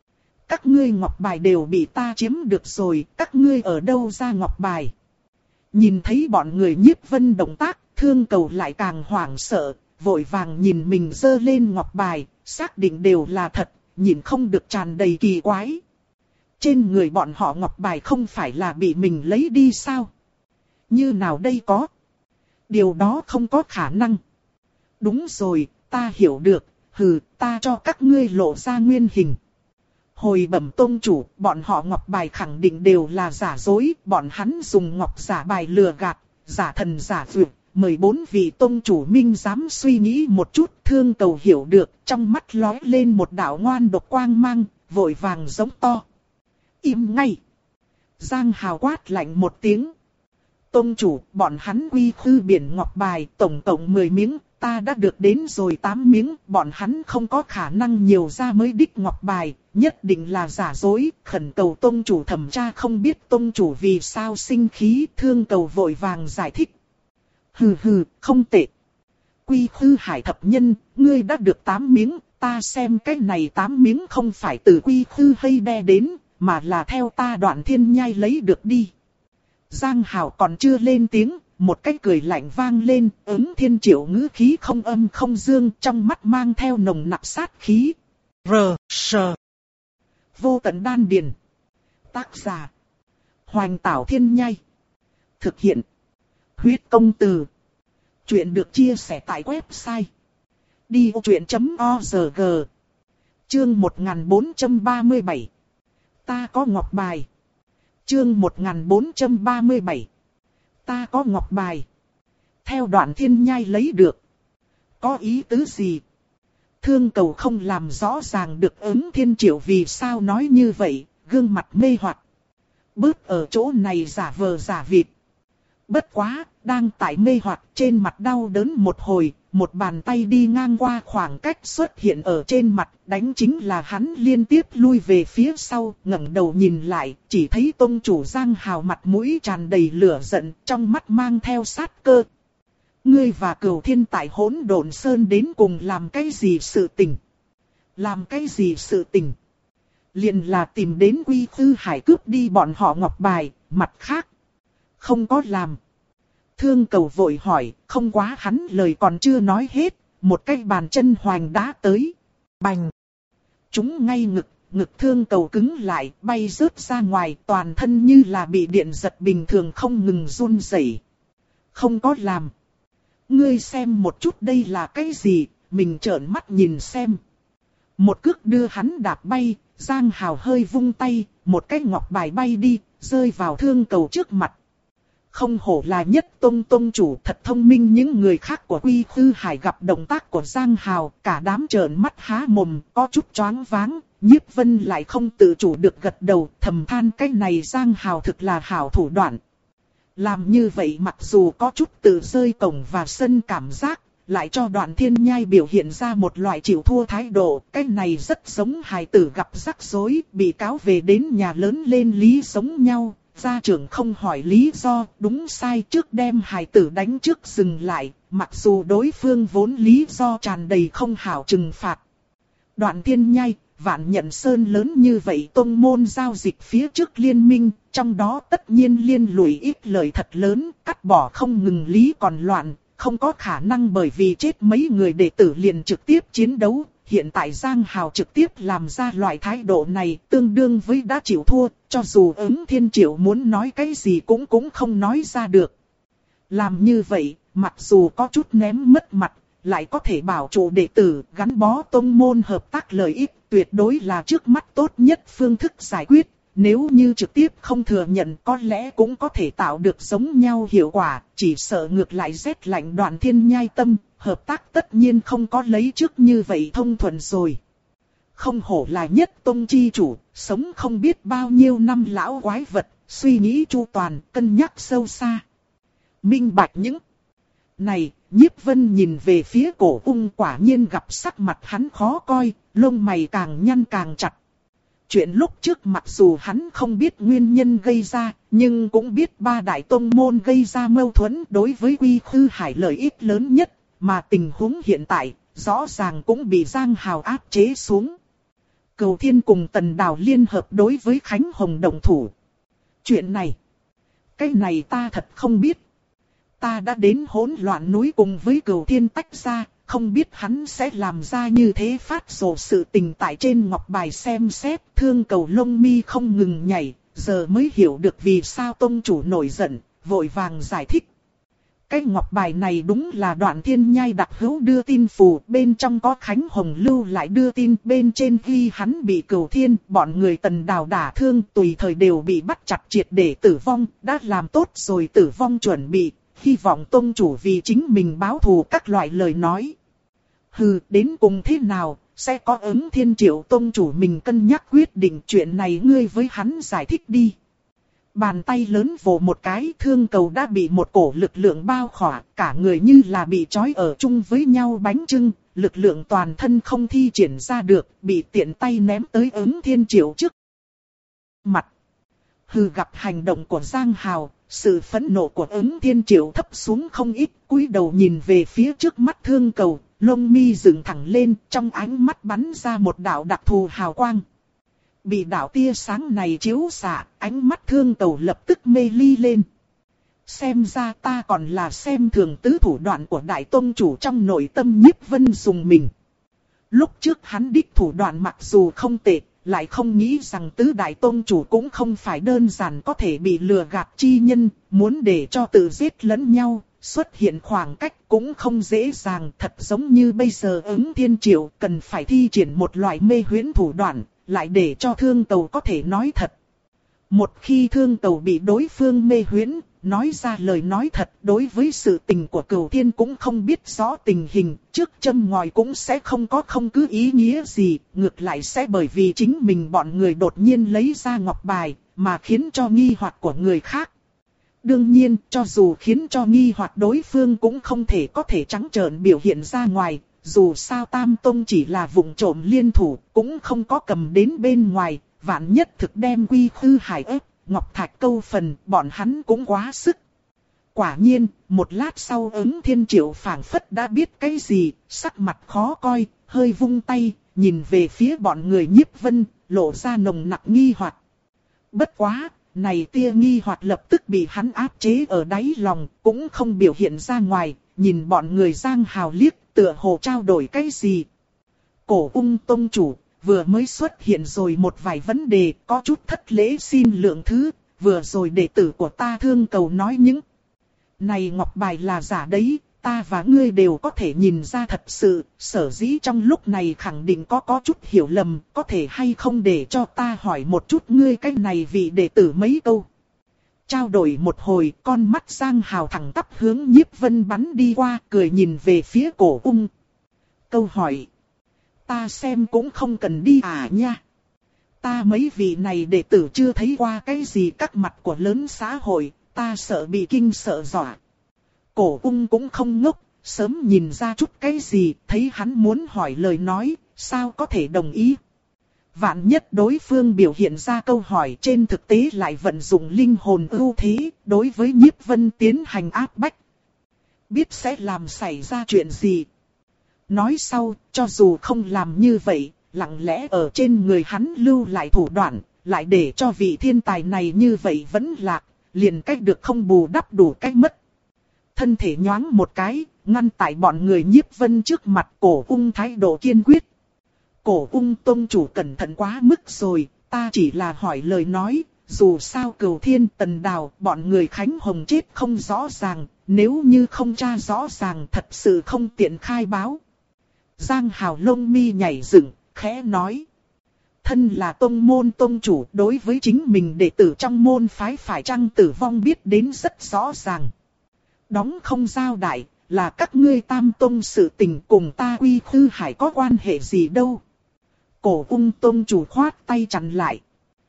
Các ngươi ngọc bài đều bị ta chiếm được rồi, các ngươi ở đâu ra ngọc bài? Nhìn thấy bọn người Nhiếp Vân động tác, Thương Cầu lại càng hoảng sợ, vội vàng nhìn mình giơ lên ngọc bài, xác định đều là thật, nhìn không được tràn đầy kỳ quái. Trên người bọn họ ngọc bài không phải là bị mình lấy đi sao? Như nào đây có? Điều đó không có khả năng. Đúng rồi, ta hiểu được, hừ, ta cho các ngươi lộ ra nguyên hình. Hồi bẩm tông chủ, bọn họ ngọc bài khẳng định đều là giả dối, bọn hắn dùng ngọc giả bài lừa gạt, giả thần giả vượt. Mời bốn vị tông chủ minh dám suy nghĩ một chút. Thương Cầu hiểu được, trong mắt lóe lên một đạo ngoan độc quang mang, vội vàng giống to. Im ngay! Giang Hào quát lạnh một tiếng. Tông chủ, bọn hắn quy khư biển ngọc bài, tổng cộng mười miếng, ta đã được đến rồi tám miếng, bọn hắn không có khả năng nhiều ra mới đích ngọc bài, nhất định là giả dối, khẩn cầu tông chủ thẩm tra. Không biết tông chủ vì sao sinh khí. Thương Cầu vội vàng giải thích. Hừ hừ, không tệ. Quy khư hải thập nhân, ngươi đã được tám miếng, ta xem cái này tám miếng không phải từ quy khư hay đe đến, mà là theo ta Đoạn Thiên Nhai lấy được đi. Giang Hào còn chưa lên tiếng, một cái cười lạnh vang lên, Ứng Thiên Triệu ngữ khí không âm không dương, trong mắt mang theo nồng nặc sát khí. R, sờ. Vô tận đan điền. Tác giả. Hoành Tảo Thiên Nhai. Thực hiện. Huyết công từ. Chuyện được chia sẻ tại website đi ô chuyện chấm org. Chương một nghìn bốn trăm ba mươi bảy. Ta có ngọc bài. Chương một nghìn bốn trăm ba mươi bảy. Ta có ngọc bài. Theo Đoạn Thiên Nhai lấy được. Có ý tứ gì? Thương Cầu không làm rõ ràng được Ứng Thiên Triệu vì sao nói như vậy, gương mặt mê hoặc. Bớt ở chỗ này giả vờ giả vịt. Bất quá, đang tại mê hoặc trên mặt đau đớn một hồi, một bàn tay đi ngang qua khoảng cách xuất hiện ở trên mặt, đánh chính là hắn liên tiếp lui về phía sau, ngẩng đầu nhìn lại, chỉ thấy tông chủ Giang Hào mặt mũi tràn đầy lửa giận, trong mắt mang theo sát cơ. Ngươi và Cửu Thiên tại Hỗn Độn Sơn đến cùng làm cái gì sự tình? Làm cái gì sự tình? Liền là tìm đến Quy Khư Hải cướp đi bọn họ ngọc bài, mặt khác. Không có làm. Thương Cầu vội hỏi, không quá hắn lời còn chưa nói hết, một cái bàn chân hoành đá tới. Bành! Chúng ngay ngực, ngực Thương Cầu cứng lại, bay rớt ra ngoài, toàn thân như là bị điện giật bình thường không ngừng run rẩy. Không có làm. Ngươi xem một chút đây là cái gì, mình trợn mắt nhìn xem. Một cước đưa hắn đạp bay, Giang Hào hơi vung tay, một cái ngọc bài bay đi, rơi vào Thương Cầu trước mặt. Không hổ là Nhất Tông Tông chủ, thật thông minh. Những người khác của Quy Khư Hải gặp động tác của Giang Hào, cả đám trợn mắt há mồm, có chút choáng váng. Nhiếp Vân lại không tự chủ được gật đầu, thầm than cái này Giang Hào thực là hảo thủ đoạn. Làm như vậy mặc dù có chút tự rơi cổng và sân cảm giác, lại cho Đoạn Thiên Nhai biểu hiện ra một loại chịu thua thái độ. Cái này rất giống hài tử gặp rắc rối, bị cáo về đến nhà lớn lên lý giống nhau. Gia trưởng không hỏi lý do, đúng sai trước đem hài tử đánh trước dừng lại, mặc dù đối phương vốn lý do tràn đầy không hảo trừng phạt. Đoạn Thiên Nhai, Vạn Nhận Sơn lớn như vậy tông môn giao dịch phía trước liên minh, trong đó tất nhiên liên lụy ít lời thật lớn, cắt bỏ không ngừng lý còn loạn, không có khả năng bởi vì chết mấy người đệ tử liền trực tiếp chiến đấu. Hiện tại Giang Hào trực tiếp làm ra loại thái độ này tương đương với đã chịu thua, cho dù Ứng Thiên Triệu muốn nói cái gì cũng cũng không nói ra được. Làm như vậy, mặc dù có chút ném mất mặt, lại có thể bảo trụ đệ tử gắn bó tông môn hợp tác lợi ích, tuyệt đối là trước mắt tốt nhất phương thức giải quyết. Nếu như trực tiếp không thừa nhận có lẽ cũng có thể tạo được giống nhau hiệu quả, chỉ sợ ngược lại rét lạnh Đoạn Thiên Nhai tâm, hợp tác tất nhiên không có lấy trước như vậy thông thuận rồi. Không hổ là Nhất Tông chi chủ, sống không biết bao nhiêu năm lão quái vật, suy nghĩ chu toàn, cân nhắc sâu xa. Minh bạch những này, Nhiếp Vân nhìn về phía Cổ Ung, quả nhiên gặp sắc mặt hắn khó coi, lông mày càng nhăn càng chặt. Chuyện lúc trước mặc dù hắn không biết nguyên nhân gây ra, nhưng cũng biết ba đại tông môn gây ra mâu thuẫn đối với Quy Khư Hải lợi ích lớn nhất, mà tình huống hiện tại, rõ ràng cũng bị Giang Hào áp chế xuống. Cửu Thiên cùng Tần Đào liên hợp đối với Khánh Hồng động thủ. Chuyện này, cái này ta thật không biết. Ta đã đến hỗn loạn núi cùng với Cửu Thiên tách ra, không biết hắn sẽ làm ra như thế phát rồ sự tình tại trên ngọc bài xem xét. Thương Cầu lông mi không ngừng nhảy, giờ mới hiểu được vì sao tông chủ nổi giận, vội vàng giải thích. Cái ngọc bài này đúng là Đoạn Thiên Nhai đặc hữu đưa tin phù, bên trong có Khánh Hồng lưu lại đưa tin, bên trên ghi hắn bị Cửu Thiên, bọn người Tần Đào đả thương, tùy thời đều bị bắt chặt triệt để tử vong, đã làm tốt rồi tử vong chuẩn bị, hy vọng tông chủ vì chính mình báo thù các loại lời nói. Hừ, đến cùng thế nào, sẽ có Ứng Thiên Triệu tông chủ mình cân nhắc quyết định, chuyện này ngươi với hắn giải thích đi. Bàn tay lớn vồ một cái, Thương Cầu đã bị một cổ lực lượng bao khỏa, cả người như là bị trói ở chung với nhau bánh chưng, lực lượng toàn thân không thi triển ra được, bị tiện tay ném tới Ứng Thiên Triệu trước mặt. Hừ, gặp hành động của Giang Hào, sự phẫn nộ của Ứng Thiên Triệu thấp xuống không ít, cúi đầu nhìn về phía trước mắt Thương Cầu, lông mi dựng thẳng lên, trong ánh mắt bắn ra một đạo đặc thù hào quang. Bị đạo tia sáng này chiếu xạ, ánh mắt Thương Cầu lập tức mê ly lên. Xem ra ta còn là xem thường tứ thủ đoạn của đại tông chủ, trong nội tâm Nhiếp Vân dùng mình. Lúc trước hắn đích thủ đoạn mặc dù không tệ, lại không nghĩ rằng tứ đại tông chủ cũng không phải đơn giản có thể bị lừa gạt chi nhân, muốn để cho tự giết lẫn nhau, xuất hiện khoảng cách cũng không dễ dàng, thật giống như bây giờ Ứng Thiên Triệu cần phải thi triển một loại mê huyễn thủ đoạn, lại để cho Thương Cầu có thể nói thật. Một khi Thương Cầu bị đối phương mê huyễn, nói ra lời nói thật, đối với sự tình của Cửu Thiên cũng không biết rõ tình hình, trước châm ngòi cũng sẽ không có không cứ ý nghĩa gì, ngược lại sẽ bởi vì chính mình bọn người đột nhiên lấy ra ngọc bài, mà khiến cho nghi hoặc của người khác. Đương nhiên, cho dù khiến cho nghi hoặc đối phương cũng không thể có thể trắng trợn biểu hiện ra ngoài, dù sao Tam Tông chỉ là vụng trộm liên thủ, cũng không có cầm đến bên ngoài, vạn nhất thực đem Quy Khư Hải ép, Ngọc Thạch câu phần, bọn hắn cũng quá sức. Quả nhiên, một lát sau Ứng Thiên Triệu phảng phất đã biết cái gì, sắc mặt khó coi, hơi vung tay, nhìn về phía bọn người Nhiếp Vân, lộ ra nồng nặc nghi hoặc. Bất quá, này tia nghi hoặc lập tức bị hắn áp chế ở đáy lòng, cũng không biểu hiện ra ngoài, nhìn bọn người Giang Hào liếc, tựa hồ trao đổi cái gì. Cổ Ung tông chủ, vừa mới xuất hiện rồi một vài vấn đề, có chút thất lễ xin lượng thứ, vừa rồi đệ tử của ta Thương Cầu nói những này ngọc bài là giả đấy, ta và ngươi đều có thể nhìn ra thật sự, sở dĩ trong lúc này khẳng định có có chút hiểu lầm, có thể hay không để cho ta hỏi một chút ngươi cái này vị đệ tử mấy câu. Trao đổi một hồi, con mắt Giang Hào thẳng tắp hướng Nhiếp Vân bắn đi qua, cười nhìn về phía Cổ Ung. Câu hỏi: ta xem cũng không cần đi à nha. Ta mấy vị này đệ tử chưa thấy qua cái gì các mặt của lớn xã hội, ta sợ bị kinh sợ dọa. Cổ Ung cũng không ngốc, sớm nhìn ra chút cái gì, thấy hắn muốn hỏi lời nói, sao có thể đồng ý. Vạn nhất đối phương biểu hiện ra câu hỏi, trên thực tế lại vận dụng linh hồn ưu thế, đối với Nhiếp Vân tiến hành áp bách. Biết sẽ làm xảy ra chuyện gì. Nói sau, cho dù không làm như vậy, lặng lẽ ở trên người hắn lưu lại thủ đoạn, lại để cho vị thiên tài này như vậy vẫn lạc, liền cách được không bù đắp đủ cách mất. Thân thể nhoáng một cái, ngăn tại bọn người Nhiếp Vân trước mặt. Cổ Ung thái độ kiên quyết. Cổ Ung tông chủ cẩn thận quá mức rồi, ta chỉ là hỏi lời nói, dù sao Cửu Thiên Tần Đào, bọn người Khánh Hồng chết không rõ ràng, nếu như không tra rõ ràng thật sự không tiện khai báo. Giang Hào lông mi nhảy dựng, khẽ nói. Thân là tông môn tông chủ, đối với chính mình đệ tử trong môn phái phải chăng tử vong biết đến rất rõ ràng. Đóng không giao đại, là các ngươi Tam Tông sự tình, cùng ta Quy Khư Hải có quan hệ gì đâu. Cổ Ung tông chủ khoát tay chặn lại.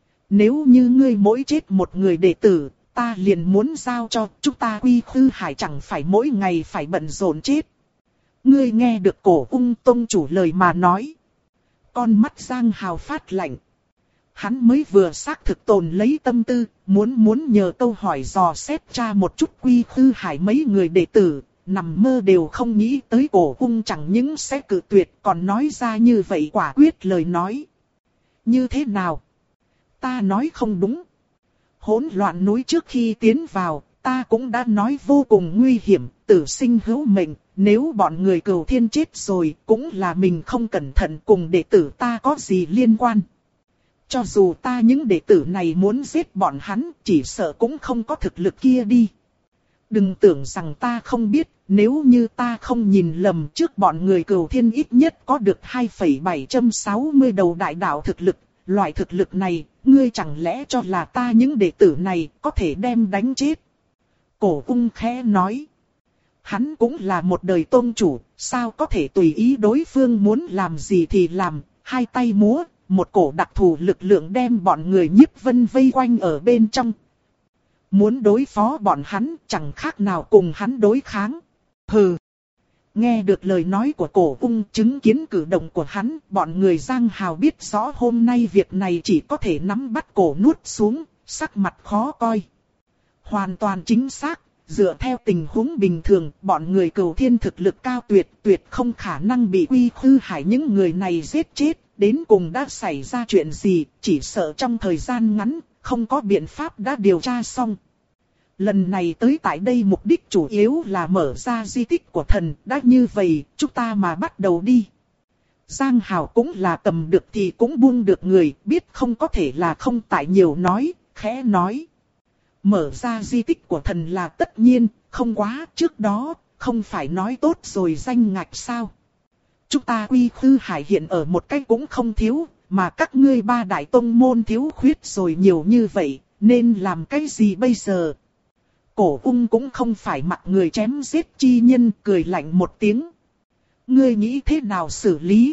Nếu như ngươi mỗi chết một người đệ tử, ta liền muốn giao cho chúng ta Quy Khư Hải chẳng phải mỗi ngày phải bận rộn chết. Ngươi nghe được Cổ Ung tông chủ lời mà nói. Con mắt Giang Hào phát lạnh. Hắn mới vừa xác thực tồn lấy tâm tư, muốn muốn nhờ câu hỏi dò xét tra một chút Quy Khư Hải mấy người đệ tử, nằm mơ đều không nghĩ tới Cổ Ung chẳng những sẽ cự tuyệt, còn nói ra như vậy quả quyết lời nói. Như thế nào? Ta nói không đúng. Hỗn loạn núi trước khi tiến vào, ta cũng đã nói vô cùng nguy hiểm, tử sinh hữu mệnh, nếu bọn người Cửu Thiên chết rồi, cũng là mình không cẩn thận, cùng đệ tử ta có gì liên quan. Cho dù ta những đệ tử này muốn giết bọn hắn, chỉ sợ cũng không có thực lực kia đi. Đừng tưởng rằng ta không biết, nếu như ta không nhìn lầm trước bọn người Cửu Thiên ít nhất có được hai phẩy bảy sáu không đầu đại đạo thực lực. Loại thực lực này, ngươi chẳng lẽ cho là ta những đệ tử này có thể đem đánh chết? Cổ Ung khẽ nói. Hắn cũng là một đời tôn chủ, sao có thể tùy ý đối phương muốn làm gì thì làm, hai tay múa, một cổ đặc thù lực lượng đem bọn người Nhiếp Vân vây quanh ở bên trong. Muốn đối phó bọn hắn chẳng khác nào cùng hắn đối kháng. Hừ. Nghe được lời nói của Cổ Ung, chứng kiến cử động của hắn, bọn người Giang Hào biết rõ hôm nay việc này chỉ có thể nắm bắt cổ nuốt xuống, sắc mặt khó coi. Hoàn toàn chính xác, dựa theo tình huống bình thường, bọn người Cửu Thiên thực lực cao tuyệt tuyệt không khả năng bị Quy Khư Hải những người này giết chết. Đến cùng đã xảy ra chuyện gì, chỉ sợ trong thời gian ngắn, không có biện pháp đã điều tra xong. Lần này tới tại đây mục đích chủ yếu là mở ra di tích của thần, đã như vậy, chúng ta mà bắt đầu đi. Giang Hào cũng là cầm được thì cũng buông được người, biết không có thể là không tại nhiều nói, khẽ nói. Mở ra di tích của thần là tất nhiên, không quá, trước đó, không phải nói tốt rồi danh ngạch sao. Chúng ta Quy Khư Hải hiện ở một cách cũng không thiếu, mà các ngươi ba đại tông môn thiếu khuyết rồi nhiều như vậy, nên làm cái gì bây giờ? Cổ Ung cũng không phải mặc người chém giết chi nhân, cười lạnh một tiếng. Ngươi nghĩ thế nào xử lý?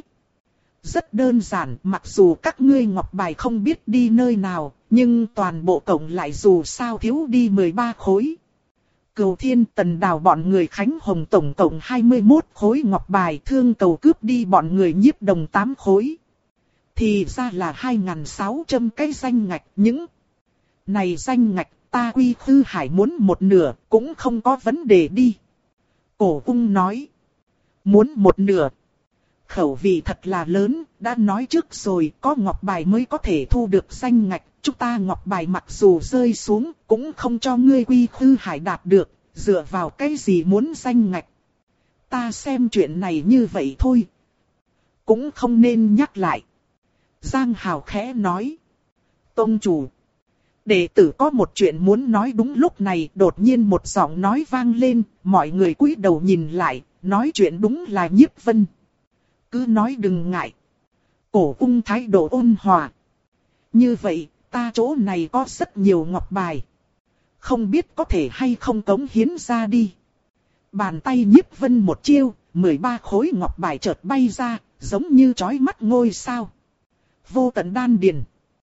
Rất đơn giản, mặc dù các ngươi ngọc bài không biết đi nơi nào, nhưng toàn bộ cổng lại dù sao thiếu đi mười ba khối. Cửu Thiên Tần Đào bọn người Khánh Hồng tổng cộng hai mươi mốt khối ngọc bài, Thương Cầu cướp đi bọn người Nhiếp Đồng tám khối. Thì ra là hai nghìn sáu trăm cái danh ngạch, những này danh ngạch ta Quy Khư Hải muốn một nửa cũng không có vấn đề đi. Cổ Ung nói. Muốn một nửa. Khẩu vị thật là lớn, đã nói trước rồi có ngọc bài mới có thể thu được danh ngạch. Chúng ta ngọc bài mặc dù rơi xuống cũng không cho ngươi Quy Khư Hải đạt được, dựa vào cái gì muốn danh ngạch. Ta xem chuyện này như vậy thôi. Cũng không nên nhắc lại. Giang Hào khẽ nói. Tông chủ. Đệ tử có một chuyện muốn nói đúng lúc này, đột nhiên một giọng nói vang lên, mọi người cúi đầu nhìn lại, nói chuyện đúng là Nhiếp Vân. Cứ nói đừng ngại. Cổ Ung thái độ ôn hòa. Như vậy, ta chỗ này có rất nhiều ngọc bài. Không biết có thể hay không cống hiến ra đi. Bàn tay Nhiếp Vân một chiêu, mười ba khối ngọc bài chợt bay ra, giống như chói mắt ngôi sao. Vô tận đan điền.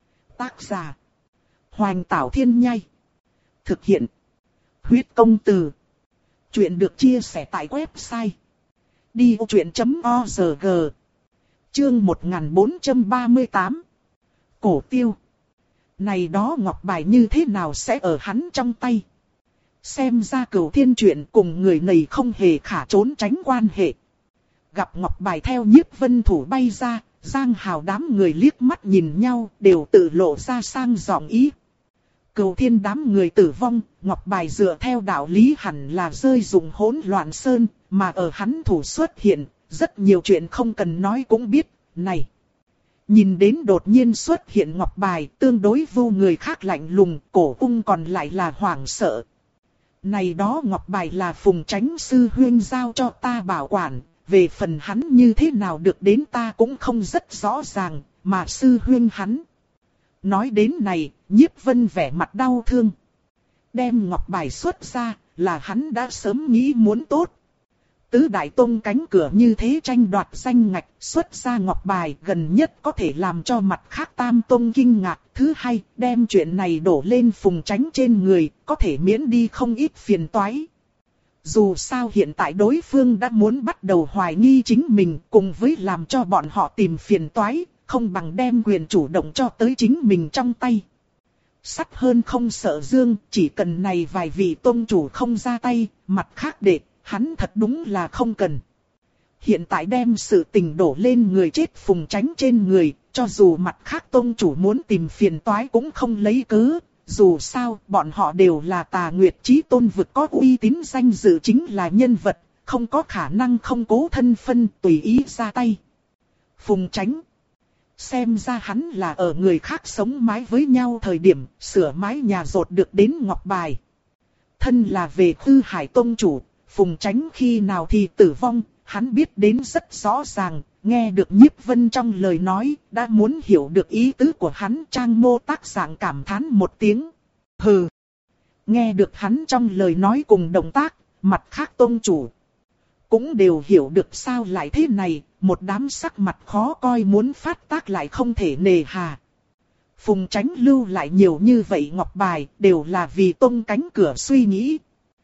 Tác giả. Hoành Tảo Thiên Nhai. Thực hiện. Huyết Công Từ. Chuyện được chia sẻ tại website. đi vô chuyện chấm org. Chương một nghìn bốn trăm ba mươi tám. Cổ Tiêu. Này đó ngọc bài như thế nào sẽ ở hắn trong tay? Xem ra Cửu Thiên chuyện cùng người này không hề khả trốn tránh quan hệ. Gặp ngọc bài theo Nhiếp Vân thủ bay ra, Giang Hào đám người liếc mắt nhìn nhau, đều tự lộ ra sang giọng ý. Cửu Thiên đám người tử vong, ngọc bài dựa theo đạo lý hẳn là rơi dụng hỗn loạn sơn, mà ở hắn thủ xuất hiện, rất nhiều chuyện không cần nói cũng biết, này. Nhìn đến đột nhiên xuất hiện ngọc bài, tương đối vô người khác lạnh lùng, Cổ Ung còn lại là hoảng sợ. Này đó ngọc bài là Phùng Chánh sư huynh giao cho ta bảo quản, về phần hắn như thế nào được đến ta cũng không rất rõ ràng, mà sư huynh hắn. Nói đến này, Nhiếp Vân vẻ mặt đau thương. Đem ngọc bài xuất ra, là hắn đã sớm nghĩ muốn tốt. Tứ đại tông cánh cửa như thế tranh đoạt danh ngạch, xuất ra ngọc bài gần nhất có thể làm cho mặt khác tam tông kinh ngạc. Thứ hai, đem chuyện này đổ lên Phùng Chánh trên người, có thể miễn đi không ít phiền toái. Dù sao hiện tại đối phương đã muốn bắt đầu hoài nghi chính mình, cùng với làm cho bọn họ tìm phiền toái, không bằng đem quyền chủ động cho tới chính mình trong tay. Sắt hơn không sợ dương, chỉ cần này vài vị tông chủ không ra tay, mặt khác để, hắn thật đúng là không cần. Hiện tại đem sự tình đổ lên người chết Phùng Chánh trên người, cho dù mặt khác tông chủ muốn tìm phiền toái cũng không lấy cớ. Dù sao, bọn họ đều là Tà Nguyệt Chí Tôn vực có uy tín danh dự chính là nhân vật, không có khả năng không cố thân phân tùy ý ra tay. Phùng Chánh. Xem ra hắn là ở người khác sống mái với nhau thời điểm, sửa mái nhà rột được đến ngọc bài. Thân là về Hư Hải Tông chủ, Phùng Chánh khi nào thì tử vong, hắn biết đến rất rõ ràng. Nghe được Nhiếp Vân trong lời nói, đã muốn hiểu được ý tứ của hắn, Trang Mô tác dạng cảm thán một tiếng. Hừ. Nghe được hắn trong lời nói cùng động tác, mặt khác tông chủ cũng đều hiểu được sao lại thế này, một đám sắc mặt khó coi muốn phát tác lại không thể nề hà. Phùng Chánh lưu lại nhiều như vậy ngọc bài, đều là vì tông cánh cửa suy nghĩ.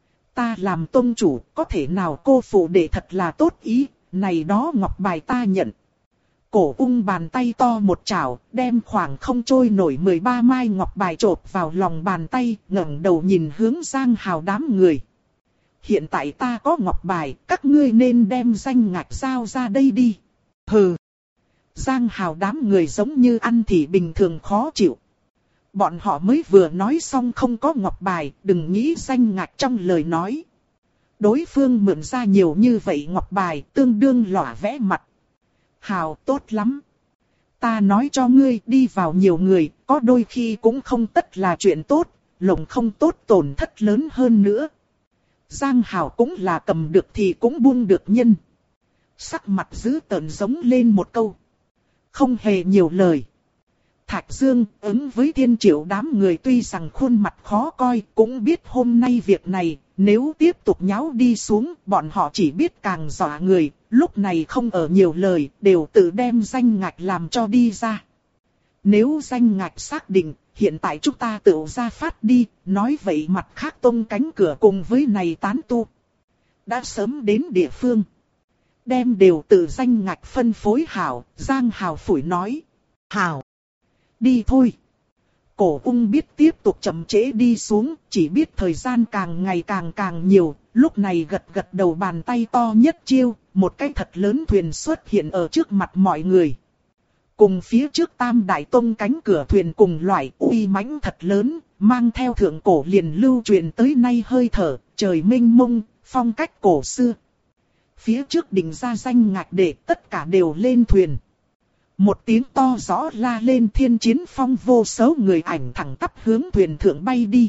Ta làm tông chủ, có thể nào cô phụ để thật là tốt ý, này đó ngọc bài ta nhận. Cổ ung bàn tay to một chảo, đem khoảng không trôi nổi mười ba mai ngọc bài chộp vào lòng bàn tay, ngẩng đầu nhìn hướng Giang Hào đám người. Hiện tại ta có ngọc bài, các ngươi nên đem danh ngạch giao ra đây đi. Hừ. Giang Hào đám người giống như ăn thì bình thường khó chịu. Bọn họ mới vừa nói xong không có ngọc bài, đừng nghĩ danh ngạch trong lời nói. Đối phương mượn ra nhiều như vậy ngọc bài, tương đương lỏa vẽ mặt. Hào tốt lắm. Ta nói cho ngươi, đi vào nhiều người, có đôi khi cũng không tất là chuyện tốt, lộng không tốt tổn thất lớn hơn nữa. Giang Hào cũng là cầm được thì cũng buông được nhân. Sắc mặt dữ tợn giống lên một câu. Không hề nhiều lời. Thạch Dương ứng với Thiên Triệu đám người tuy rằng khuôn mặt khó coi, cũng biết hôm nay việc này, nếu tiếp tục nháo đi xuống, bọn họ chỉ biết càng dọa người, lúc này không ở nhiều lời, đều tự đem danh ngạch làm cho đi ra. Nếu danh ngạch xác định, hiện tại chúng ta tự ra phát đi, nói vậy mặt khác tông cánh cửa cùng với này tán tu. Đã sớm đến địa phương. Đem đều tự danh ngạch phân phối hảo, Giang Hào phủi nói. Hảo. Đi thôi. Cổ ung biết tiếp tục chậm trễ đi xuống, chỉ biết thời gian càng ngày càng càng nhiều, lúc này gật gật đầu bàn tay to nhất chiêu, một cái thật lớn thuyền xuất hiện ở trước mặt mọi người. Cùng phía trước Tam Đại Tông cánh cửa thuyền cùng loại uy mãnh thật lớn, mang theo thượng cổ liền lưu truyền tới nay hơi thở, trời mênh mông, phong cách cổ xưa. Phía trước định ra danh ngạch để tất cả đều lên thuyền. Một tiếng to rõ la lên, thiên chiến phong vô số người ảnh thẳng tắp hướng thuyền thượng bay đi.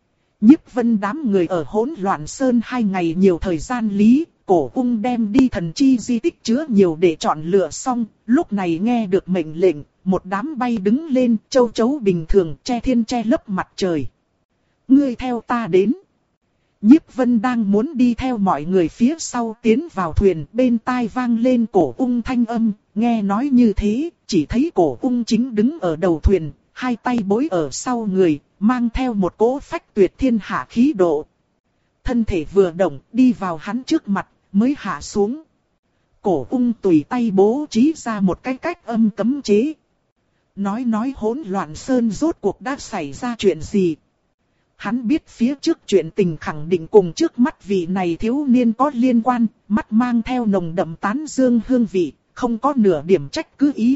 Nhiếp Vân đám người ở hỗn loạn sơn hai ngày nhiều thời gian lý, cổ ung đem đi thần chi di tích chứa nhiều để chọn lựa xong, lúc này nghe được mệnh lệnh, một đám bay đứng lên, châu chấu bình thường, che thiên che lấp mặt trời. Ngươi theo ta đến. Nhiếp Vân đang muốn đi theo mọi người phía sau tiến vào thuyền, bên tai vang lên cổ ung thanh âm, nghe nói như thế, chỉ thấy cổ ung chính đứng ở đầu thuyền, hai tay bối ở sau người, mang theo một cỗ phách tuyệt thiên hạ khí độ. Thân thể vừa động, đi vào hắn trước mặt, mới hạ xuống. Cổ ung tùy tay bố trí ra một cái cách âm cấm chế. Nói nói hỗn loạn sơn rốt cuộc đã xảy ra chuyện gì? Hắn biết phía trước chuyện tình khẳng định cùng trước mắt vị này thiếu niên có liên quan, mắt mang theo nồng đậm tán dương hương vị, không có nửa điểm trách cứ ý.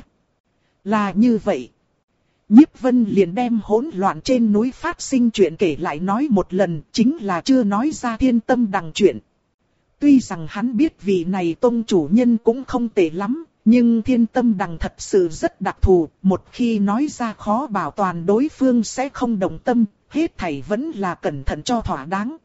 Là như vậy. Nhiếp Vân liền đem hỗn loạn trên núi phát sinh chuyện kể lại nói một lần, chính là chưa nói ra Thiên Tâm Đằng chuyện. Tuy rằng hắn biết vị này tông chủ nhân cũng không tệ lắm, nhưng Thiên Tâm Đằng thật sự rất đặc thù, một khi nói ra khó bảo toàn đối phương sẽ không đồng tâm, hết thảy vẫn là cẩn thận cho thỏa đáng.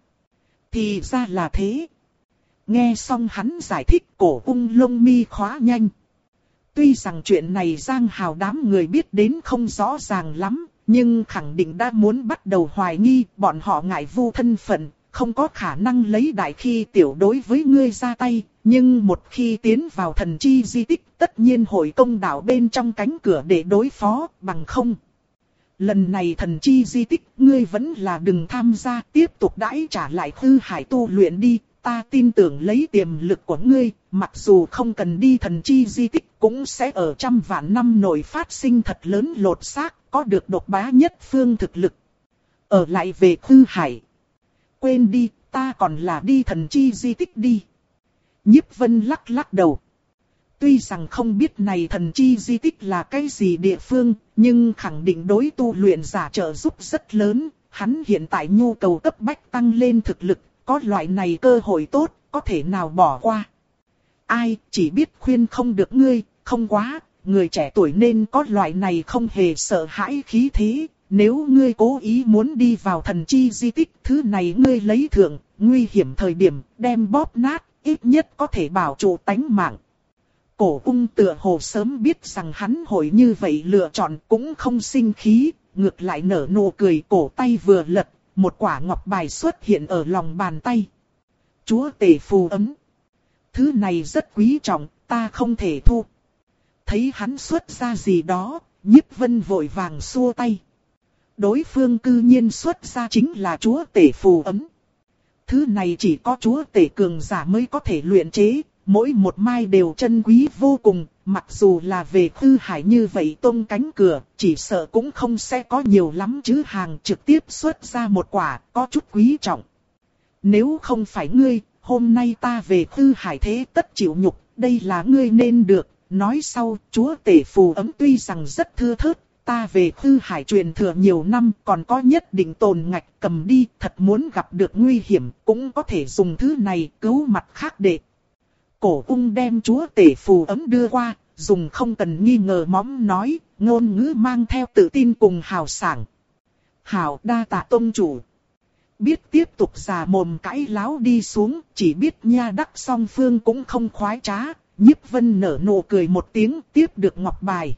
Thì ra là thế. Nghe xong hắn giải thích, cổ ung lông mi khóa nhanh. Tuy rằng chuyện này Giang Hào đám người biết đến không rõ ràng lắm, nhưng khẳng định đã muốn bắt đầu hoài nghi, bọn họ ngại vu thân phận, không có khả năng lấy đại khi tiểu đối với ngươi ra tay, nhưng một khi tiến vào thần chi di tích, tất nhiên hội công đạo bên trong cánh cửa để đối phó, bằng không. Lần này thần chi di tích, ngươi vẫn là đừng tham gia, tiếp tục đãi trả lại Hư Hải tu luyện đi. Ta tin tưởng lấy tiềm lực của ngươi, mặc dù không cần đi thần chi di tích, cũng sẽ ở trăm vạn năm nội phát sinh thật lớn lột xác, có được độc bá nhất phương thực lực. Ở lại về Hư Hải. Quên đi, ta còn là đi thần chi di tích đi. Nhiếp Vân lắc lắc đầu. Tuy rằng không biết này thần chi di tích là cái gì địa phương, nhưng khẳng định đối tu luyện giả trợ giúp rất lớn. Hắn hiện tại nhu cầu cấp bách tăng lên thực lực, có loại này cơ hội tốt, có thể nào bỏ qua. Ai, chỉ biết khuyên không được ngươi, không quá, người trẻ tuổi nên có loại này không hề sợ hãi khí thế, nếu ngươi cố ý muốn đi vào thần chi di tích, thứ này ngươi lấy thượng, nguy hiểm thời điểm, đem bóp nát, ít nhất có thể bảo trụ tánh mạng. Cổ ung tựa hồ sớm biết rằng hắn hội như vậy lựa chọn cũng không sinh khí, ngược lại nở nụ cười, cổ tay vừa lật, một quả ngọc bài xuất hiện ở lòng bàn tay. Chúa tể phù ấm. Thứ này rất quý trọng, ta không thể thu. Thấy hắn xuất ra gì đó, Nhiếp Vân vội vàng xua tay. Đối phương cư nhiên xuất ra chính là chúa tể phù ấm. Thứ này chỉ có chúa tể cường giả mới có thể luyện chế, mỗi một mai đều chân quý vô cùng, mặc dù là về Tư Hải như vậy tôn cánh cửa, chỉ sợ cũng không sẽ có nhiều lắm chứ hàng trực tiếp xuất ra một quả, có chút quý trọng. Nếu không phải ngươi, hôm nay ta về Tư Hải thế tất chịu nhục, đây là ngươi nên được. Nói sau, chúa tể phù ấm tuy rằng rất thưa thớt, ta về Tư Hải truyền thừa nhiều năm còn có nhất định tồn ngạch, cầm đi, thật muốn gặp được nguy hiểm, cũng có thể dùng thứ này cứu mặt khác đệ. Cổ ung đem chúa tể phù ấm đưa qua, dùng không cần nghi ngờ móm nói, ngôn ngữ mang theo tự tin cùng hào sảng. Hào đa tạ tông chủ. Biết tiếp tục già mồm cãi láo đi xuống, chỉ biết nha đắc song phương cũng không khoái trá. Nhiếp Vân nở nụ cười một tiếng, tiếp được ngọc bài.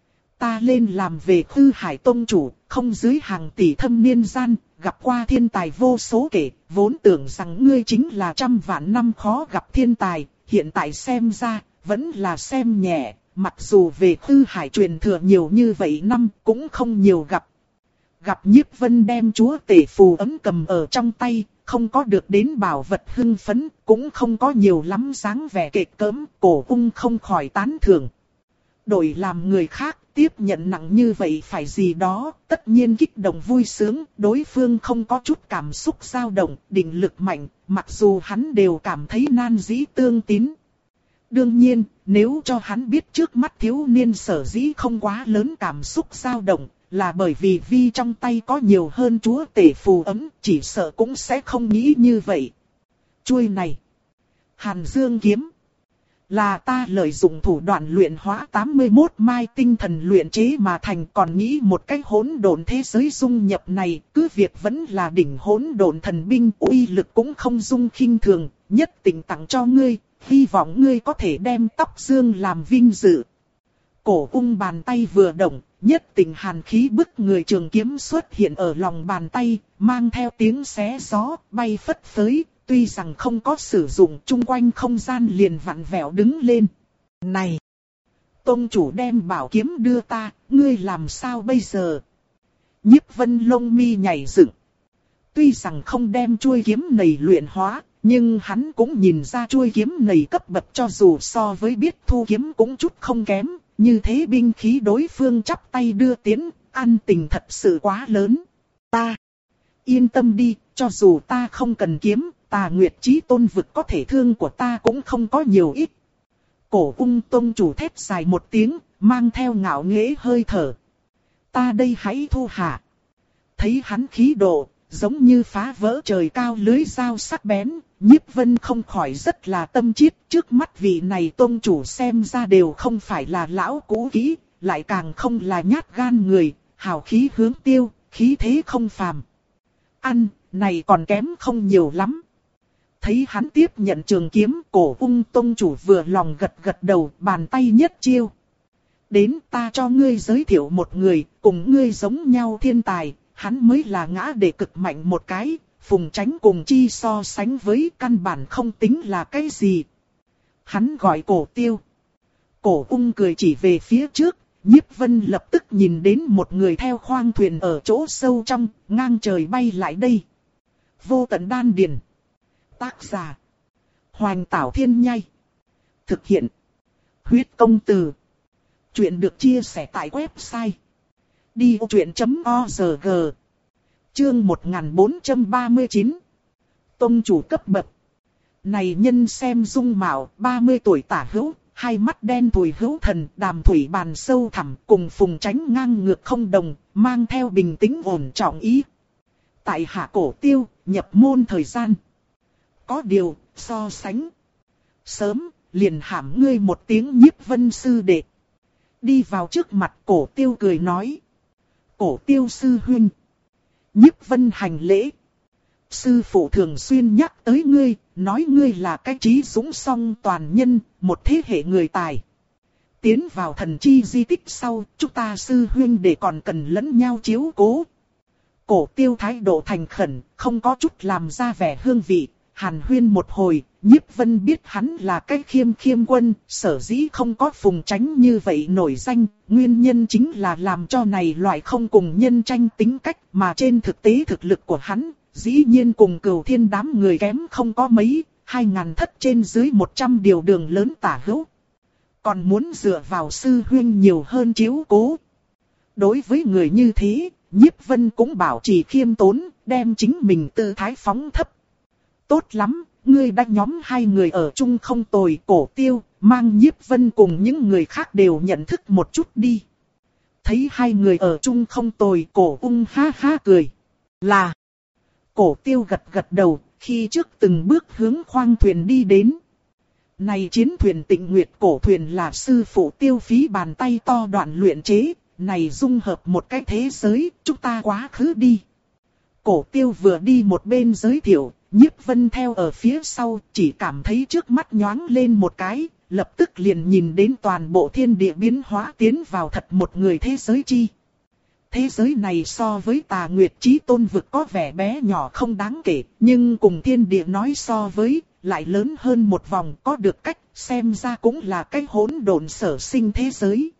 Ta lên làm về Tư Hải tông chủ, không dưới hàng tỷ thâm niên gian, gặp qua thiên tài vô số kể, vốn tưởng rằng ngươi chính là trăm vạn năm khó gặp thiên tài, hiện tại xem ra, vẫn là xem nhẹ, mặc dù về Tư Hải truyền thừa nhiều như vậy năm, cũng không nhiều gặp. Gặp Nhiếp Vân đem chúa tể phù ấm cầm ở trong tay, không có được đến bảo vật hưng phấn, cũng không có nhiều lắm dáng vẻ kịch cỡm, cổ ung không khỏi tán thưởng. Đổi làm người khác, tiếp nhận nặng như vậy phải gì đó, tất nhiên kích động vui sướng, đối phương không có chút cảm xúc dao động, định lực mạnh, mặc dù hắn đều cảm thấy nan dĩ tương tín. Đương nhiên, nếu cho hắn biết trước mắt thiếu niên sở dĩ không quá lớn cảm xúc dao động, là bởi vì vi trong tay có nhiều hơn chúa tể phù ấm, chỉ sợ cũng sẽ không nghĩ như vậy. Chuôi này, Hàn Dương kiếm, là ta lợi dụng thủ đoạn luyện hóa tám mươi mốt mai tinh thần luyện chế mà thành, còn nghĩ một cách hỗn độn thế giới dung nhập này, cứ việc vẫn là đỉnh hỗn độn thần binh, uy lực cũng không dung khinh thường, nhất định tặng cho ngươi, hy vọng ngươi có thể đem tóc dương làm vinh dự. Cổ ung bàn tay vừa động, nhất tình hàn khí bức người trường kiếm xuất hiện ở lòng bàn tay, mang theo tiếng xé gió, bay phất phới, tuy rằng không có sử dụng, chung quanh không gian liền vặn vẹo đứng lên. Này! Tông chủ đem bảo kiếm đưa ta, ngươi làm sao bây giờ? Nhiếp Vân lông mi nhảy dựng. Tuy rằng không đem chuôi kiếm này luyện hóa, nhưng hắn cũng nhìn ra chuôi kiếm này cấp bậc cho dù so với biết thu kiếm cũng chút không kém. Như thế binh khí đối phương chắp tay đưa tiến, ăn tình thật sự quá lớn. Ta yên tâm đi, cho dù ta không cần kiếm, Tà Nguyệt Chí Tôn vực có thể thương của ta cũng không có nhiều ít. Cổ ung tông chủ thét dài một tiếng, mang theo ngạo nghễ hơi thở. Ta đây hãy thu hạ. Thấy hắn khí độ, giống như phá vỡ trời cao lưới dao sắc bén, Nhiếp Vân không khỏi rất là tâm chiết, trước mắt vị này tôn chủ xem ra đều không phải là lão cũ kỹ, lại càng không là nhát gan người, hào khí hướng tiêu, khí thế không phàm. Ăn, này còn kém không nhiều lắm. Thấy hắn tiếp nhận trường kiếm, cổ ung tôn chủ vừa lòng gật gật đầu, bàn tay nhất chiêu. Đến ta cho ngươi giới thiệu một người, cùng ngươi giống nhau thiên tài, hắn mới là ngã để cực mạnh một cái. Phùng Chánh cùng chi so sánh với căn bản không tính là cái gì. Hắn gọi Cổ Tiêu. Cổ ung cười chỉ về phía trước, Nhiếp Vân lập tức nhìn đến một người theo khoang thuyền ở chỗ sâu trong, ngang trời bay lại đây. Vô tận đan điền. Tác giả: Hoành Tảo Thiên Nhai. Thực hiện: Huyết Công Từ. Chuyện được chia sẻ tại website đi vô chuyện chấm org. Chương một nghìn bốn trăm ba mươi chín. Tông chủ cấp bậc. Này nhân xem dung mạo, ba mươi tuổi tả hữu, hai mắt đen thùi hữu thần, đàm thủy bàn sâu thẳm, cùng Phùng Chánh ngang ngược không đồng, mang theo bình tĩnh ổn trọng ý. Tại hạ Cổ Tiêu, nhập môn thời gian. Có điều, so sánh. Sớm, liền hàm ngươi một tiếng Nhiếp Vân sư đệ. Đi vào trước mặt Cổ Tiêu cười nói. Cổ Tiêu sư huynh. Nhiếp Vân hành lễ. Sư phụ thường xuyên nhắc tới ngươi, nói ngươi là cái trí dũng song toàn nhân, một thế hệ người tài. Tiến vào thần chi di tích sau, chúng ta sư huynh để còn cần lẫn nhau chiếu cố. Cổ Tiêu thái độ thành khẩn, không có chút làm ra vẻ hương vị. Hàn huyên một hồi, Nhiếp Vân biết hắn là cái khiêm khiêm quân, sở dĩ không có Phùng Chánh như vậy nổi danh, nguyên nhân chính là làm cho này loại không cùng nhân tranh tính cách, mà trên thực tế thực lực của hắn, dĩ nhiên cùng Cửu Thiên đám người kém không có mấy, hai ngàn thất trên dưới một trăm điều đường lớn tả hữu. Còn muốn dựa vào sư huynh nhiều hơn chiếu cố. Đối với người như thế, Nhiếp Vân cũng bảo trì khiêm tốn, đem chính mình tư thái phóng thấp. Tốt lắm, ngươi đã nhóm hai người ở chung không tồi. Cổ Tiêu, mang Nhiếp Vân cùng những người khác đều nhận thức một chút đi. Thấy hai người ở chung không tồi, Cổ Ung ha ha cười. Là. Cổ Tiêu gật gật đầu, khi trước từng bước hướng khoang thuyền đi đến. Này chiến thuyền Tịnh Nguyệt cổ thuyền là sư phụ tiêu phí bàn tay to đoạn luyện chế, này dung hợp một cái thế giới, chúng ta quá khứ đi. Cổ Tiêu vừa đi một bên giới thiệu, Nhiếp Vân theo ở phía sau, chỉ cảm thấy trước mắt nhoáng lên một cái, lập tức liền nhìn đến toàn bộ thiên địa biến hóa tiến vào thật một người thế giới chi. Thế giới này so với Tà Nguyệt Chí Tôn vực có vẻ bé nhỏ không đáng kể, nhưng cùng thiên địa nói so với, lại lớn hơn một vòng, có được cách, xem ra cũng là cái hỗn độn sở sinh thế giới.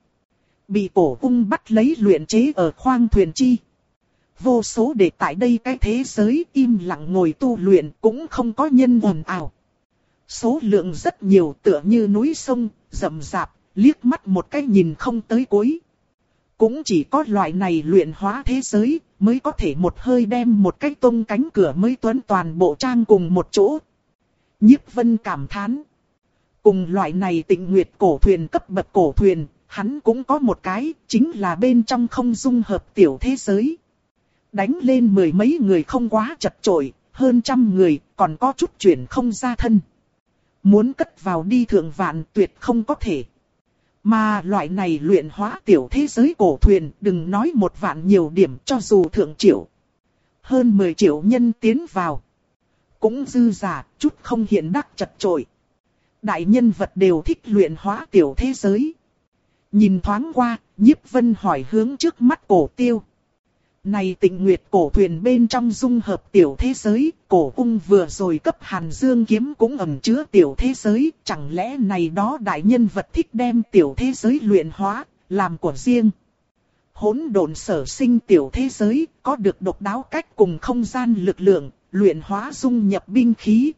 Bị Cổ Ung bắt lấy luyện chế ở khoang thuyền chi. Vô số để tại đây cái thế giới im lặng ngồi tu luyện cũng không có nhân ồn ào. Số lượng rất nhiều tựa như núi sông, rậm rạp, liếc mắt một cái nhìn không tới cuối. Cũng chỉ có loại này luyện hóa thế giới mới có thể một hơi đem một cái tung cánh cửa mới tuấn toàn bộ trang cùng một chỗ. Nhiếp Vân cảm thán. Cùng loại này Tịnh Nguyệt cổ thuyền cấp bậc cổ thuyền, hắn cũng có một cái, chính là bên trong không dung hợp tiểu thế giới. Đánh lên mười mấy người không quá chật chội, hơn trăm người, còn có chút chuyển không ra thân. Muốn cất vào đi thượng vạn tuyệt không có thể. Mà loại này luyện hóa tiểu thế giới cổ thuyền, đừng nói một vạn nhiều điểm cho dù thượng triệu. Hơn mười triệu nhân tiến vào. Cũng dư giả, chút không hiện đắc chật chội. Đại nhân vật đều thích luyện hóa tiểu thế giới. Nhìn thoáng qua, Nhiếp Vân hỏi hướng trước mắt Cổ Tiêu. Này Tịnh Nguyệt cổ thuyền bên trong dung hợp tiểu thế giới, Cổ Ung vừa rồi cấp Hàn Dương kiếm cũng ẩn chứa tiểu thế giới, chẳng lẽ này đó đại nhân vật thích đem tiểu thế giới luyện hóa, làm của riêng. Hỗn độn sở sinh tiểu thế giới, có được độc đáo cách cùng không gian lực lượng, luyện hóa dung nhập binh khí.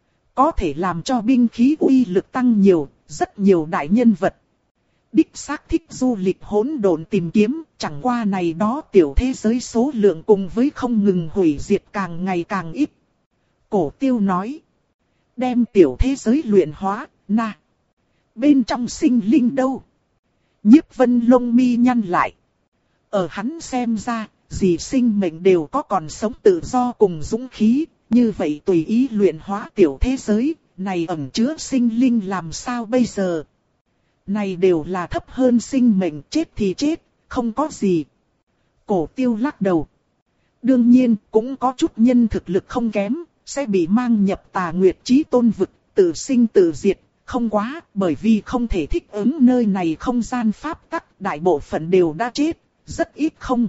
Có thể làm cho binh khí uy lực tăng nhiều, rất nhiều đại nhân vật. Đích xác thích du lịch hỗn độn tìm kiếm, chẳng qua này đó tiểu thế giới số lượng cùng với không ngừng hủy diệt càng ngày càng ít. Cổ Tiêu nói, đem tiểu thế giới luyện hóa, na. Bên trong sinh linh đâu? Nhiếp Vân lông mi nhăn lại. Ở hắn xem ra, gì sinh mệnh đều có còn sống tự do cùng dũng khí, như vậy tùy ý luyện hóa tiểu thế giới, này ẩn chứa sinh linh làm sao bây giờ? Này đều là thấp hơn sinh mệnh, chết thì chết, không có gì. Cổ Tiêu lắc đầu. Đương nhiên, cũng có chút nhân thực lực không kém, sẽ bị mang nhập Tà Nguyệt Chí Tôn vực, tự sinh tự diệt, không quá, bởi vì không thể thích ứng nơi này không gian pháp tắc, đại bộ phận đều đã chết, rất ít không.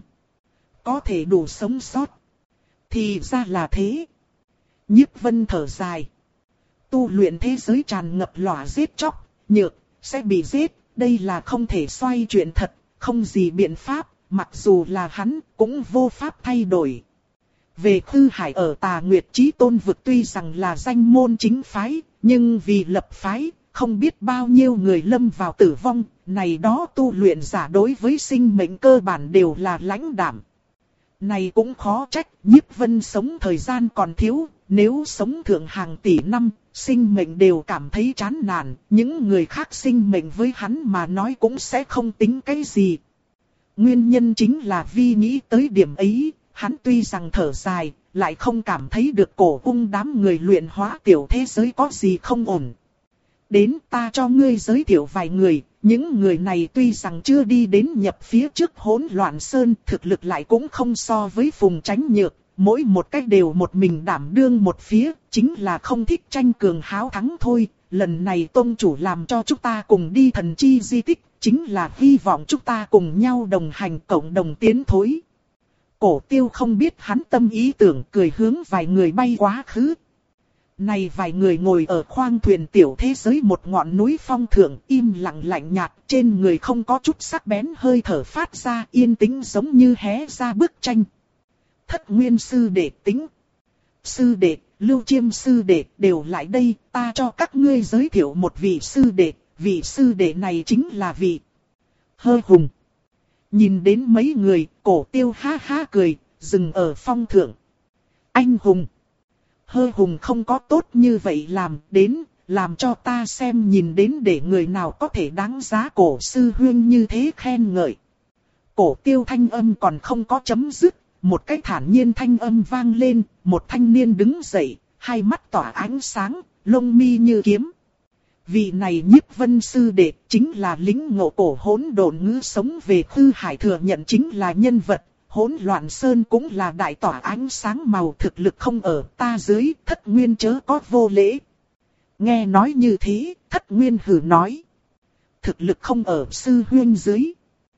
Có thể đủ sống sót. Thì ra là thế. Nhiếp Vân thở dài. Tu luyện thế giới tràn ngập lỏa giết chóc, nhược, sẽ bị giết, đây là không thể xoay chuyện thật, không gì biện pháp, mặc dù là hắn, cũng vô pháp thay đổi. Về Khư Hải ở Tà Nguyệt Chí Tôn vực tuy rằng là danh môn chính phái, nhưng vì lập phái, không biết bao nhiêu người lâm vào tử vong, này đó tu luyện giả đối với sinh mệnh cơ bản đều là lãnh đạm. Này cũng khó trách, Nhiếp Vân sống thời gian còn thiếu, nếu sống thượng hàng tỷ năm, sinh mệnh đều cảm thấy chán nản, những người khác sinh mệnh với hắn mà nói cũng sẽ không tính cái gì. Nguyên nhân chính là vì nghĩ tới điểm ấy, hắn tuy rằng thở dài, lại không cảm thấy được Cổ Ung đám người luyện hóa tiểu thế giới có gì không ổn. Đến ta cho ngươi giới thiệu vài người, những người này tuy rằng chưa đi đến nhập phía trước hỗn loạn sơn, thực lực lại cũng không so với Phùng Chánh Nhược, mỗi một cách đều một mình đảm đương một phía, chính là không thích tranh cường háo thắng thôi. Lần này tông chủ làm cho chúng ta cùng đi thần chi di tích, chính là hy vọng chúng ta cùng nhau đồng hành cộng đồng tiến thối. Cổ Tiêu không biết hắn tâm ý tưởng, cười hướng vài người bay quá khứ. Này vài người ngồi ở khoang thuyền tiểu thế giới một ngọn núi phong thượng, im lặng lạnh nhạt, trên người không có chút sắc bén hơi thở phát ra, yên tĩnh giống như hé ra bức tranh. Thất Nguyên sư đệ Tính, sư đệ, Lưu Chiêm sư đệ đều lại đây, ta cho các ngươi giới thiệu một vị sư đệ, vị sư đệ này chính là vị Hơ Hùng. Nhìn đến mấy người, Cổ Tiêu ha ha cười, dừng ở phong thượng. Anh hùng. Hơ Hùng không có tốt như vậy làm, đến, làm cho ta xem nhìn đến để người nào có thể đáng giá cổ sư huynh như thế khen ngợi. Cổ Tiêu thanh âm còn không có chấm dứt, một cái thản nhiên thanh âm vang lên, một thanh niên đứng dậy, hai mắt tỏa ánh sáng, lông mi như kiếm. Vị này Nhiếp Vân sư đệ chính là lính ngộ cổ hỗn độn ngữ sống về Tư Hải, thừa nhận chính là nhân vật. Hỗn loạn sơn cũng là đại tỏa ánh sáng màu, thực lực không ở ta dưới, Thất Nguyên chớ có vô lễ. Nghe nói như thế, Thất Nguyên hừ nói. Thực lực không ở sư huyên dưới.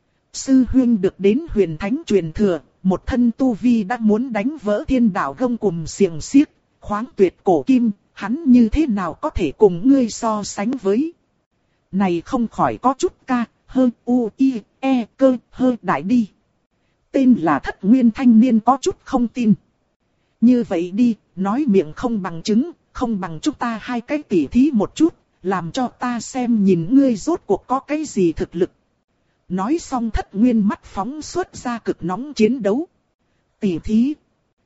Sư huyên được đến huyền thánh truyền thừa, một thân tu vi đã muốn đánh vỡ thiên đạo gông cùm xiềng xiếc, khoáng tuyệt cổ kim, hắn như thế nào có thể cùng ngươi so sánh với. Này không khỏi có chút ca, hơi u i e cơ hơi đại đi. Tên là Thất Nguyên thanh niên có chút không tin. Như vậy đi, nói miệng không bằng chứng, không bằng chúng ta hai cái tỉ thí một chút, làm cho ta xem nhìn ngươi rốt cuộc có cái gì thực lực. Nói xong Thất Nguyên mắt phóng xuất ra cực nóng chiến đấu. Tỉ thí.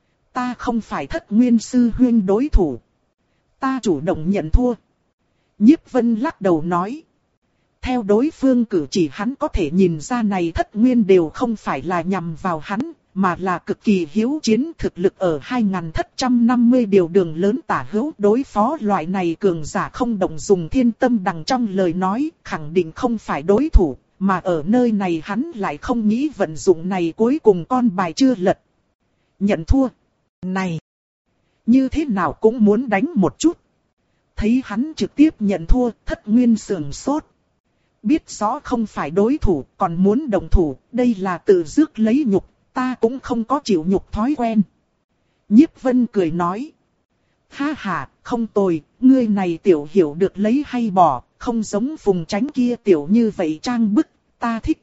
Ta không phải Thất Nguyên sư huyên đối thủ. Ta chủ động nhận thua. Nhiếp Vân lắc đầu nói. Theo đối phương cử chỉ hắn có thể nhìn ra này Thất Nguyên đều không phải là nhằm vào hắn, mà là cực kỳ hiếu chiến, thực lực ở hai nghìn thất trăm năm mươi điều đường lớn tả hữu. Đối phó loại này cường giả không động dùng thiên tâm đằng trong lời nói, khẳng định không phải đối thủ, mà ở nơi này hắn lại không nghĩ vận dụng này cuối cùng con bài chưa lật. Nhận thua. Này, như thế nào cũng muốn đánh một chút. Thấy hắn trực tiếp nhận thua, Thất Nguyên sườn sốt. Biết rõ không phải đối thủ, còn muốn đồng thủ, đây là tự rước lấy nhục, ta cũng không có chịu nhục thói quen. Nhiếp Vân cười nói. Ha ha, không tồi, ngươi này tiểu hiểu được lấy hay bỏ, không giống Phùng Chánh kia tiểu như vậy trang bức, ta thích.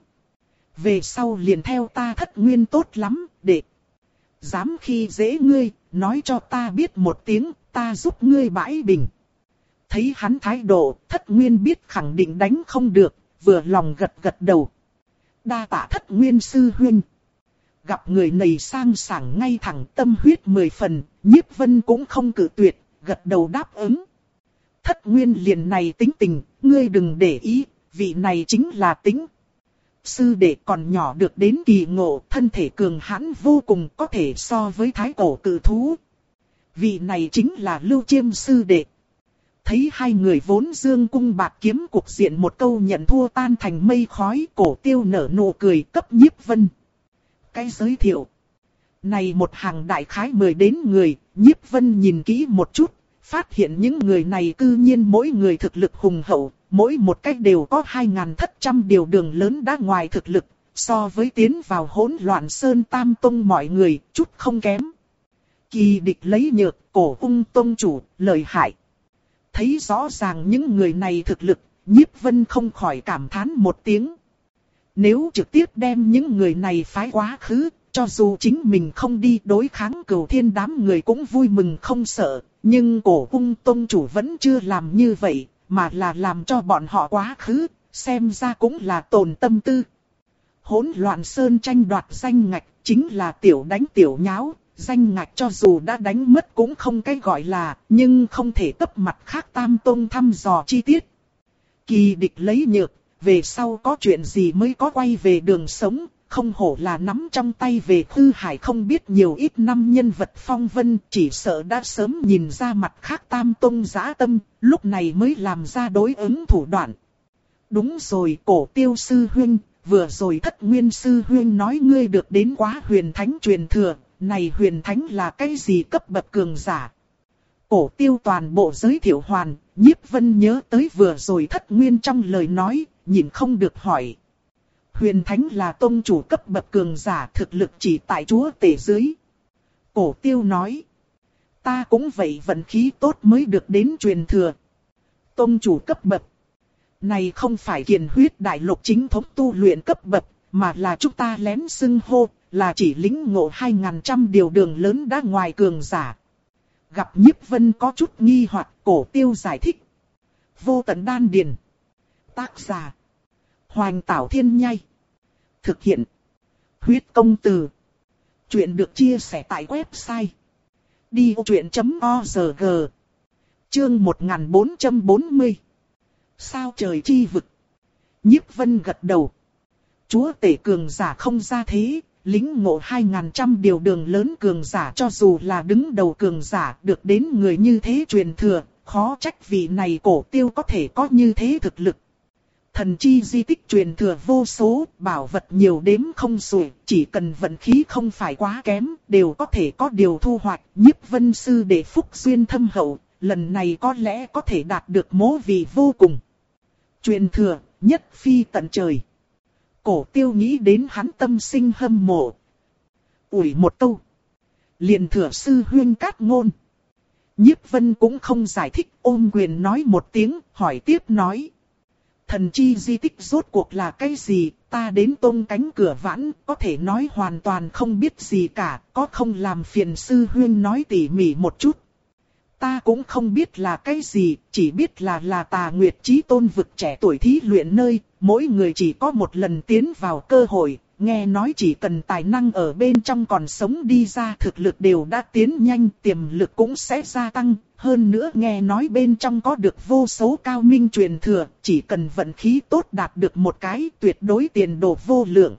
Về sau liền theo ta Thất Nguyên tốt lắm, để dám khi dễ ngươi, nói cho ta biết một tiếng, ta giúp ngươi bãi bình. Thấy hắn thái độ, Thất Nguyên biết khẳng định đánh không được, vừa lòng gật gật đầu. Đa tạ Thất Nguyên sư huynh. Gặp người này sang sảng ngay thẳng tâm huyết mười phần, Nhiếp Vân cũng không cự tuyệt, gật đầu đáp ứng. Thất Nguyên liền này tính tình, ngươi đừng để ý, vị này chính là Tính. Sư đệ còn nhỏ được đến kỳ ngộ, thân thể cường hãn vô cùng, có thể so với thái cổ cự thú. Vị này chính là Lưu Chiêm sư đệ. Thấy hai người vốn dương cung bạc kiếm cục diện một câu nhận thua tan thành mây khói, Cổ Tiêu nở nụ cười cấp Nhiếp Vân. Cái giới thiệu. Này một hàng đại khái mười đến người, Nhiếp Vân nhìn kỹ một chút, phát hiện những người này cư nhiên mỗi người thực lực hùng hậu, mỗi một cách đều có hai nghìn thất trăm điều đường lớn đã ngoài thực lực, so với tiến vào hỗn loạn sơn tam tông mọi người, chút không kém. Kỳ Địch lấy nhược, Cổ Ung tông chủ, lợi hại. Thấy rõ ràng những người này thực lực, Nhiếp Vân không khỏi cảm thán một tiếng. Nếu trực tiếp đem những người này phái quá khứ, cho dù chính mình không đi đối kháng Cửu Thiên đám người cũng vui mừng không sợ, nhưng Cổ Ung tông chủ vẫn chưa làm như vậy, mà là làm cho bọn họ quá khứ, xem ra cũng là tồn tâm tư. Hỗn loạn sơn tranh đoạt danh ngạch, chính là tiểu đánh tiểu nháo. Danh ngạch cho dù đã đánh mất cũng không cái gọi là, nhưng không thể cấp mặt khác tam tông thăm dò chi tiết. Kỳ Địch lấy nhược, về sau có chuyện gì mới có quay về đường sống, không hổ là nắm trong tay về Khư Hải không biết nhiều ít năm nhân vật phong vân, chỉ sợ đã sớm nhìn ra mặt khác Tam Tông dã tâm, lúc này mới làm ra đối ứng thủ đoạn. Đúng rồi, Cổ Tiêu sư huynh, vừa rồi Thất Nguyên sư huynh nói ngươi được đến quá huyền thánh truyền thừa, này huyền thánh là cái gì cấp bậc cường giả? Cổ Tiêu toàn bộ giới thiệu hoàn, Nhiếp Vân nhớ tới vừa rồi Thất Nguyên trong lời nói, nhìn không được hỏi. Huyền thánh là tông chủ cấp bậc cường giả, thực lực chỉ tại chúa tể dưới. Cổ Tiêu nói, ta cũng vậy, vận khí tốt mới được đến truyền thừa. Tông chủ cấp bậc này không phải Kiền Huyết Đại Lục chính thống tu luyện cấp bậc, mà là chúng ta lén xưng hô, là chỉ lĩnh ngộ hai ngàn trăm điều đường lớn đã ngoài cường giả. Gặp Nhiếp Vân có chút nghi hoặc, Cổ Tiêu giải thích. Vô tận đan điền. Tác giả Hoành Tảo Thiên Nhai. Thực hiện Huyết Công Từ. Chuyện được chia sẻ tại website đi ô truyện chấm org. Chương một nghìn bốn trăm bốn mươi. Sao trời chi vực. Nhiếp Vân gật đầu. Chúa tể cường giả không ra thế, lĩnh ngộ hai ngàn trăm điều đường lớn cường giả cho dù là đứng đầu cường giả được đến người như thế truyền thừa, khó trách vị này Cổ Tiêu có thể có như thế thực lực. Thần chi di tích truyền thừa vô số, bảo vật nhiều đếm không xuể, chỉ cần vận khí không phải quá kém, đều có thể có điều thu hoạch. Nhiếp Vân sư đệ phúc duyên thâm hậu, lần này có lẽ có thể đạt được mố vị vô cùng. Truyền thừa, nhất phi tận trời. Cổ Tiêu nghĩ đến hắn tâm sinh hâm mộ. Ủi một câu. Liền thừa sư huyên cát ngôn. Nhiếp Vân cũng không giải thích, ôm quyền nói một tiếng, hỏi tiếp nói. Thần chi di tích rốt cuộc là cái gì, ta đến Tôn cánh cửa vãn, có thể nói hoàn toàn không biết gì cả, có không làm phiền sư huyên nói tỉ mỉ một chút. Ta cũng không biết là cái gì, chỉ biết là là Tà Nguyệt Chí Tôn vực trẻ tuổi thí luyện nơi, mỗi người chỉ có một lần tiến vào cơ hội, nghe nói chỉ cần tài năng ở bên trong còn sống đi ra thực lực đều đã tiến nhanh, tiềm lực cũng sẽ gia tăng, hơn nữa nghe nói bên trong có được vô số cao minh truyền thừa, chỉ cần vận khí tốt đạt được một cái tuyệt đối tiền đồ vô lượng.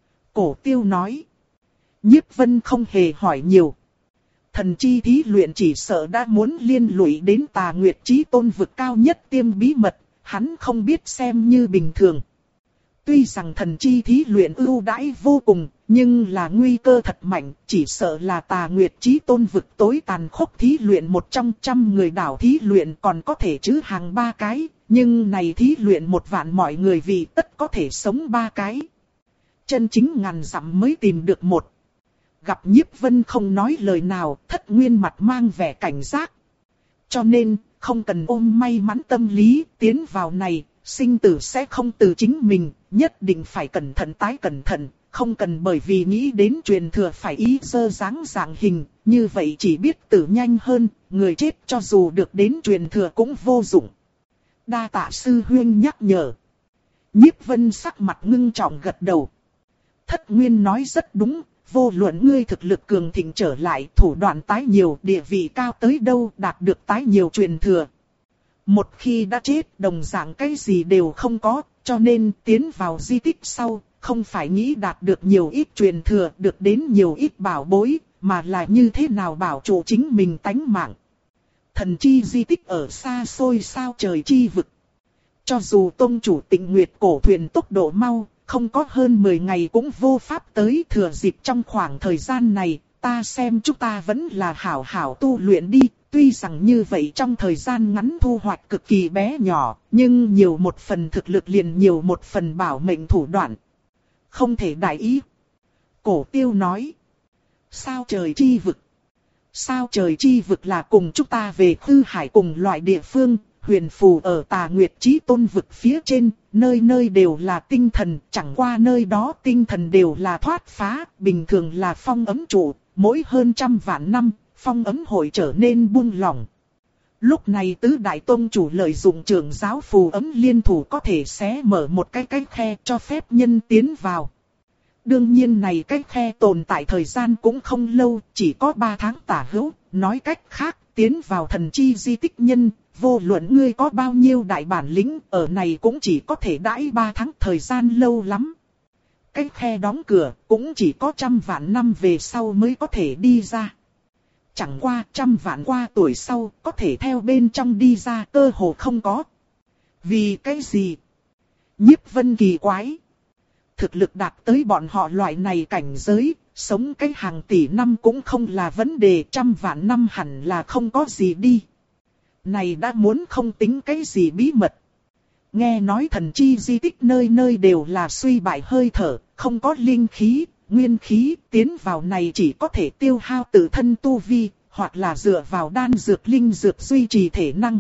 Cổ Tiêu nói. Nhiếp Vân không hề hỏi nhiều. Thần chi thí luyện chỉ sợ đã muốn liên lụy đến Tà Nguyệt Chí Tôn vực cao nhất tiêm bí mật, hắn không biết xem như bình thường. Tuy rằng thần chi thí luyện ưu đãi vô cùng, nhưng là nguy cơ thật mạnh, chỉ sợ là Tà Nguyệt Chí Tôn vực tối tàn khốc thí luyện một trong trăm người đảo thí luyện còn có thể chứ hàng ba cái, nhưng này thí luyện một vạn mọi người vì tất có thể sống ba cái. Chân chính ngàn dặm mới tìm được một. Gặp Nhiếp Vân không nói lời nào, Thất Nguyên mặt mang vẻ cảnh giác. Cho nên, không cần ôm may mắn tâm lý, tiến vào này, sinh tử sẽ không từ chính mình, nhất định phải cẩn thận tái cẩn thận, không cần bởi vì nghĩ đến truyền thừa phải ý sơ dáng dạng hình, như vậy chỉ biết tử nhanh hơn, người chết cho dù được đến truyền thừa cũng vô dụng. Đa tạ sư huyên nhắc nhở. Nhiếp Vân sắc mặt ngưng trọng gật đầu. Thất Nguyên nói rất đúng. Vô luận ngươi thực lực cường thịnh trở lại, thủ đoạn tái nhiều, địa vị cao tới đâu, đạt được tái nhiều truyền thừa. Một khi đã chết, đồng dạng cái gì đều không có, cho nên tiến vào di tích sau, không phải nghĩ đạt được nhiều ít truyền thừa, được đến nhiều ít bảo bối, mà là như thế nào bảo trụ chính mình tánh mạng. Thần chi di tích ở xa xôi sao trời chi vực. Cho dù tông chủ Tịnh Nguyệt cổ thuyền tốc độ mau, không có hơn mười ngày cũng vô pháp tới, thừa dịp trong khoảng thời gian này, ta xem chúng ta vẫn là hảo hảo tu luyện đi, tuy rằng như vậy trong thời gian ngắn thu hoạch cực kỳ bé nhỏ, nhưng nhiều một phần thực lực liền nhiều một phần bảo mệnh thủ đoạn. Không thể đại ý. Cổ Tiêu nói. Sao trời chi vực? Sao trời chi vực là cùng chúng ta về Khư Hải cùng loại địa phương. Huyền phù ở Tà Nguyệt Chí Tôn vực phía trên, nơi nơi đều là tinh thần, chẳng qua nơi đó tinh thần đều là thoát phá, bình thường là phong ấm trụ, mỗi hơn trăm vạn năm, phong ấm hội trở nên buông lỏng. Lúc này tứ đại tôn chủ lợi dụng trưởng giáo phù ấm liên thủ có thể xé mở một cái cái khe cho phép nhân tiến vào. Đương nhiên này cái khe tồn tại thời gian cũng không lâu, chỉ có ba tháng tả hữu, nói cách khác, tiến vào thần chi di tích nhân. Vô luận ngươi có bao nhiêu đại bản lĩnh, ở này cũng chỉ có thể đãi ba tháng, thời gian lâu lắm. cái khe đóng cửa cũng chỉ có trăm vạn năm về sau mới có thể đi ra. Chẳng qua trăm vạn qua tuổi sau có thể theo bên trong đi ra cơ hồ không có. Vì cái gì? Nhiếp Vân kỳ quái. Thực lực đạt tới bọn họ loại này cảnh giới, sống cái hàng tỷ năm cũng không là vấn đề, trăm vạn năm hẳn là không có gì đi. Này đã muốn không tính cái gì bí mật. Nghe nói thần chi di tích nơi nơi đều là suy bại hơi thở, không có linh khí, nguyên khí, tiến vào này chỉ có thể tiêu hao tự thân tu vi, hoặc là dựa vào đan dược linh dược duy trì thể năng.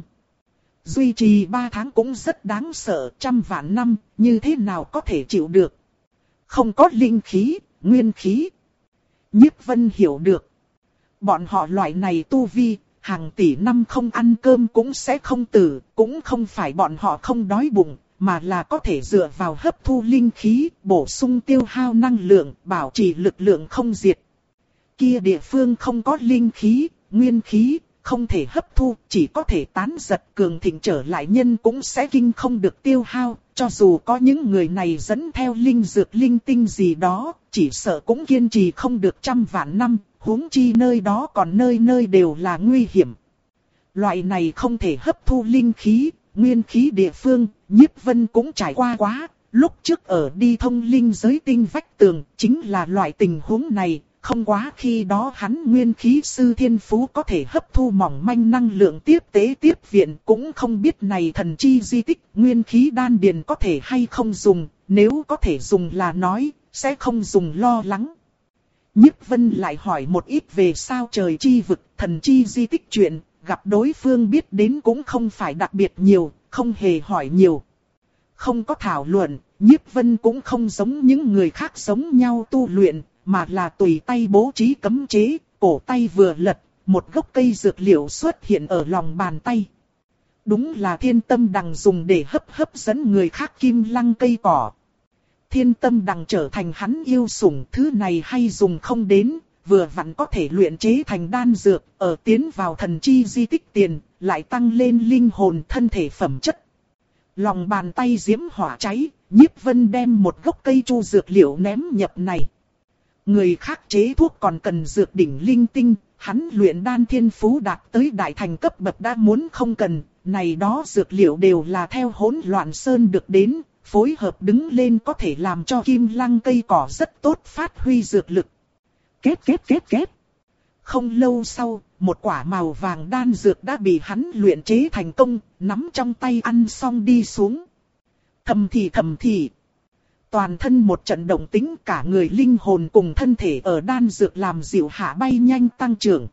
Duy trì ba tháng cũng rất đáng sợ, trăm vạn năm, như thế nào có thể chịu được. Không có linh khí, nguyên khí. Nhiếp Vân hiểu được. Bọn họ loại này tu vi, hàng tỷ năm không ăn cơm cũng sẽ không tử, cũng không phải bọn họ không đói bụng, mà là có thể dựa vào hấp thu linh khí, bổ sung tiêu hao năng lượng, bảo trì lực lượng không diệt. Kia địa phương không có linh khí, nguyên khí, không thể hấp thu, chỉ có thể tán giật, cường thịnh trở lại nhân cũng sẽ kinh không được tiêu hao, cho dù có những người này dẫn theo linh dược linh tinh gì đó, chỉ sợ cũng kiên trì không được trăm vạn năm, huống chi nơi đó còn nơi nơi đều là nguy hiểm. Loại này không thể hấp thu linh khí, nguyên khí địa phương, Nhiếp Vân cũng trải qua quá, lúc trước ở đi thông linh giới tinh vách tường, chính là loại tình huống này. Không quá khi đó hắn nguyên khí sư thiên phú có thể hấp thu mỏng manh năng lượng tiếp tế tiếp viện, cũng không biết này thần chi di tích nguyên khí đan điền có thể hay không dùng, nếu có thể dùng là nói, sẽ không dùng lo lắng. Nhiếp Vân lại hỏi một ít về sao trời chi vực, thần chi di tích chuyện, gặp đối phương biết đến cũng không phải đặc biệt nhiều, không hề hỏi nhiều. Không có thảo luận, Nhiếp Vân cũng không giống những người khác giống nhau tu luyện, mà là tùy tay bố trí cấm chế, cổ tay vừa lật, một gốc cây dược liệu xuất hiện ở lòng bàn tay. Đúng là thiên tâm đằng dùng để hấp hấp dẫn người khác kim lăng cây cỏ. Thiên tâm đằng trở thành hắn yêu sủng, thứ này hay dùng không đến, vừa vặn có thể luyện chế thành đan dược, ở tiến vào thần chi di tích tiền, lại tăng lên linh hồn thân thể phẩm chất. Lòng bàn tay diễm hỏa cháy, Nhiếp Vân đem một gốc cây chu dược liệu ném nhập này. Người khác chế thuốc còn cần dược đỉnh linh tinh, hắn luyện đan thiên phú đạt tới đại thành cấp bậc đã muốn không cần, này đó dược liệu đều là theo hỗn loạn sơn được đến, phối hợp đứng lên có thể làm cho kim lăng cây cỏ rất tốt phát huy dược lực. Kết kết kết kết. Không lâu sau, một quả màu vàng đan dược đã bị hắn luyện chế thành công, nắm trong tay ăn xong đi xuống. Thầm thì thầm thì. Toàn thân một trận động tĩnh, cả người linh hồn cùng thân thể ở đan dược làm dịu hạ bay nhanh tăng trưởng.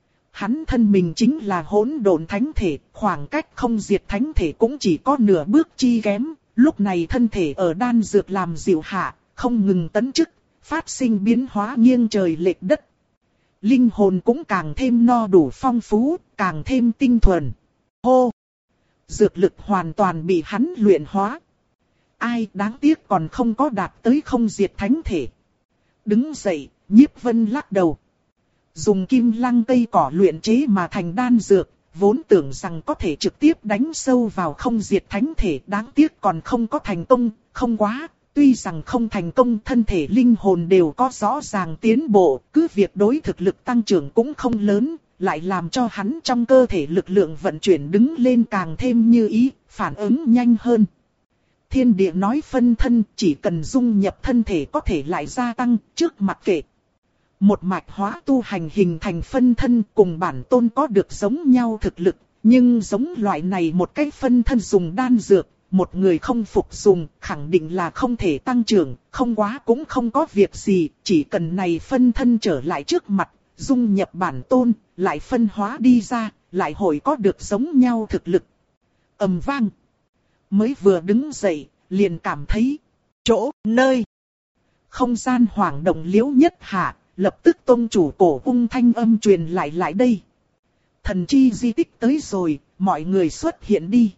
Hắn thân mình chính là hỗn độn thánh thể, khoảng cách không diệt thánh thể cũng chỉ có nửa bước chi kém. Lúc này thân thể ở đan dược làm dịu hạ, không ngừng tấn chức, phát sinh biến hóa nghiêng trời lệch đất. Linh hồn cũng càng thêm no đủ phong phú, càng thêm tinh thuần. Hô! Dược lực hoàn toàn bị hắn luyện hóa. Ai đáng tiếc còn không có đạt tới không diệt thánh thể. Đứng dậy, Nhiếp Vân lắc đầu. Dùng kim lăng cây cỏ luyện chế mà thành đan dược, vốn tưởng rằng có thể trực tiếp đánh sâu vào không diệt thánh thể, đáng tiếc còn không có thành công, không quá. Tuy rằng không thành công, thân thể linh hồn đều có rõ ràng tiến bộ, cứ việc đối thực lực tăng trưởng cũng không lớn, lại làm cho hắn trong cơ thể lực lượng vận chuyển đứng lên càng thêm như ý, phản ứng nhanh hơn. Thiên địa nói phân thân, chỉ cần dung nhập thân thể có thể lại gia tăng, trước mặc kệ. Một mạch hóa tu hành hình thành phân thân cùng bản tôn có được giống nhau thực lực, nhưng giống loại này một cái phân thân dùng đan dược, một người không phục dùng, khẳng định là không thể tăng trưởng, không quá cũng không có việc gì, chỉ cần này phân thân trở lại trước mặt, dung nhập bản tôn, lại phân hóa đi ra, lại hội có được giống nhau thực lực. Ầm vang. Mới vừa đứng dậy, liền cảm thấy chỗ, nơi. Không gian hoảng động liễu nhất hạ, lập tức tông chủ cổ ung thanh âm truyền lại lại đây. Thần chi di tích tới rồi, mọi người xuất hiện đi.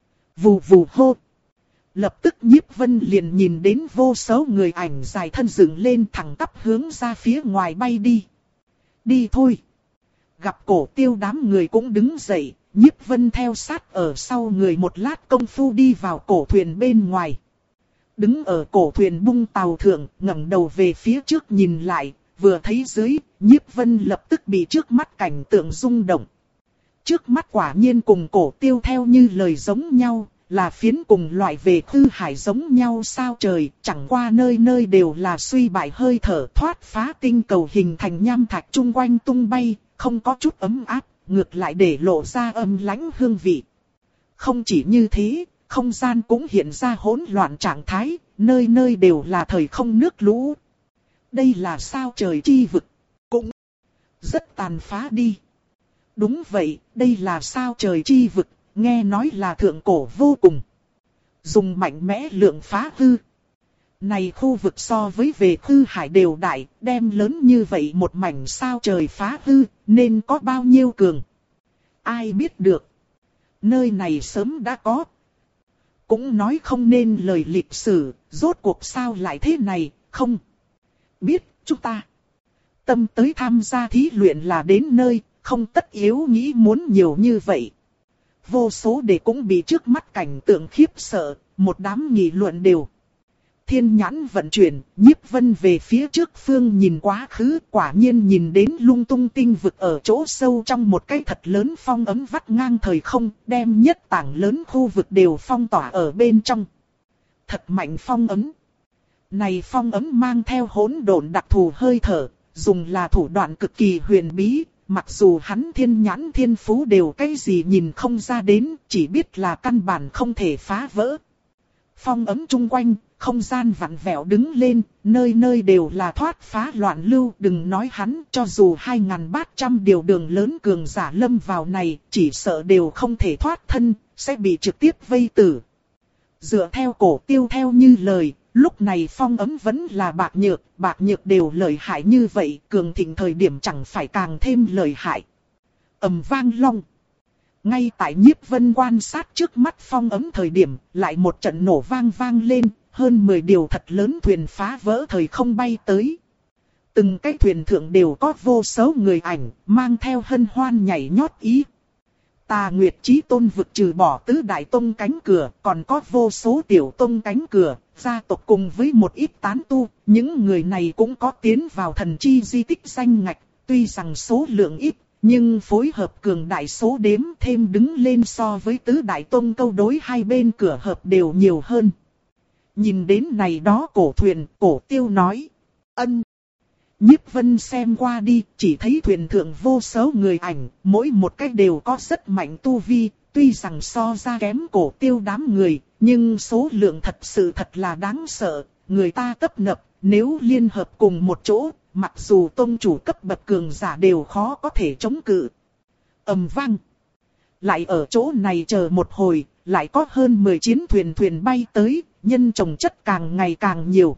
Vù vù hô. Lập tức Nhiếp Vân liền nhìn đến vô số người ảnh dài thân dựng lên thẳng tắp hướng ra phía ngoài bay đi. Đi thôi. Gặp cổ tiêu đám người cũng đứng dậy, Nhiếp Vân theo sát ở sau người một lát công phu đi vào cổ thuyền bên ngoài. Đứng ở cổ thuyền bung tàu thượng, ngẩng đầu về phía trước nhìn lại, vừa thấy dưới, Nhiếp Vân lập tức bị trước mắt cảnh tượng rung động. Trước mắt quả nhiên cùng Cổ Tiêu theo như lời giống nhau, là phiến cùng loại về Tư Hải giống nhau sao trời, chẳng qua nơi nơi đều là suy bại hơi thở thoát phá tinh cầu hình thành nham thạch chung quanh tung bay, không có chút ấm áp, ngược lại để lộ ra âm lãnh hương vị. Không chỉ như thế, không gian cũng hiện ra hỗn loạn trạng thái, nơi nơi đều là thời không nước lũ. Đây là sao trời chi vực, cũng rất tàn phá đi. Đúng vậy, đây là sao trời chi vực, nghe nói là thượng cổ vô cùng. Dùng mạnh mẽ lượng phá hư. Này khu vực so với về Tư Hải đều đại, đem lớn như vậy một mảnh sao trời phá hư, nên có bao nhiêu cường. Ai biết được. Nơi này sớm đã có. Cũng nói không nên lời lịch sử, rốt cuộc sao lại thế này, không. Biết, chúng ta tâm tới tham gia thí luyện là đến nơi, không tất yếu nghĩ muốn nhiều như vậy. Vô số đệ cũng bị trước mắt cảnh tượng khiếp sợ, một đám nghị luận đều. Thiên nhãn vận chuyển, Nhiếp Vân về phía trước phương nhìn quá khứ, quả nhiên nhìn đến lung tung tinh vực ở chỗ sâu trong một cái thật lớn phong ấm vắt ngang thời không, đem nhất tảng lớn khu vực đều phong tỏa ở bên trong. Thật mạnh phong ấm. Này phong ấm mang theo hỗn độn đặc thù hơi thở, dùng là thủ đoạn cực kỳ huyền bí, mặc dù hắn thiên nhãn thiên phú đều cái gì nhìn không ra đến, chỉ biết là căn bản không thể phá vỡ. Phong ấm chung quanh, không gian vặn vẹo đứng lên, nơi nơi đều là thoát phá loạn lưu, đừng nói hắn, cho dù hai nghìn ba trăm điều đường lớn cường giả lâm vào này, chỉ sợ đều không thể thoát thân, sẽ bị trực tiếp vây tử. Dựa theo Cổ Tiêu theo như lời, lúc này phong ấm vẫn là bạc nhược, bạc nhược đều lợi hại như vậy, cường thịnh thời điểm chẳng phải càng thêm lợi hại. Ầm vang long. Ngay tại Nhiếp Vân quan sát trước mắt phong ấm thời điểm, lại một trận nổ vang vang lên, hơn mười điều thật lớn thuyền phá vỡ thời không bay tới. Từng cái thuyền thượng đều có vô số người ảnh, mang theo hân hoan nhảy nhót ý. Tà Nguyệt Chí Tôn vực trừ bỏ tứ đại tông cánh cửa, còn có vô số tiểu tông cánh cửa, gia tộc cùng với một ít tán tu, những người này cũng có tiến vào thần chi di tích danh ngạch, tuy rằng số lượng ít, nhưng phối hợp cường đại số đếm thêm đứng lên so với tứ đại tông câu đối hai bên cửa hợp đều nhiều hơn. Nhìn đến này đó cổ thuyền, Cổ Tiêu nói, ân. Nhiếp Vân xem qua đi, chỉ thấy thuyền thượng vô số người ảnh, mỗi một cách đều có rất mạnh tu vi, tuy rằng so ra kém Cổ Tiêu đám người, nhưng số lượng thật sự thật là đáng sợ, người ta tấp nập, nếu liên hợp cùng một chỗ, mặc dù tông chủ cấp bậc cường giả đều khó có thể chống cự. Ầm vang. Lại ở chỗ này chờ một hồi, lại có hơn mười chiến thuyền thuyền bay tới, nhân chồng chất càng ngày càng nhiều.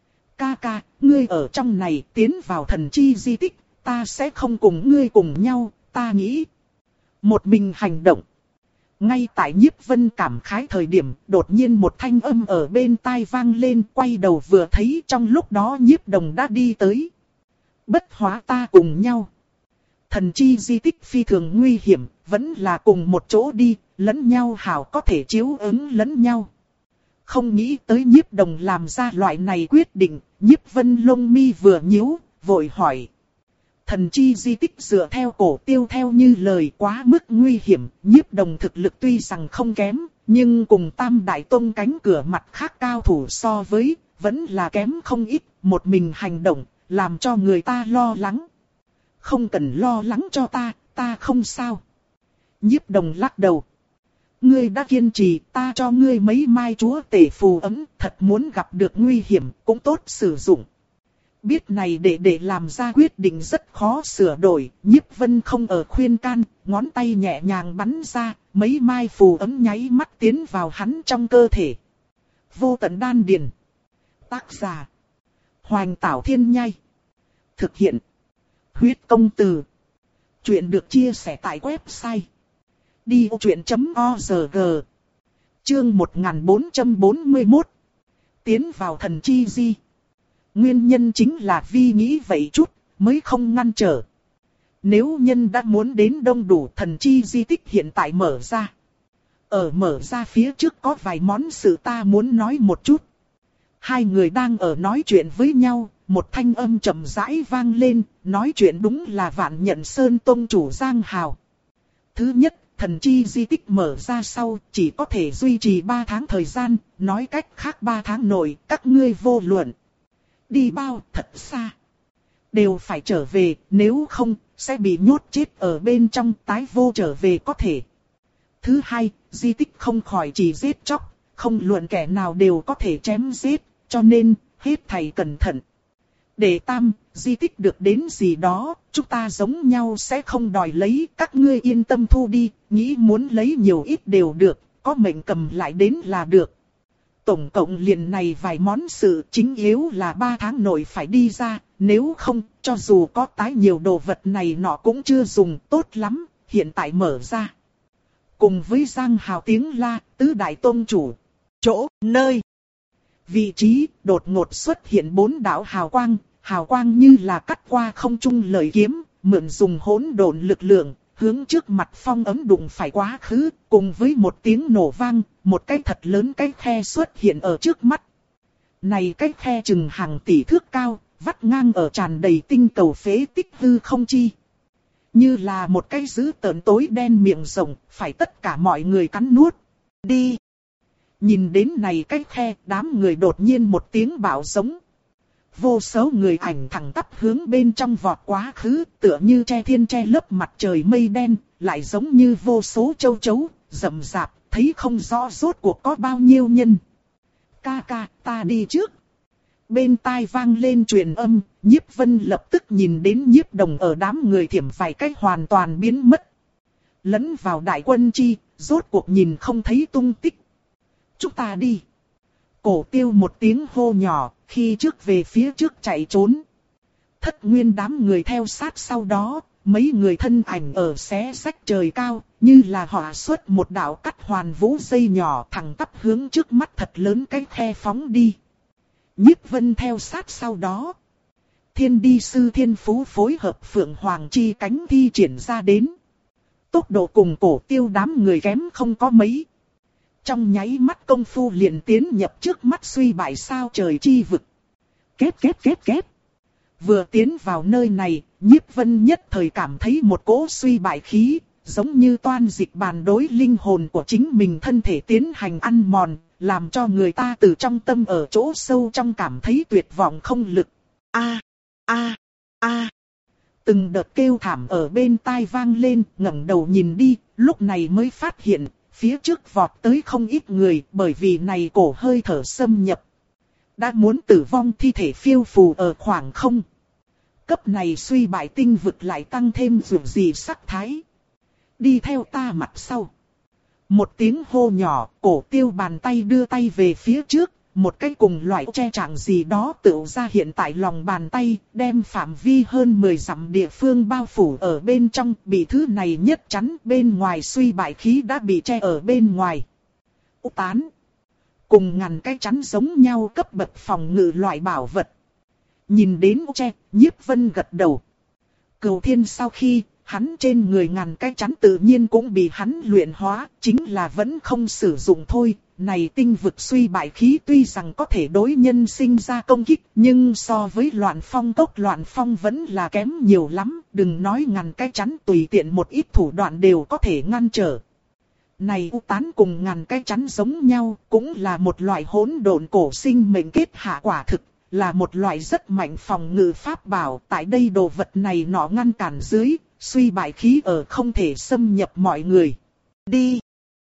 Ca ca, ngươi ở trong này tiến vào thần chi di tích, ta sẽ không cùng ngươi cùng nhau, ta nghĩ. Một mình hành động. Ngay tại Nhiếp Vân cảm khái thời điểm, đột nhiên một thanh âm ở bên tai vang lên, quay đầu vừa thấy trong lúc đó Nhiếp Đồng đã đi tới. Bất hóa ta cùng nhau. Thần chi di tích phi thường nguy hiểm, vẫn là cùng một chỗ đi, lẫn nhau hảo có thể chiếu ứng lẫn nhau. Không nghĩ tới Nhiếp Đồng làm ra loại này quyết định, Nhiếp Vân lông mi vừa nhíu, vội hỏi. Thần chi di tích dựa theo Cổ Tiêu theo như lời quá mức nguy hiểm, Nhiếp Đồng thực lực tuy rằng không kém, nhưng cùng Tam Đại Tông cánh cửa mặt khác cao thủ so với, vẫn là kém không ít, một mình hành động, làm cho người ta lo lắng. Không cần lo lắng cho ta, ta không sao. Nhiếp Đồng lắc đầu. Ngươi đã kiên trì, ta cho ngươi mấy mai chúa tể phù ấm, thật muốn gặp được nguy hiểm, cũng tốt sử dụng. Biết này để để làm ra quyết định rất khó sửa đổi, Nhiếp Vân không ở khuyên can, ngón tay nhẹ nhàng bắn ra, mấy mai phù ấm nháy mắt tiến vào hắn trong cơ thể. Vô tận đan điền. Tác giả. Hoành Tảo Thiên Nhai. Thực hiện. Huyết Công Từ. Chuyện được chia sẻ tại website đi ô chuyện chấm org. Chương một nghìn bốn trăm bốn mươi mốt. Tiến vào thần chi di. Nguyên nhân chính là vì nghĩ vậy chút, mới không ngăn trở. Nếu nhân đã muốn đến đông đủ thần chi di tích hiện tại mở ra. Ở mở ra phía trước có vài món sự ta muốn nói một chút. Hai người đang ở nói chuyện với nhau, một thanh âm chậm rãi vang lên, nói chuyện đúng là Vạn Nhận Sơn tông chủ Giang Hào. Thứ nhất, thần chi di tích mở ra sau, chỉ có thể duy trì ba tháng thời gian, nói cách khác ba tháng nội, các ngươi vô luận. Đi bao thật xa. Đều phải trở về, nếu không, sẽ bị nhốt chết ở bên trong, tái vô trở về có thể. Thứ hai, di tích không khỏi chỉ giết chóc, không luận kẻ nào đều có thể chém giết, cho nên, hết thảy cẩn thận. Đệ tam, di tích được đến gì đó, chúng ta giống nhau sẽ không đòi lấy, các ngươi yên tâm thu đi, nghĩ muốn lấy nhiều ít đều được, có mệnh cầm lại đến là được. Tổng cộng liền này vài món sự chính yếu là ba tháng nội phải đi ra, nếu không, cho dù có tái nhiều đồ vật này nọ cũng chưa dùng tốt lắm, hiện tại mở ra. Cùng với Giang Hào tiếng la, tứ đại tôn chủ, chỗ, nơi. Vị trí, đột ngột xuất hiện bốn đạo hào quang, hào quang như là cắt qua không trung lợi kiếm, mượn dùng hỗn độn lực lượng, hướng trước mặt phong ấm đụng phải quá khứ, cùng với một tiếng nổ vang, một cái thật lớn cái khe xuất hiện ở trước mắt. Này cái khe chừng hàng tỷ thước cao, vắt ngang ở tràn đầy tinh cầu phế tích hư không chi. Như là một cái dữ tợn tối đen miệng rộng, phải tất cả mọi người cắn nuốt. Đi! Nhìn đến này cái khe, đám người đột nhiên một tiếng bạo giống. Vô số người ảnh thẳng tắp hướng bên trong vọt quá khứ, tựa như che thiên che lớp mặt trời mây đen, lại giống như vô số châu chấu, rậm rạp, thấy không rõ rốt cuộc có bao nhiêu nhân. Ca ca, ta đi trước. Bên tai vang lên truyền âm, Nhiếp Vân lập tức nhìn đến Nhiếp Đồng ở đám người thiểm vài cách hoàn toàn biến mất. Lẫn vào đại quân chi, rốt cuộc nhìn không thấy tung tích. Chúng ta đi. Cổ Tiêu một tiếng hô nhỏ, khi trước về phía trước chạy trốn. Thất Nguyên đám người theo sát sau đó, mấy người thân ảnh ở xé rách trời cao, như là họa xuất một đạo cắt hoàn vũ dây nhỏ thẳng tắp hướng trước mắt thật lớn cái khe phóng đi. Nhiếp Vân theo sát sau đó. Thiên đi sư thiên phú phối hợp Phượng Hoàng chi cánh thi triển ra đến. Tốc độ cùng Cổ Tiêu đám người kém không có mấy. Trong nháy mắt công phu liền tiến nhập trước mắt suy bại sao trời chi vực. Kết kết kết kết. Vừa tiến vào nơi này, Nhiếp Vân nhất thời cảm thấy một cỗ suy bại khí, giống như toan dịch bàn đối linh hồn của chính mình thân thể tiến hành ăn mòn, làm cho người ta từ trong tâm ở chỗ sâu trong cảm thấy tuyệt vọng không lực. A, a, a. Từng đợt kêu thảm ở bên tai vang lên, ngẩng đầu nhìn đi, lúc này mới phát hiện, phía trước vọt tới không ít người, bởi vì này cổ hơi thở xâm nhập. Đã muốn tử vong thi thể phiêu phù ở khoảng không. Cấp này suy bại tinh vực lại tăng thêm dù gì sắc thái. Đi theo ta mặt sau. Một tiếng hô nhỏ, Cổ Tiêu bàn tay đưa tay về phía trước, một cái cùng loại che trạng gì đó tựu ra hiện tại lòng bàn tay, đem phạm vi hơn mười dặm địa phương bao phủ ở bên trong, bị thứ này nhất chắn, bên ngoài suy bại khí đã bị che ở bên ngoài. U tán. Cùng ngàn cái chắn giống nhau cấp bậc phòng ngự loại bảo vật. Nhìn đến u che, Nhiếp Vân gật đầu. Cửu Thiên sau khi, hắn trên người ngàn cái chắn tự nhiên cũng bị hắn luyện hóa, chính là vẫn không sử dụng thôi. Này tinh vực suy bại khí tuy rằng có thể đối nhân sinh ra công kích, nhưng so với loạn phong cốc loạn phong vẫn là kém nhiều lắm, đừng nói ngàn cái chắn tùy tiện một ít thủ đoạn đều có thể ngăn trở. Này u tán cùng ngàn cái chắn giống nhau, cũng là một loại hỗn độn cổ sinh mệnh kết hạ quả thực, là một loại rất mạnh phòng ngự pháp bảo, tại đây đồ vật này nọ ngăn cản dưới, suy bại khí ở không thể xâm nhập mọi người. Đi!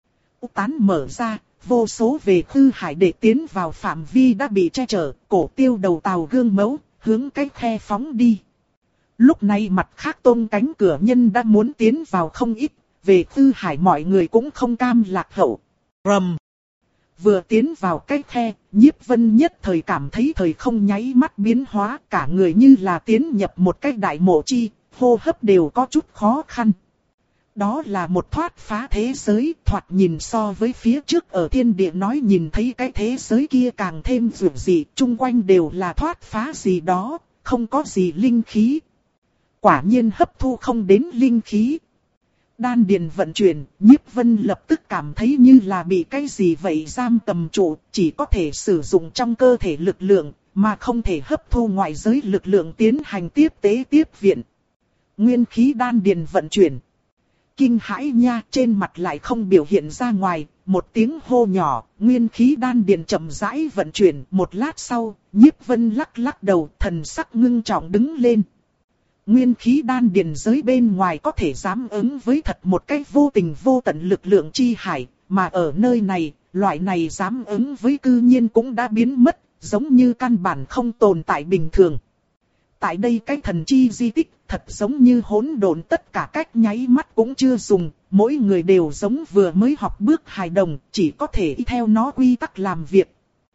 U tán mở ra. Vô số về Khư Hải để tiến vào phạm vi đã bị che chở, Cổ Tiêu đầu tàu gương mẫu, hướng cái khe phóng đi. Lúc này mặt khác tôn cánh cửa nhân đã muốn tiến vào không ít, về Khư Hải mọi người cũng không cam lạc hậu. Rầm! Vừa tiến vào cái khe, Nhiếp Vân nhất thời cảm thấy thời không nháy mắt biến hóa, cả người như là tiến nhập một cái đại mộ chi, hô hấp đều có chút khó khăn. Đó là một thoát phá thế giới, thoạt nhìn so với phía trước ở thiên địa nói nhìn thấy cái thế giới kia càng thêm dữ dị, chung quanh đều là thoát phá gì đó, không có gì linh khí. Quả nhiên hấp thu không đến linh khí. Đan điền vận chuyển, Nhiếp Vân lập tức cảm thấy như là bị cái gì vậy giam cầm trụ, chỉ có thể sử dụng trong cơ thể lực lượng, mà không thể hấp thu ngoại giới lực lượng tiến hành tiếp tế tiếp viện. Nguyên khí đan điền vận chuyển. Kinh hãi nha, trên mặt lại không biểu hiện ra ngoài, một tiếng hô nhỏ, nguyên khí đan điền chậm rãi vận chuyển, một lát sau, Nhiếp Vân lắc lắc đầu, thần sắc ngưng trọng đứng lên. Nguyên khí đan điền giới bên ngoài có thể dám ứng với thật một cách vô tình vô tận lực lượng chi hải, mà ở nơi này, loại này dám ứng với cư nhiên cũng đã biến mất, giống như căn bản không tồn tại bình thường. Tại đây cái thần chi di tích, thật giống như hỗn độn, tất cả cách nháy mắt cũng chưa dùng, mỗi người đều giống vừa mới học bước hài đồng, chỉ có thể y theo nó quy tắc làm việc.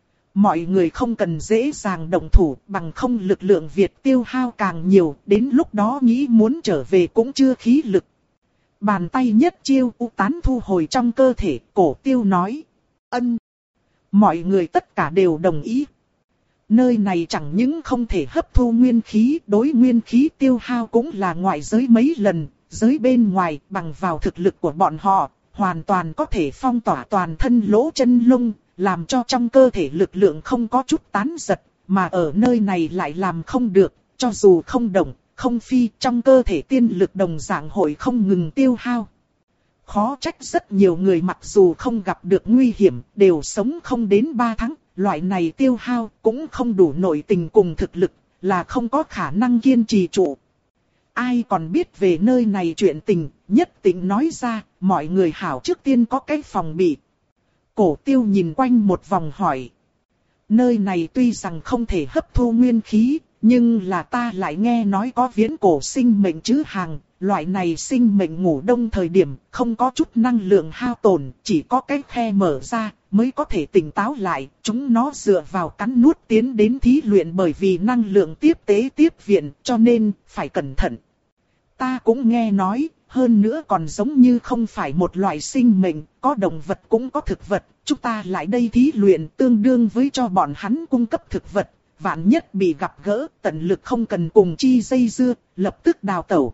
Mọi người không cần dễ dàng động thủ, bằng không lực lượng Việt tiêu hao càng nhiều, đến lúc đó nghĩ muốn trở về cũng chưa khí lực. Bàn tay nhất chiêu u tán thu hồi trong cơ thể, Cổ Tiêu nói. Ân. Mọi người tất cả đều đồng ý. Nơi này chẳng những không thể hấp thu nguyên khí, đối nguyên khí tiêu hao cũng là ngoại giới mấy lần, giới bên ngoài bằng vào thực lực của bọn họ, hoàn toàn có thể phong tỏa toàn thân lỗ chân lông, làm cho trong cơ thể lực lượng không có chút tán giật, mà ở nơi này lại làm không được, cho dù không động, không phi, trong cơ thể tiên lực đồng dạng hội không ngừng tiêu hao. Khó trách rất nhiều người mặc dù không gặp được nguy hiểm, đều sống không đến ba tháng, loại này tiêu hao cũng không đủ nội tình cùng thực lực, là không có khả năng kiên trì trụ. Ai còn biết về nơi này chuyện tình, nhất định nói ra, mọi người hảo trước tiên có cái phòng bị. Cổ Tiêu nhìn quanh một vòng hỏi. Nơi này tuy rằng không thể hấp thu nguyên khí, nhưng là ta lại nghe nói có viễn cổ sinh mệnh chứ hàng. Loại này sinh mệnh ngủ đông thời điểm không có chút năng lượng hao tổn, chỉ có cái khe mở ra mới có thể tỉnh táo lại. Chúng nó dựa vào cắn nuốt tiến đến thí luyện, bởi vì năng lượng tiếp tế tiếp viện cho nên phải cẩn thận. Ta cũng nghe nói, hơn nữa còn giống như không phải một loại sinh mệnh, có động vật cũng có thực vật. Chúng ta lại đây thí luyện tương đương với cho bọn hắn cung cấp thực vật. Vạn nhất bị gặp gỡ, tận lực không cần cùng chi dây dưa, lập tức đào tẩu.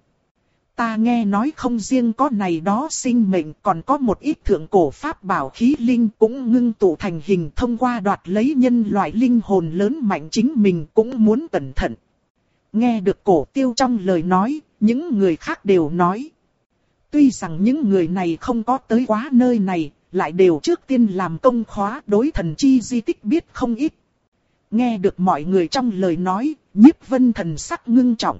Ta nghe nói không riêng có này đó sinh mệnh, còn có một ít thượng cổ pháp bảo khí linh cũng ngưng tụ thành hình, thông qua đoạt lấy nhân loại linh hồn lớn mạnh chính mình cũng muốn cẩn thận. Nghe được Cổ Tiêu trong lời nói, những người khác đều nói. Tuy rằng những người này không có tới quá nơi này, lại đều trước tiên làm công khóa, đối thần chi di tích biết không ít. Nghe được mọi người trong lời nói, Nhiếp Vân thần sắc ngưng trọng.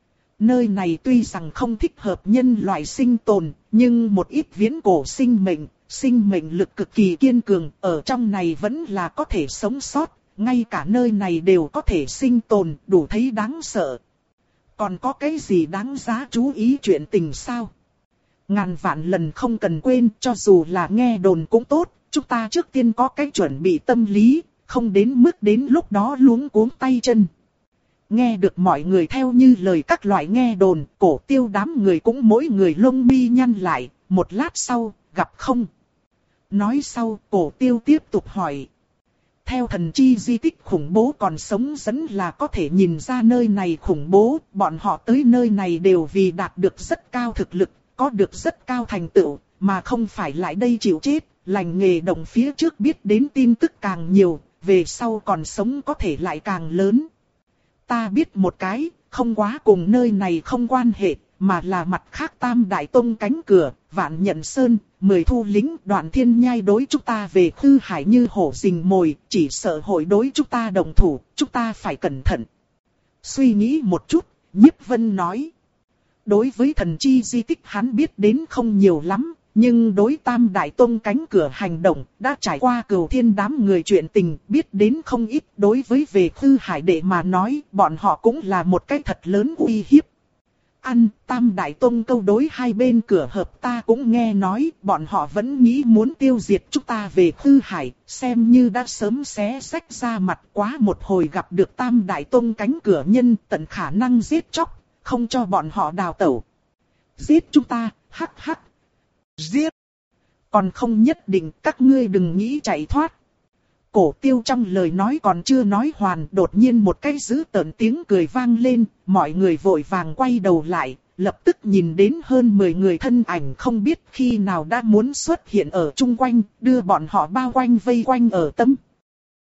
Nơi này tuy rằng không thích hợp nhân loại sinh tồn, nhưng một ít viễn cổ sinh mệnh, sinh mệnh lực cực kỳ kiên cường, ở trong này vẫn là có thể sống sót, ngay cả nơi này đều có thể sinh tồn, đủ thấy đáng sợ. Còn có cái gì đáng giá chú ý chuyện tình sao? Ngàn vạn lần không cần quên, cho dù là nghe đồn cũng tốt, chúng ta trước tiên có cái chuẩn bị tâm lý, không đến mức đến lúc đó luống cuống tay chân. Nghe được mọi người theo như lời các loại nghe đồn, Cổ Tiêu đám người cũng mỗi người lông mi nhăn lại, một lát sau, gặp không? Nói sau, Cổ Tiêu tiếp tục hỏi. Theo thần chi di tích khủng bố còn sống dẫn là có thể nhìn ra nơi này khủng bố, bọn họ tới nơi này đều vì đạt được rất cao thực lực, có được rất cao thành tựu, mà không phải lại đây chịu chết, lành nghề động phía trước biết đến tin tức càng nhiều, về sau còn sống có thể lại càng lớn. Ta biết một cái, không quá cùng nơi này không quan hệ, mà là mặt khác Tam Đại Tông cánh cửa, Vạn Nhận Sơn, mười thu lính, Đoạn Thiên Nhai đối chúng ta về Khư Hải như hổ rình mồi, chỉ sợ hội đối chúng ta đồng thủ, chúng ta phải cẩn thận. Suy nghĩ một chút, Nhiếp Vân nói. Đối với thần chi di tích hắn biết đến không nhiều lắm, nhưng đối Tam Đại Tông cánh cửa hành động, đã trải qua Cửu Thiên đám người chuyện tình, biết đến không ít. Đối với về Khư Hải đệ mà nói, bọn họ cũng là một cái thật lớn uy hiếp. Ăn, Tam Đại Tông câu đối hai bên cửa hợp ta cũng nghe nói, bọn họ vẫn nghĩ muốn tiêu diệt chúng ta về Khư Hải, xem như đã sớm xé xách ra mặt, quá một hồi gặp được Tam Đại Tông cánh cửa nhân, tận khả năng giết chóc, không cho bọn họ đào tẩu. Giết chúng ta, hắc hắc. Giết! Còn không nhất định, các ngươi đừng nghĩ chạy thoát. Cổ Tiêu trong lời nói còn chưa nói hoàn, đột nhiên một cái dữ tợn tiếng cười vang lên, mọi người vội vàng quay đầu lại, lập tức nhìn đến hơn mười người thân ảnh không biết khi nào đã muốn xuất hiện ở chung quanh, đưa bọn họ bao quanh vây quanh ở tấm